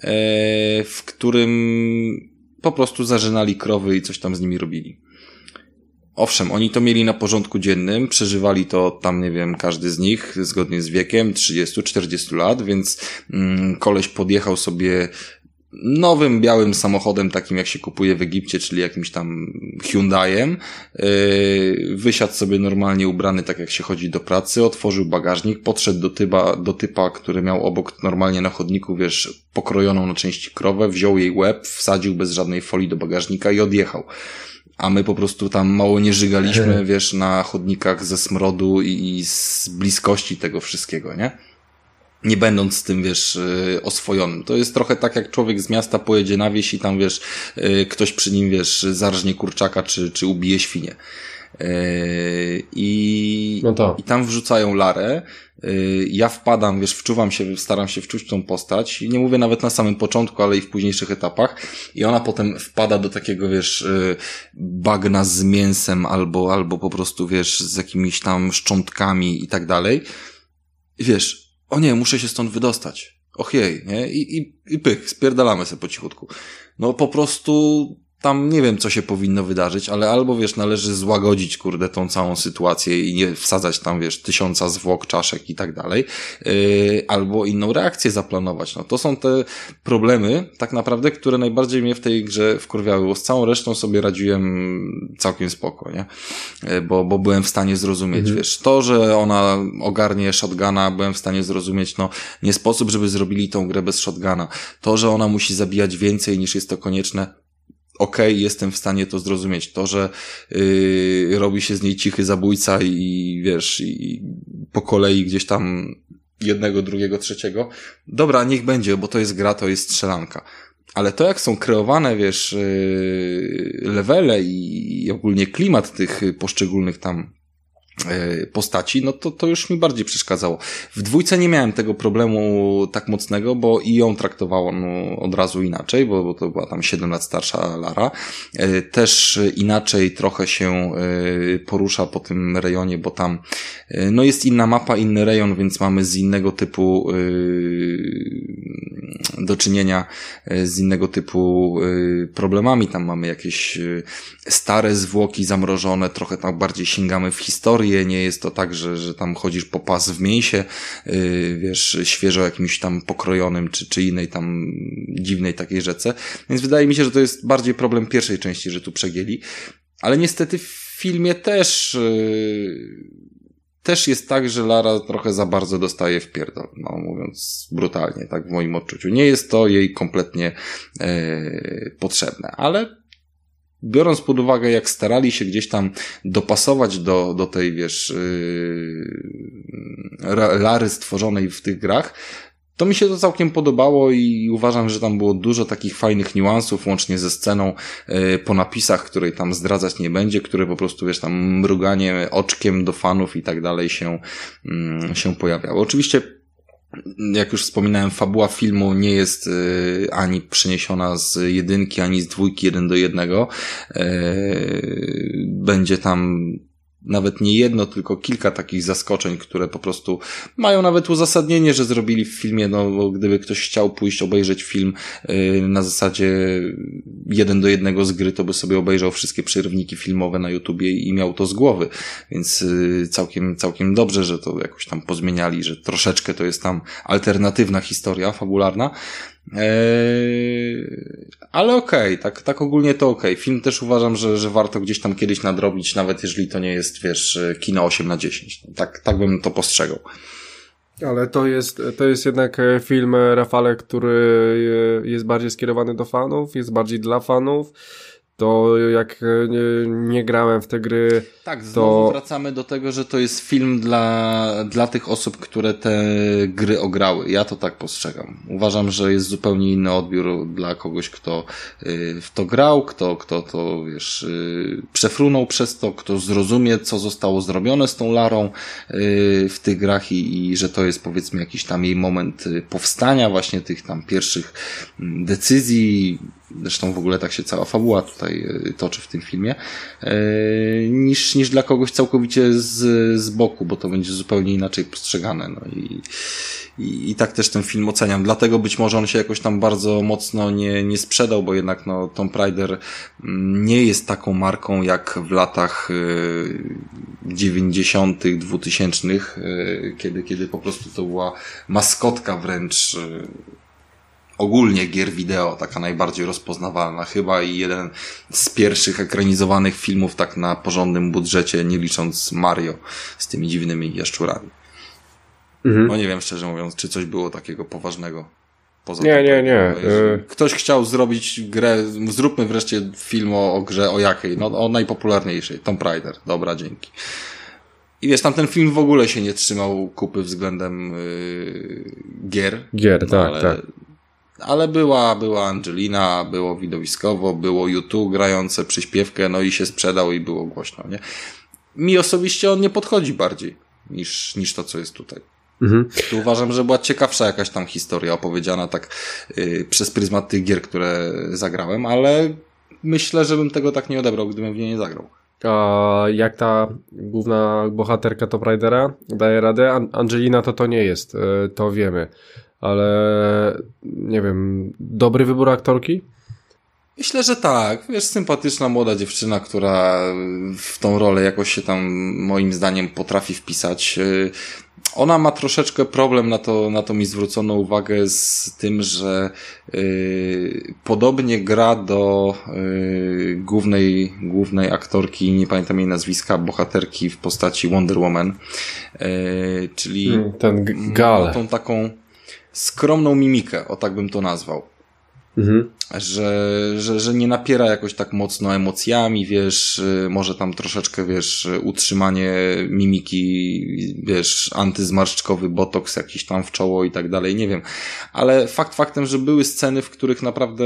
[SPEAKER 2] w którym po prostu zarzynali krowy i coś tam z nimi robili. Owszem, oni to mieli na porządku dziennym, przeżywali to tam, nie wiem, każdy z nich zgodnie z wiekiem, trzydzieści czterdzieści lat, więc mm, koleś podjechał sobie nowym, białym samochodem, takim jak się kupuje w Egipcie, czyli jakimś tam Hyundaiem. Yy, wysiadł sobie normalnie ubrany, tak jak się chodzi do pracy, otworzył bagażnik, podszedł do typa, do typa, który miał obok normalnie na chodniku, wiesz, pokrojoną na części krowę, wziął jej łeb, wsadził bez żadnej folii do bagażnika i odjechał. A my po prostu tam mało nie żygaliśmy, wiesz, na chodnikach ze smrodu i, i z bliskości tego wszystkiego, nie? Nie będąc z tym, wiesz, oswojonym. To jest trochę tak, jak człowiek z miasta pojedzie na wieś i tam, wiesz, ktoś przy nim, wiesz, zarżnie kurczaka czy, czy ubije świnię. I, no to. I tam wrzucają Larę. Ja wpadam, wiesz, wczuwam się, staram się wczuć tą postać. Nie mówię nawet na samym początku, ale i w późniejszych etapach. I ona potem wpada do takiego, wiesz, bagna z mięsem albo, albo po prostu, wiesz, z jakimiś tam szczątkami i tak dalej. I wiesz, o nie, muszę się stąd wydostać. Och jej, nie? I, i, i pyk, spierdalamy sobie po cichutku. No po prostu tam nie wiem, co się powinno wydarzyć, ale albo, wiesz, należy złagodzić, kurde, tą całą sytuację i nie wsadzać tam, wiesz, tysiąca zwłok, czaszek i tak dalej, yy, albo inną reakcję zaplanować. No to są te problemy, tak naprawdę, które najbardziej mnie w tej grze wkurwiały, bo z całą resztą sobie radziłem całkiem spoko, nie? Yy, bo, bo byłem w stanie zrozumieć, mhm. wiesz, to, że ona ogarnie shotguna, byłem w stanie zrozumieć, no, nie sposób, żeby zrobili tą grę bez shotguna. To, że ona musi zabijać więcej niż jest to konieczne, okej, okay, jestem w stanie to zrozumieć. To, że yy, robi się z niej cichy zabójca i wiesz, i po kolei gdzieś tam jednego, drugiego, trzeciego. Dobra, niech będzie, bo to jest gra, to jest strzelanka. Ale to, jak są kreowane, wiesz, yy, levele i, i ogólnie klimat tych poszczególnych tam postaci, no to, to już mi bardziej przeszkadzało. W dwójce nie miałem tego problemu tak mocnego, bo i ją traktowało no, od razu inaczej, bo, bo to była tam siedem lat starsza Lara. Też inaczej trochę się porusza po tym rejonie, bo tam no jest inna mapa, inny rejon, więc mamy z innego typu do czynienia z innego typu problemami. Tam mamy jakieś stare zwłoki zamrożone, trochę tak bardziej sięgamy w historię. Nie jest to tak, że, że tam chodzisz po pas w mięsie, yy, wiesz, świeżo jakimś tam pokrojonym, czy, czy innej tam dziwnej takiej rzece. Więc wydaje mi się, że to jest bardziej problem pierwszej części, że tu przegięli. Ale niestety w filmie też yy, też jest tak, że Lara trochę za bardzo dostaje w pierdol, no mówiąc brutalnie, tak w moim odczuciu. Nie jest to jej kompletnie yy, potrzebne, ale biorąc pod uwagę, jak starali się gdzieś tam dopasować do, do tej, wiesz, yy, Lary stworzonej w tych grach, to mi się to całkiem podobało i uważam, że tam było dużo takich fajnych niuansów, łącznie ze sceną yy, po napisach, której tam zdradzać nie będzie, które po prostu, wiesz, tam mruganie oczkiem do fanów i tak dalej się, yy, się pojawiało. Oczywiście, jak już wspominałem, fabuła filmu nie jest y, ani przeniesiona z jedynki, ani z dwójki jeden do jednego. Y, będzie tam nawet nie jedno, tylko kilka takich zaskoczeń, które po prostu mają nawet uzasadnienie, że zrobili w filmie, no bo gdyby ktoś chciał pójść obejrzeć film yy, na zasadzie jeden do jednego z gry, to by sobie obejrzał wszystkie przerywniki filmowe na YouTubie i miał to z głowy, więc yy, całkiem, całkiem dobrze, że to jakoś tam pozmieniali, że troszeczkę to jest tam alternatywna historia fabularna. Eee, ale okej, okay, tak, tak ogólnie to okej. Okay. Film też uważam, że, że warto gdzieś tam kiedyś nadrobić, nawet jeżeli to nie jest, wiesz, kino osiem na dziesięć. Tak, tak bym to postrzegał.
[SPEAKER 1] Ale to jest, to jest jednak film, Rafale, który jest bardziej skierowany do fanów, jest bardziej dla fanów. To jak nie, nie grałem w te gry...
[SPEAKER 2] Tak, znowu
[SPEAKER 1] to...
[SPEAKER 2] wracamy do tego, że to jest film dla, dla tych osób, które te gry ograły. Ja to tak postrzegam. Uważam, że jest zupełnie inny odbiór dla kogoś, kto y, w to grał, kto, kto to, wiesz, y, przefrunął przez to, kto zrozumie, co zostało zrobione z tą Larą y, w tych grach i, i że to jest, powiedzmy, jakiś tam jej moment powstania, właśnie tych tam pierwszych decyzji. Zresztą w ogóle tak się cała fabuła tutaj toczy w tym filmie, niż, niż dla kogoś całkowicie z, z boku, bo to będzie zupełnie inaczej postrzegane. No i, i, i tak też ten film oceniam. Dlatego być może on się jakoś tam bardzo mocno nie, nie sprzedał, bo jednak no, Tomb Raider nie jest taką marką jak w latach dziewięćdziesiątych, dwutysięcznych, kiedy, kiedy po prostu to była maskotka wręcz ogólnie gier wideo, taka najbardziej rozpoznawalna chyba i jeden z pierwszych ekranizowanych filmów tak na porządnym budżecie, nie licząc Mario z tymi dziwnymi jaszczurami. Mhm. No nie wiem, szczerze mówiąc, czy coś było takiego poważnego. Poza
[SPEAKER 1] nie, nie, nie.
[SPEAKER 2] Ktoś chciał zrobić grę, zróbmy wreszcie film o, o grze o jakiej? No o najpopularniejszej, Tomb Raider. Dobra, dzięki. I wiesz, tam ten film w ogóle się nie trzymał kupy względem yy, gier.
[SPEAKER 1] Gier,
[SPEAKER 2] no,
[SPEAKER 1] tak,
[SPEAKER 2] ale...
[SPEAKER 1] tak.
[SPEAKER 2] Ale była, była Angelina, było widowiskowo, było YouTube grające przyśpiewkę, no i się sprzedał i było głośno, nie? Mi osobiście on nie podchodzi bardziej niż, niż to, co jest tutaj. Mhm. Tu uważam, że była ciekawsza jakaś tam historia opowiedziana tak yy, przez pryzmat tych gier, które zagrałem, ale myślę, że bym tego tak nie odebrał, gdybym w nie nie zagrał.
[SPEAKER 1] A jak ta główna bohaterka Tomb Raidera daje radę? Angelina to to nie jest, to wiemy. Ale nie wiem, dobry wybór aktorki?
[SPEAKER 2] Myślę, że tak. Wiesz, sympatyczna młoda dziewczyna, która w tą rolę jakoś się tam moim zdaniem potrafi wpisać. Ona ma troszeczkę problem, na to, na to mi zwrócono uwagę, z tym, że yy, podobnie gra do yy, głównej, głównej aktorki, nie pamiętam jej nazwiska, bohaterki w postaci Wonder Woman, yy, czyli hmm,
[SPEAKER 1] ten Gal.
[SPEAKER 2] Ma tą taką skromną mimikę, o tak bym to nazwał. Mhm. Że, że, że nie napiera jakoś tak mocno emocjami, wiesz, może tam troszeczkę, wiesz, utrzymanie mimiki, wiesz, antyzmarszczkowy botoks jakiś tam w czoło i tak dalej, nie wiem. Ale fakt faktem, że były sceny, w których naprawdę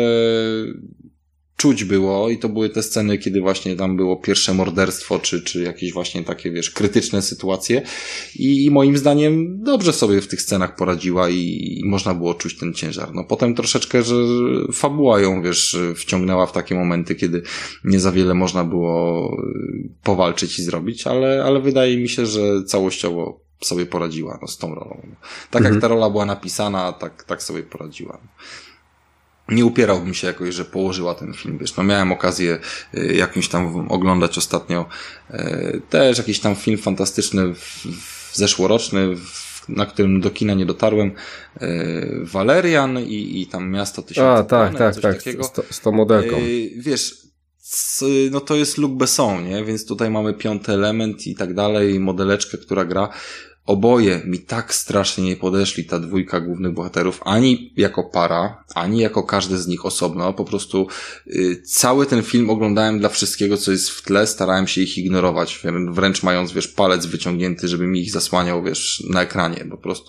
[SPEAKER 2] czuć było i to były te sceny, kiedy właśnie tam było pierwsze morderstwo, czy, czy jakieś właśnie takie, wiesz, krytyczne sytuacje i, i moim zdaniem dobrze sobie w tych scenach poradziła i, i można było czuć ten ciężar. No potem troszeczkę, że fabuła ją, wiesz, wciągnęła w takie momenty, kiedy nie za wiele można było powalczyć i zrobić, ale, ale wydaje mi się, że całościowo sobie poradziła, no, z tą rolą. Tak mhm. jak ta rola była napisana, tak, tak sobie poradziła. Nie upierałbym się jakoś, że położyła ten film, wiesz, no miałem okazję y, jakimś tam oglądać ostatnio y, też jakiś tam film fantastyczny w, w zeszłoroczny, w, na którym do kina nie dotarłem, y, Valerian i, i tam Miasto Tysiąca.
[SPEAKER 1] A, tak, tak, tak, z, z tą modelką.
[SPEAKER 2] Y, wiesz, c, no to jest Luc Besson, nie, więc tutaj mamy piąty element i tak dalej, modeleczkę, która gra. Oboje mi tak strasznie nie podeszli, ta dwójka głównych bohaterów, ani jako para, ani jako każdy z nich osobno. Po prostu y, cały ten film oglądałem dla wszystkiego, co jest w tle, starałem się ich ignorować, wręcz mając, wiesz, palec wyciągnięty, żeby mi ich zasłaniał, wiesz, na ekranie. Po prostu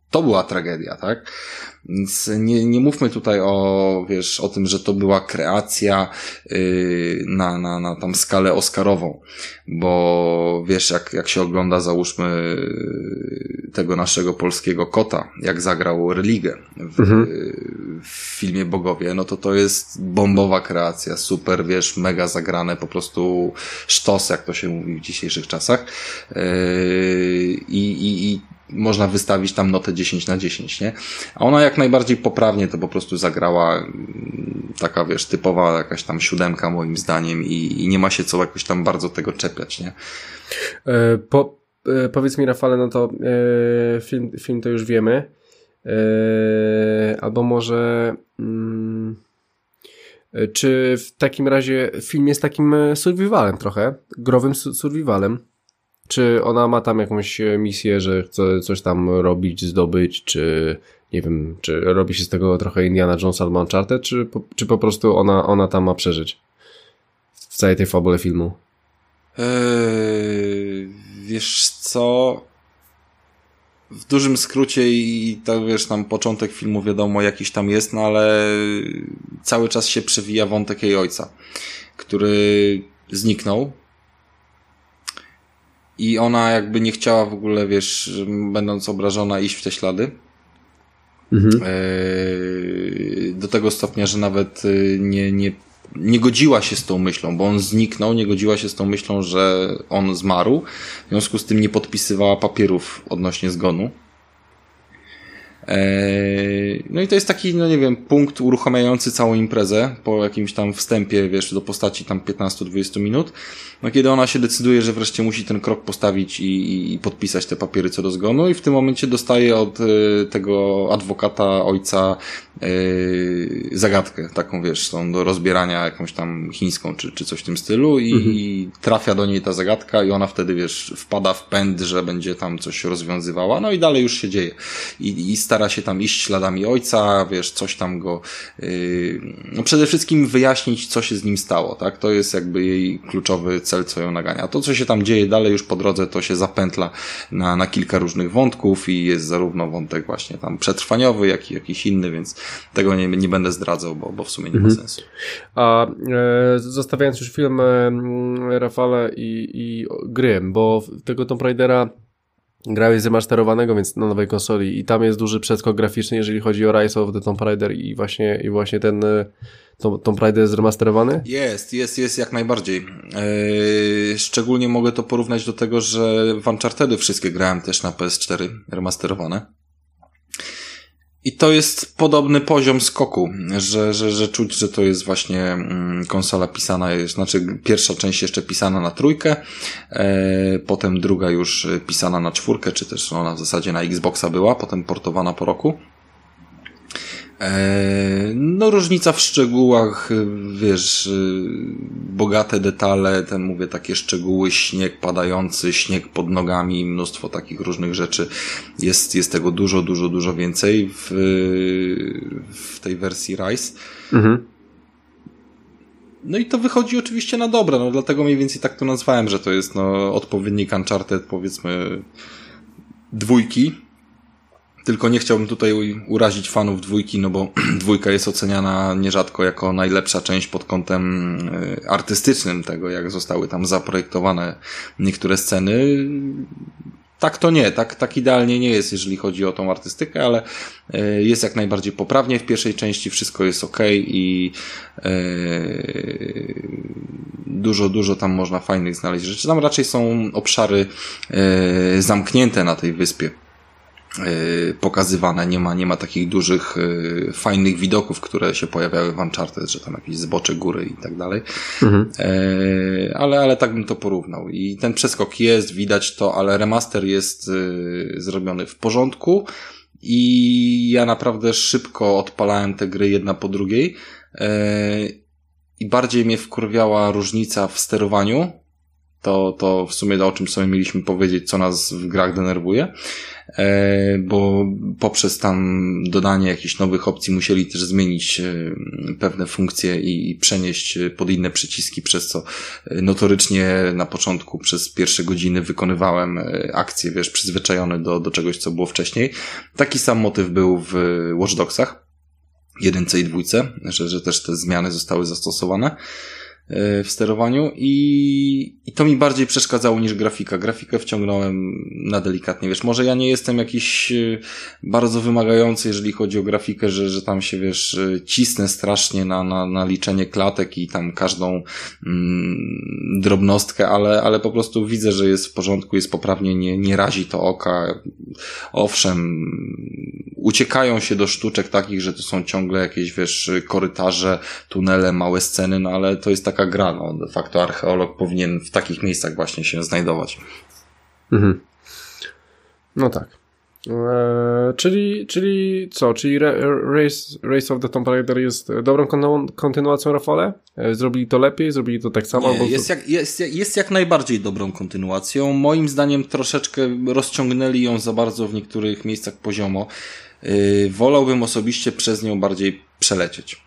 [SPEAKER 2] to była tragedia, tak? Więc nie, nie mówmy tutaj o, wiesz, o tym, że to była kreacja yy, na, na, na tam skalę oscarową, bo wiesz, jak, jak się ogląda, załóżmy tego naszego polskiego kota, jak zagrał Religę w, mhm. w filmie Bogowie, no to to jest bombowa kreacja, super, wiesz, mega zagrane, po prostu sztos, jak to się mówi w dzisiejszych czasach. Yy, i, i, i można wystawić tam notę dziesięć na dziesięć, nie? A ona jak najbardziej poprawnie to po prostu zagrała, taka, wiesz, typowa jakaś tam siódemka moim zdaniem i, i nie ma się co jakoś tam bardzo tego czepiać, nie?
[SPEAKER 1] E, po, e, powiedz mi, Rafale, no to e, film, film to już wiemy, e, albo może mm, czy w takim razie film jest takim survivalem trochę, growym survivalem? Czy ona ma tam jakąś misję, że chce coś tam robić, zdobyć, czy nie wiem, czy robi się z tego trochę Indiana Jones albo Uncharted, czy, czy po prostu ona, ona tam ma przeżyć w całej tej fabule filmu?
[SPEAKER 2] Eee, wiesz co, w dużym skrócie i to wiesz, tam początek filmu wiadomo jakiś tam jest, no ale cały czas się przewija wątek jej ojca, który zniknął. I ona jakby nie chciała w ogóle, wiesz, będąc obrażona, iść w te ślady. Mhm. Do tego stopnia, że nawet nie, nie, nie godziła się z tą myślą, bo on zniknął, nie godziła się z tą myślą, że on zmarł. W związku z tym nie podpisywała papierów odnośnie zgonu. No i to jest taki, no nie wiem, punkt uruchamiający całą imprezę po jakimś tam wstępie, wiesz, do postaci tam piętnaście do dwudziestu minut, no kiedy ona się decyduje, że wreszcie musi ten krok postawić i, i podpisać te papiery co do zgonu i w tym momencie dostaje od y, tego adwokata ojca y, zagadkę, taką wiesz, tą do rozbierania jakąś tam chińską czy, czy coś w tym stylu i, mhm. i trafia do niej ta zagadka i ona wtedy, wiesz, wpada w pęd, że będzie tam coś rozwiązywała, no i dalej już się dzieje i, i stara się tam iść śladami ojca, wiesz, coś tam go yy, no przede wszystkim wyjaśnić, co się z nim stało, tak? To jest jakby jej kluczowy cel, co ją nagania. A to, co się tam dzieje dalej już po drodze, to się zapętla na, na kilka różnych wątków i jest zarówno wątek właśnie tam przetrwaniowy, jak i jakiś inny, więc tego nie, nie będę zdradzał, bo, bo w sumie nie mhm. ma sensu.
[SPEAKER 1] A e, zostawiając już film e, Rafale i, i gry, bo tego Tomb Raidera grałeś zremasterowanego, więc na nowej konsoli i tam jest duży przeskok graficzny, jeżeli chodzi o Rise of the Tomb Raider i właśnie, i właśnie ten Tom, Tomb Raider zremasterowany?
[SPEAKER 2] Jest, jest, jest jak najbardziej. Yy, szczególnie mogę to porównać do tego, że w Unchartedy wszystkie grałem też na P S cztery remasterowane. I to jest podobny poziom skoku, że, że, że czuć, że to jest właśnie mm, konsola pisana, jest, znaczy pierwsza część jeszcze pisana na trójkę, e, potem druga już pisana na czwórkę, czy też ona w zasadzie na Xboxa była, potem portowana po roku. No różnica w szczegółach, wiesz, bogate detale, ten mówię takie szczegóły, śnieg padający, śnieg pod nogami, mnóstwo takich różnych rzeczy, jest, jest tego dużo, dużo, dużo więcej w, w tej wersji Rise. Mhm. No i to wychodzi oczywiście na dobre, no dlatego mniej więcej tak to nazwałem, że to jest no odpowiednik Uncharted, powiedzmy dwójki. Tylko nie chciałbym tutaj urazić fanów dwójki, no bo dwójka jest oceniana nierzadko jako najlepsza część pod kątem artystycznym tego, jak zostały tam zaprojektowane niektóre sceny. Tak to nie, tak, tak idealnie nie jest, jeżeli chodzi o tą artystykę, ale jest jak najbardziej poprawnie. W pierwszej części wszystko jest okej i dużo, dużo tam można fajnych znaleźć rzeczy. Tam raczej są obszary zamknięte na tej wyspie. Pokazywane, nie ma, nie ma takich dużych, fajnych widoków, które się pojawiały w Uncharted, że tam jakieś zbocze góry i tak dalej. Mhm. Ale, ale tak bym to porównał. I ten przeskok jest, widać to, ale remaster jest zrobiony w porządku i ja naprawdę szybko odpalałem te gry jedna po drugiej i bardziej mnie wkurwiała różnica w sterowaniu. To, to w sumie o czym sobie mieliśmy powiedzieć, co nas w grach denerwuje. E, bo poprzez tam dodanie jakichś nowych opcji musieli też zmienić e, pewne funkcje i, i przenieść pod inne przyciski, przez co notorycznie na początku przez pierwsze godziny wykonywałem akcje, wiesz, przyzwyczajony do, do czegoś, co było wcześniej. Taki sam motyw był w Watch Dogsach, jedynce i dwójce, że, że też te zmiany zostały zastosowane w sterowaniu i, i to mi bardziej przeszkadzało niż grafika. Grafikę wciągnąłem na delikatnie, wiesz, może ja nie jestem jakiś bardzo wymagający, jeżeli chodzi o grafikę, że, że tam się, wiesz, cisnę strasznie na, na, na liczenie klatek i tam każdą mm, drobnostkę, ale, ale po prostu widzę, że jest w porządku, jest poprawnie, nie, nie razi to oka. Owszem, uciekają się do sztuczek takich, że to są ciągle jakieś, wiesz, korytarze, tunele, małe sceny, no ale to jest taka gra, no de facto archeolog powinien w takich miejscach właśnie się znajdować.
[SPEAKER 1] Mhm. No tak. Eee, czyli, czyli co? Czyli Race, Race of the Tomb Raider jest dobrą kontynuacją, Rafale? Zrobili to lepiej? Zrobili to tak samo?
[SPEAKER 2] Nie, albo... jest, jak, jest, jest jak najbardziej dobrą kontynuacją. Moim zdaniem troszeczkę rozciągnęli ją za bardzo w niektórych miejscach poziomo. Yy, wolałbym osobiście przez nią bardziej przelecieć.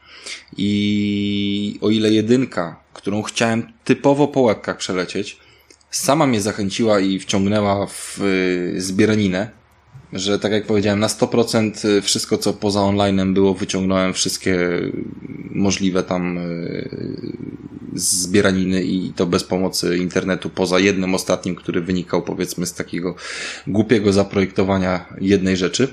[SPEAKER 2] I o ile jedynka, którą chciałem typowo po łebkach przelecieć, sama mnie zachęciła i wciągnęła w yy, zbieraninę, że tak jak powiedziałem, na sto procent wszystko, co poza online'em było, wyciągnąłem wszystkie możliwe tam yy, zbieraniny i to bez pomocy internetu, poza jednym ostatnim, który wynikał, powiedzmy, z takiego głupiego zaprojektowania jednej rzeczy.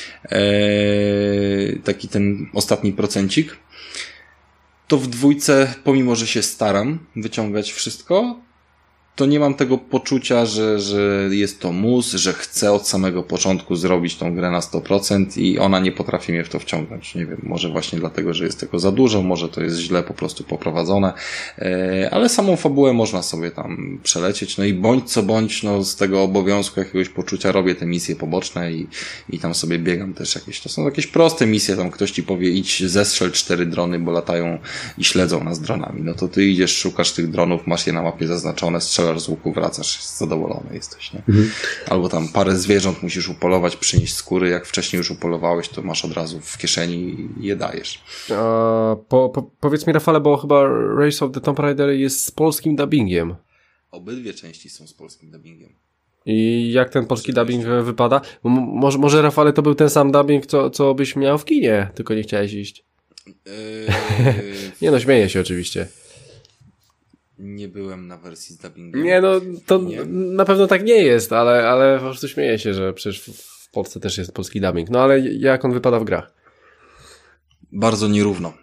[SPEAKER 2] Eee, taki ten ostatni procencik. To w dwójce, pomimo że się staram wyciągać wszystko, to nie mam tego poczucia, że, że jest to mus, że chcę od samego początku zrobić tą grę na sto procent i ona nie potrafi mnie w to wciągnąć. Nie wiem, może właśnie dlatego, że jest tego za dużo, może to jest źle po prostu poprowadzone, ale samą fabułę można sobie tam przelecieć, no i bądź co bądź, no z tego obowiązku jakiegoś poczucia robię te misje poboczne i, i tam sobie biegam też jakieś, to są jakieś proste misje, tam ktoś ci powie idź zestrzel cztery drony, bo latają i śledzą nas dronami, no to ty idziesz, szukasz tych dronów, masz je na mapie zaznaczone, strzelasz z łuku, wracasz, zadowolony jesteś, nie? Mhm. Albo tam parę zwierząt musisz upolować, przynieść skóry, jak wcześniej już upolowałeś, to masz od razu w kieszeni i je dajesz.
[SPEAKER 1] A, po, po, powiedz mi, Rafale, bo chyba Race of the Tomb Raider jest z polskim dubbingiem.
[SPEAKER 2] Obydwie części są z polskim dubbingiem.
[SPEAKER 1] I jak ten polski dubbing wypada? Może, może Rafale, to był ten sam dubbing, co, co byś miał w kinie, tylko nie chciałeś iść. Yy... nie no, śmieję się oczywiście.
[SPEAKER 2] Nie byłem na wersji z dubbingiem.
[SPEAKER 1] Nie, no to nie. Na pewno tak nie jest, ale, ale po prostu śmieję się, że przecież w Polsce też jest polski dubbing. No ale jak on wypada w grach?
[SPEAKER 2] Bardzo nierówno.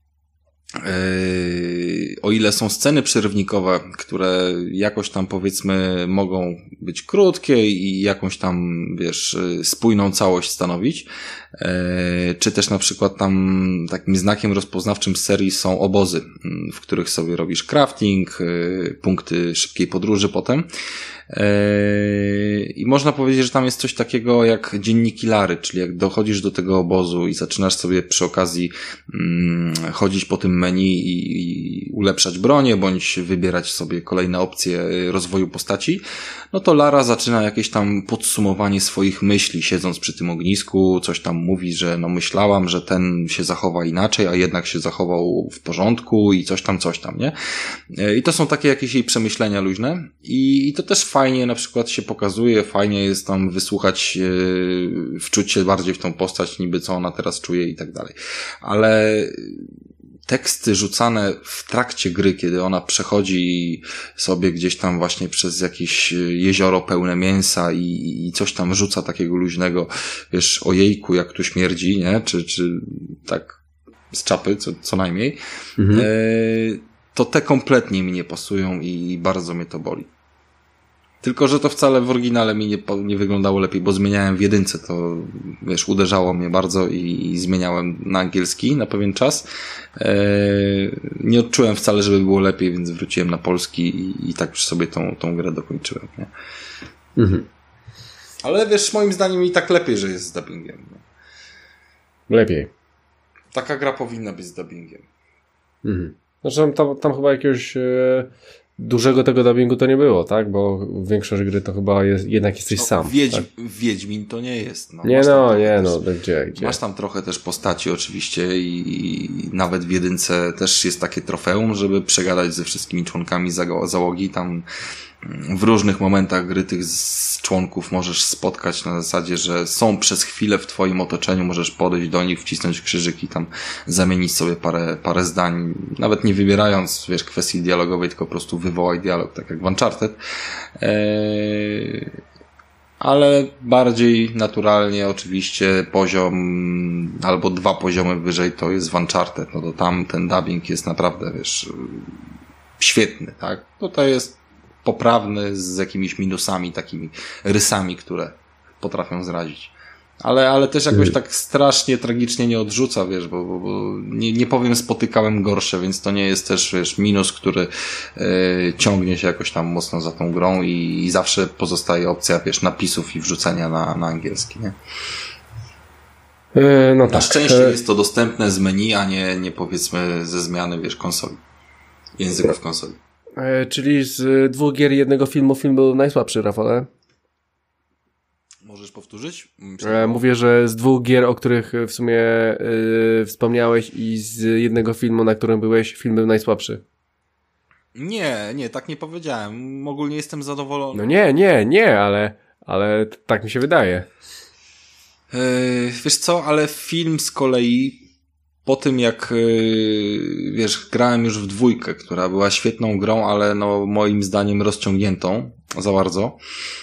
[SPEAKER 2] Yy, o ile są sceny przerywnikowe, które jakoś tam powiedzmy mogą być krótkie i jakąś tam, wiesz, spójną całość stanowić, yy, czy też na przykład tam takim znakiem rozpoznawczym serii są obozy, w których sobie robisz crafting, yy, punkty szybkiej podróży potem. I można powiedzieć, że tam jest coś takiego jak dzienniki Lary, czyli jak dochodzisz do tego obozu i zaczynasz sobie przy okazji mm, chodzić po tym menu i, i ulepszać bronię, bądź wybierać sobie kolejne opcje rozwoju postaci, no to Lara zaczyna jakieś tam podsumowanie swoich myśli, siedząc przy tym ognisku, coś tam mówi, że no myślałam, że ten się zachowa inaczej, a jednak się zachował w porządku i coś tam, coś tam, nie? I to są takie jakieś jej przemyślenia luźne i, i to też fajnie na przykład się pokazuje, fajnie jest tam wysłuchać, yy, wczuć się bardziej w tą postać, niby co ona teraz czuje i tak dalej. Ale teksty rzucane w trakcie gry, kiedy ona przechodzi sobie gdzieś tam właśnie przez jakieś jezioro pełne mięsa i, i coś tam rzuca takiego luźnego, wiesz, ojejku, jak tu śmierdzi, nie? Czy, czy tak z czapy, co, co najmniej. Mhm. Yy, to te kompletnie mi nie pasują i bardzo mnie to boli. Tylko, że to wcale w oryginale mi nie, nie wyglądało lepiej, bo zmieniałem w jedynce, to wiesz, uderzało mnie bardzo i, i zmieniałem na angielski na pewien czas. Eee, nie odczułem wcale, żeby było lepiej, więc wróciłem na polski i, i tak sobie tą, tą grę dokończyłem. Nie? Mhm. Ale wiesz, moim zdaniem i tak lepiej, że jest z dubbingiem. Nie?
[SPEAKER 1] Lepiej.
[SPEAKER 2] Taka gra powinna być z dubbingiem.
[SPEAKER 1] Mhm. Znaczy tam, tam chyba jakiegoś... E... dużego tego dubbingu to nie było, tak? Bo większość gry to chyba jest, jednak jesteś
[SPEAKER 2] no,
[SPEAKER 1] sam.
[SPEAKER 2] Wiedź,
[SPEAKER 1] tak?
[SPEAKER 2] Wiedźmin to nie jest. No,
[SPEAKER 1] nie no, nie no, gdzie, gdzie?
[SPEAKER 2] Masz tam trochę też postaci oczywiście i, i nawet w jedynce też jest takie trofeum, żeby przegadać ze wszystkimi członkami załogi. Tam w różnych momentach gry tych z członków możesz spotkać na zasadzie, że są przez chwilę w twoim otoczeniu, możesz podejść do nich, wcisnąć krzyżyk i tam zamienić sobie parę, parę zdań, nawet nie wybierając, wiesz, kwestii dialogowej, tylko po prostu wywołaj dialog, tak jak w Uncharted. Eee, ale bardziej naturalnie oczywiście poziom albo dwa poziomy wyżej to jest w Uncharted, no to tam ten dubbing jest naprawdę, wiesz, świetny, tak? Tutaj jest poprawny z jakimiś minusami, takimi rysami, które potrafią zrazić. Ale, ale też jakoś tak strasznie, tragicznie nie odrzuca, wiesz, bo, bo, bo nie, nie powiem spotykałem gorsze, więc to nie jest też, wiesz, minus, który yy, ciągnie się jakoś tam mocno za tą grą i, i zawsze pozostaje opcja, wiesz, napisów i wrzucenia na, na angielski, nie?
[SPEAKER 1] Yy, no
[SPEAKER 2] na
[SPEAKER 1] tak.
[SPEAKER 2] szczęście jest to dostępne z menu, a nie, nie powiedzmy ze zmiany, wiesz, konsoli. Języków konsoli.
[SPEAKER 1] E, czyli z dwóch gier i jednego filmu film był najsłabszy, Rafale?
[SPEAKER 2] Możesz powtórzyć?
[SPEAKER 1] E, mówię, że z dwóch gier, o których w sumie e, wspomniałeś i z jednego filmu, na którym byłeś, film był najsłabszy.
[SPEAKER 2] Nie, nie, tak nie powiedziałem. Ogólnie jestem zadowolony.
[SPEAKER 1] No nie, nie, nie, ale, ale tak mi się wydaje.
[SPEAKER 2] Yy, wiesz co, ale film z kolei po tym jak, yy, wiesz, grałem już w dwójkę, która była świetną grą, ale no moim zdaniem rozciągniętą za bardzo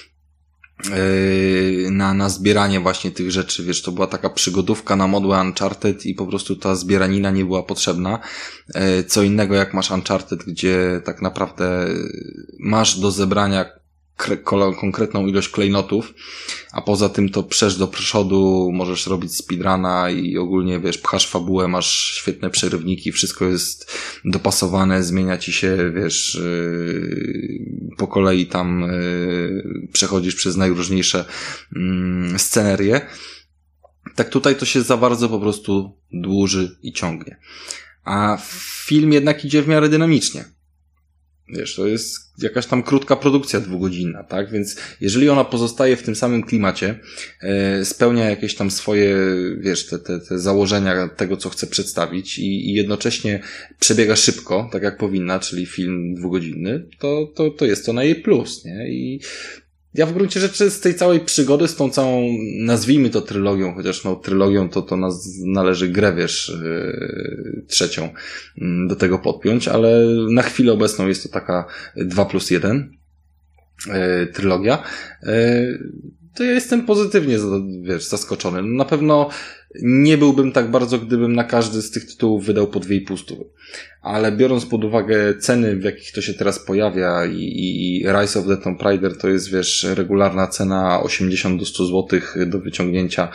[SPEAKER 2] yy, na, na zbieranie właśnie tych rzeczy, wiesz, to była taka przygodówka na modłę Uncharted i po prostu ta zbieranina nie była potrzebna. Yy, co innego jak masz Uncharted, gdzie tak naprawdę masz do zebrania konkretną ilość klejnotów, a poza tym to przesz do przodu, możesz robić speedruna i ogólnie, wiesz, pchasz fabułę, masz świetne przerywniki, wszystko jest dopasowane, zmienia ci się, wiesz, yy, po kolei tam yy, przechodzisz przez najróżniejsze yy, scenerie. Tak tutaj to się za bardzo po prostu dłuży i ciągnie. A film jednak idzie w miarę dynamicznie. Wiesz, to jest jakaś tam krótka produkcja dwugodzinna, tak? Więc jeżeli ona pozostaje w tym samym klimacie, e, spełnia jakieś tam swoje, wiesz, te, te, te założenia tego, co chce przedstawić i, i jednocześnie przebiega szybko, tak jak powinna, czyli film dwugodzinny, to, to, to jest to na jej plus, nie? I ja w gruncie rzeczy z tej całej przygody, z tą całą, nazwijmy to trylogią, chociaż no trylogią to, to nas, należy grę, wiesz, yy, trzecią yy, do tego podpiąć, ale na chwilę obecną jest to taka dwa plus jeden yy, trylogia. Yy, to ja jestem pozytywnie, wiesz, zaskoczony. Na pewno nie byłbym tak bardzo, gdybym na każdy z tych tytułów wydał po dwie i pół stówy. Ale biorąc pod uwagę ceny, w jakich to się teraz pojawia i, i, i Rise of the Tomb Raider to jest, wiesz, regularna cena osiemdziesiąt do stu złotych do wyciągnięcia,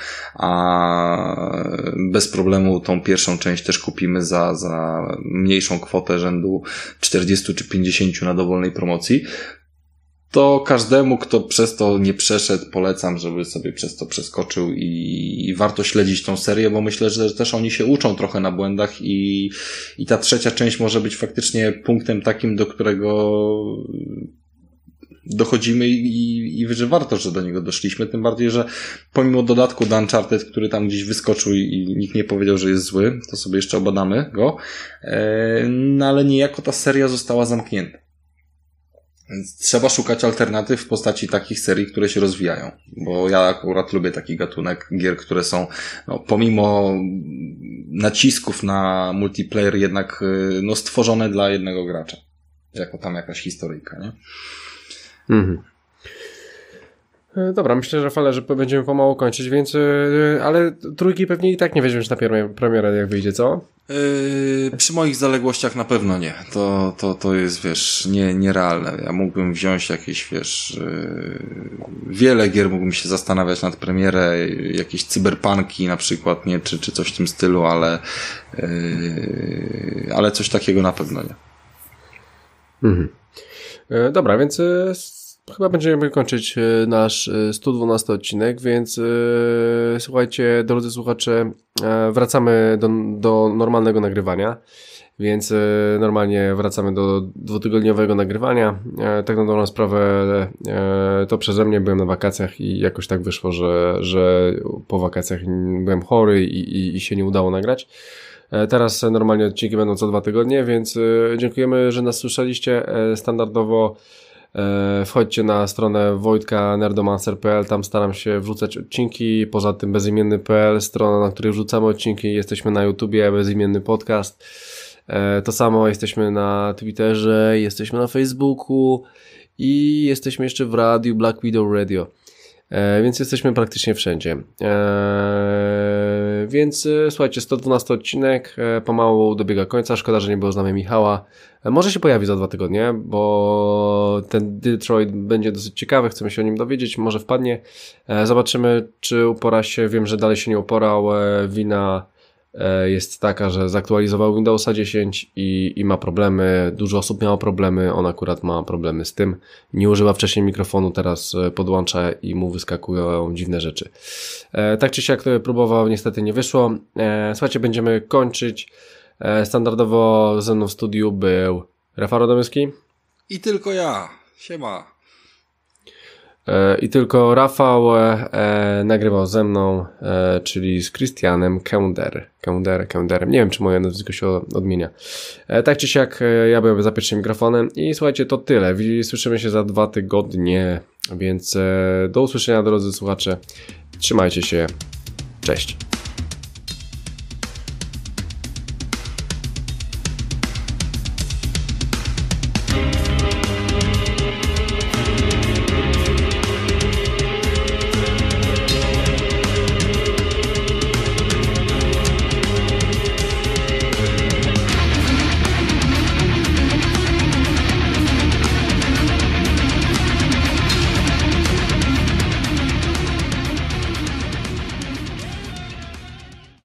[SPEAKER 2] a bez problemu tą pierwszą część też kupimy za, za mniejszą kwotę rzędu czterdzieści czy pięćdziesiąt na dowolnej promocji. To każdemu, kto przez to nie przeszedł, polecam, żeby sobie przez to przeskoczył i, i warto śledzić tą serię, bo myślę, że też oni się uczą trochę na błędach i, i ta trzecia część może być faktycznie punktem takim, do którego dochodzimy i, i że warto, że do niego doszliśmy, tym bardziej, że pomimo dodatku do Uncharted, który tam gdzieś wyskoczył i nikt nie powiedział, że jest zły, to sobie jeszcze obadamy go, no ale niejako ta seria została zamknięta. Więc trzeba szukać alternatyw w postaci takich serii, które się rozwijają. Bo ja akurat lubię taki gatunek gier, które są, no, pomimo nacisków na multiplayer jednak, no, stworzone dla jednego gracza. Jako tam jakaś historyjka, nie?
[SPEAKER 1] Mhm. Dobra, myślę, że Rafale, że będziemy pomału kończyć, więc, ale trójki pewnie i tak nie weźmiesz na premierę, jak wyjdzie, co?
[SPEAKER 2] Yy, przy moich zaległościach na pewno nie. To, to, to jest, wiesz, nie, nierealne. Ja mógłbym wziąć jakieś, wiesz, yy, wiele gier mógłbym się zastanawiać nad premierę, jakieś cyberpunki na przykład, nie, czy, czy coś w tym stylu, ale, yy, ale coś takiego na pewno nie.
[SPEAKER 1] Mhm. Yy, dobra, więc yy, chyba będziemy kończyć nasz sto dwunasty odcinek, więc yy, słuchajcie, drodzy słuchacze, yy, wracamy do, do normalnego nagrywania więc normalnie wracamy do dwutygodniowego nagrywania. Tak na dobrą sprawę to przeze mnie, byłem na wakacjach i jakoś tak wyszło, że, że po wakacjach byłem chory i, i, i się nie udało nagrać. Teraz normalnie odcinki będą co dwa tygodnie, więc dziękujemy, że nas słyszeliście. Standardowo wchodźcie na stronę wojtka nerdomancer kropka p l, tam staram się wrzucać odcinki, poza tym bezimienny kropka p l, strona, na której wrzucamy odcinki, jesteśmy na YouTubie, bezimienny podcast, to samo jesteśmy na Twitterze, jesteśmy na Facebooku i jesteśmy jeszcze w radiu Black Widow Radio. E, więc jesteśmy praktycznie wszędzie. E, więc e, słuchajcie, sto dwunasty odcinek e, pomału dobiega końca. Szkoda, że nie było z nami Michała. E, może się pojawi za dwa tygodnie, bo ten Detroit będzie dosyć ciekawy. Chcemy się o nim dowiedzieć. Może wpadnie. E, zobaczymy, czy upora się. Wiem, że dalej się nie uporał. E, wina e, jest taka, że zaktualizował Windowsa dziesięć i, i ma problemy. Dużo osób miało problemy. On akurat ma problemy z tym. Nie używa wcześniej mikrofonu, teraz podłącza i mu wyskakują dziwne rzeczy. E, tak czy siak próbował, niestety nie wyszło. E, słuchajcie, będziemy kończyć. E, standardowo ze mną w studiu był Rafał Radomyski.
[SPEAKER 2] I tylko ja. Siema.
[SPEAKER 1] E, I tylko Rafał e, nagrywał ze mną, e, czyli z Christianem Kender. Kender, Kenderem. Nie wiem, czy moje nazwisko się odmienia. E, tak czy siak, e, ja byłem za pierwszym mikrofonem i słuchajcie, to tyle. Słyszymy się za dwa tygodnie, więc e, do usłyszenia, drodzy słuchacze. Trzymajcie się. Cześć.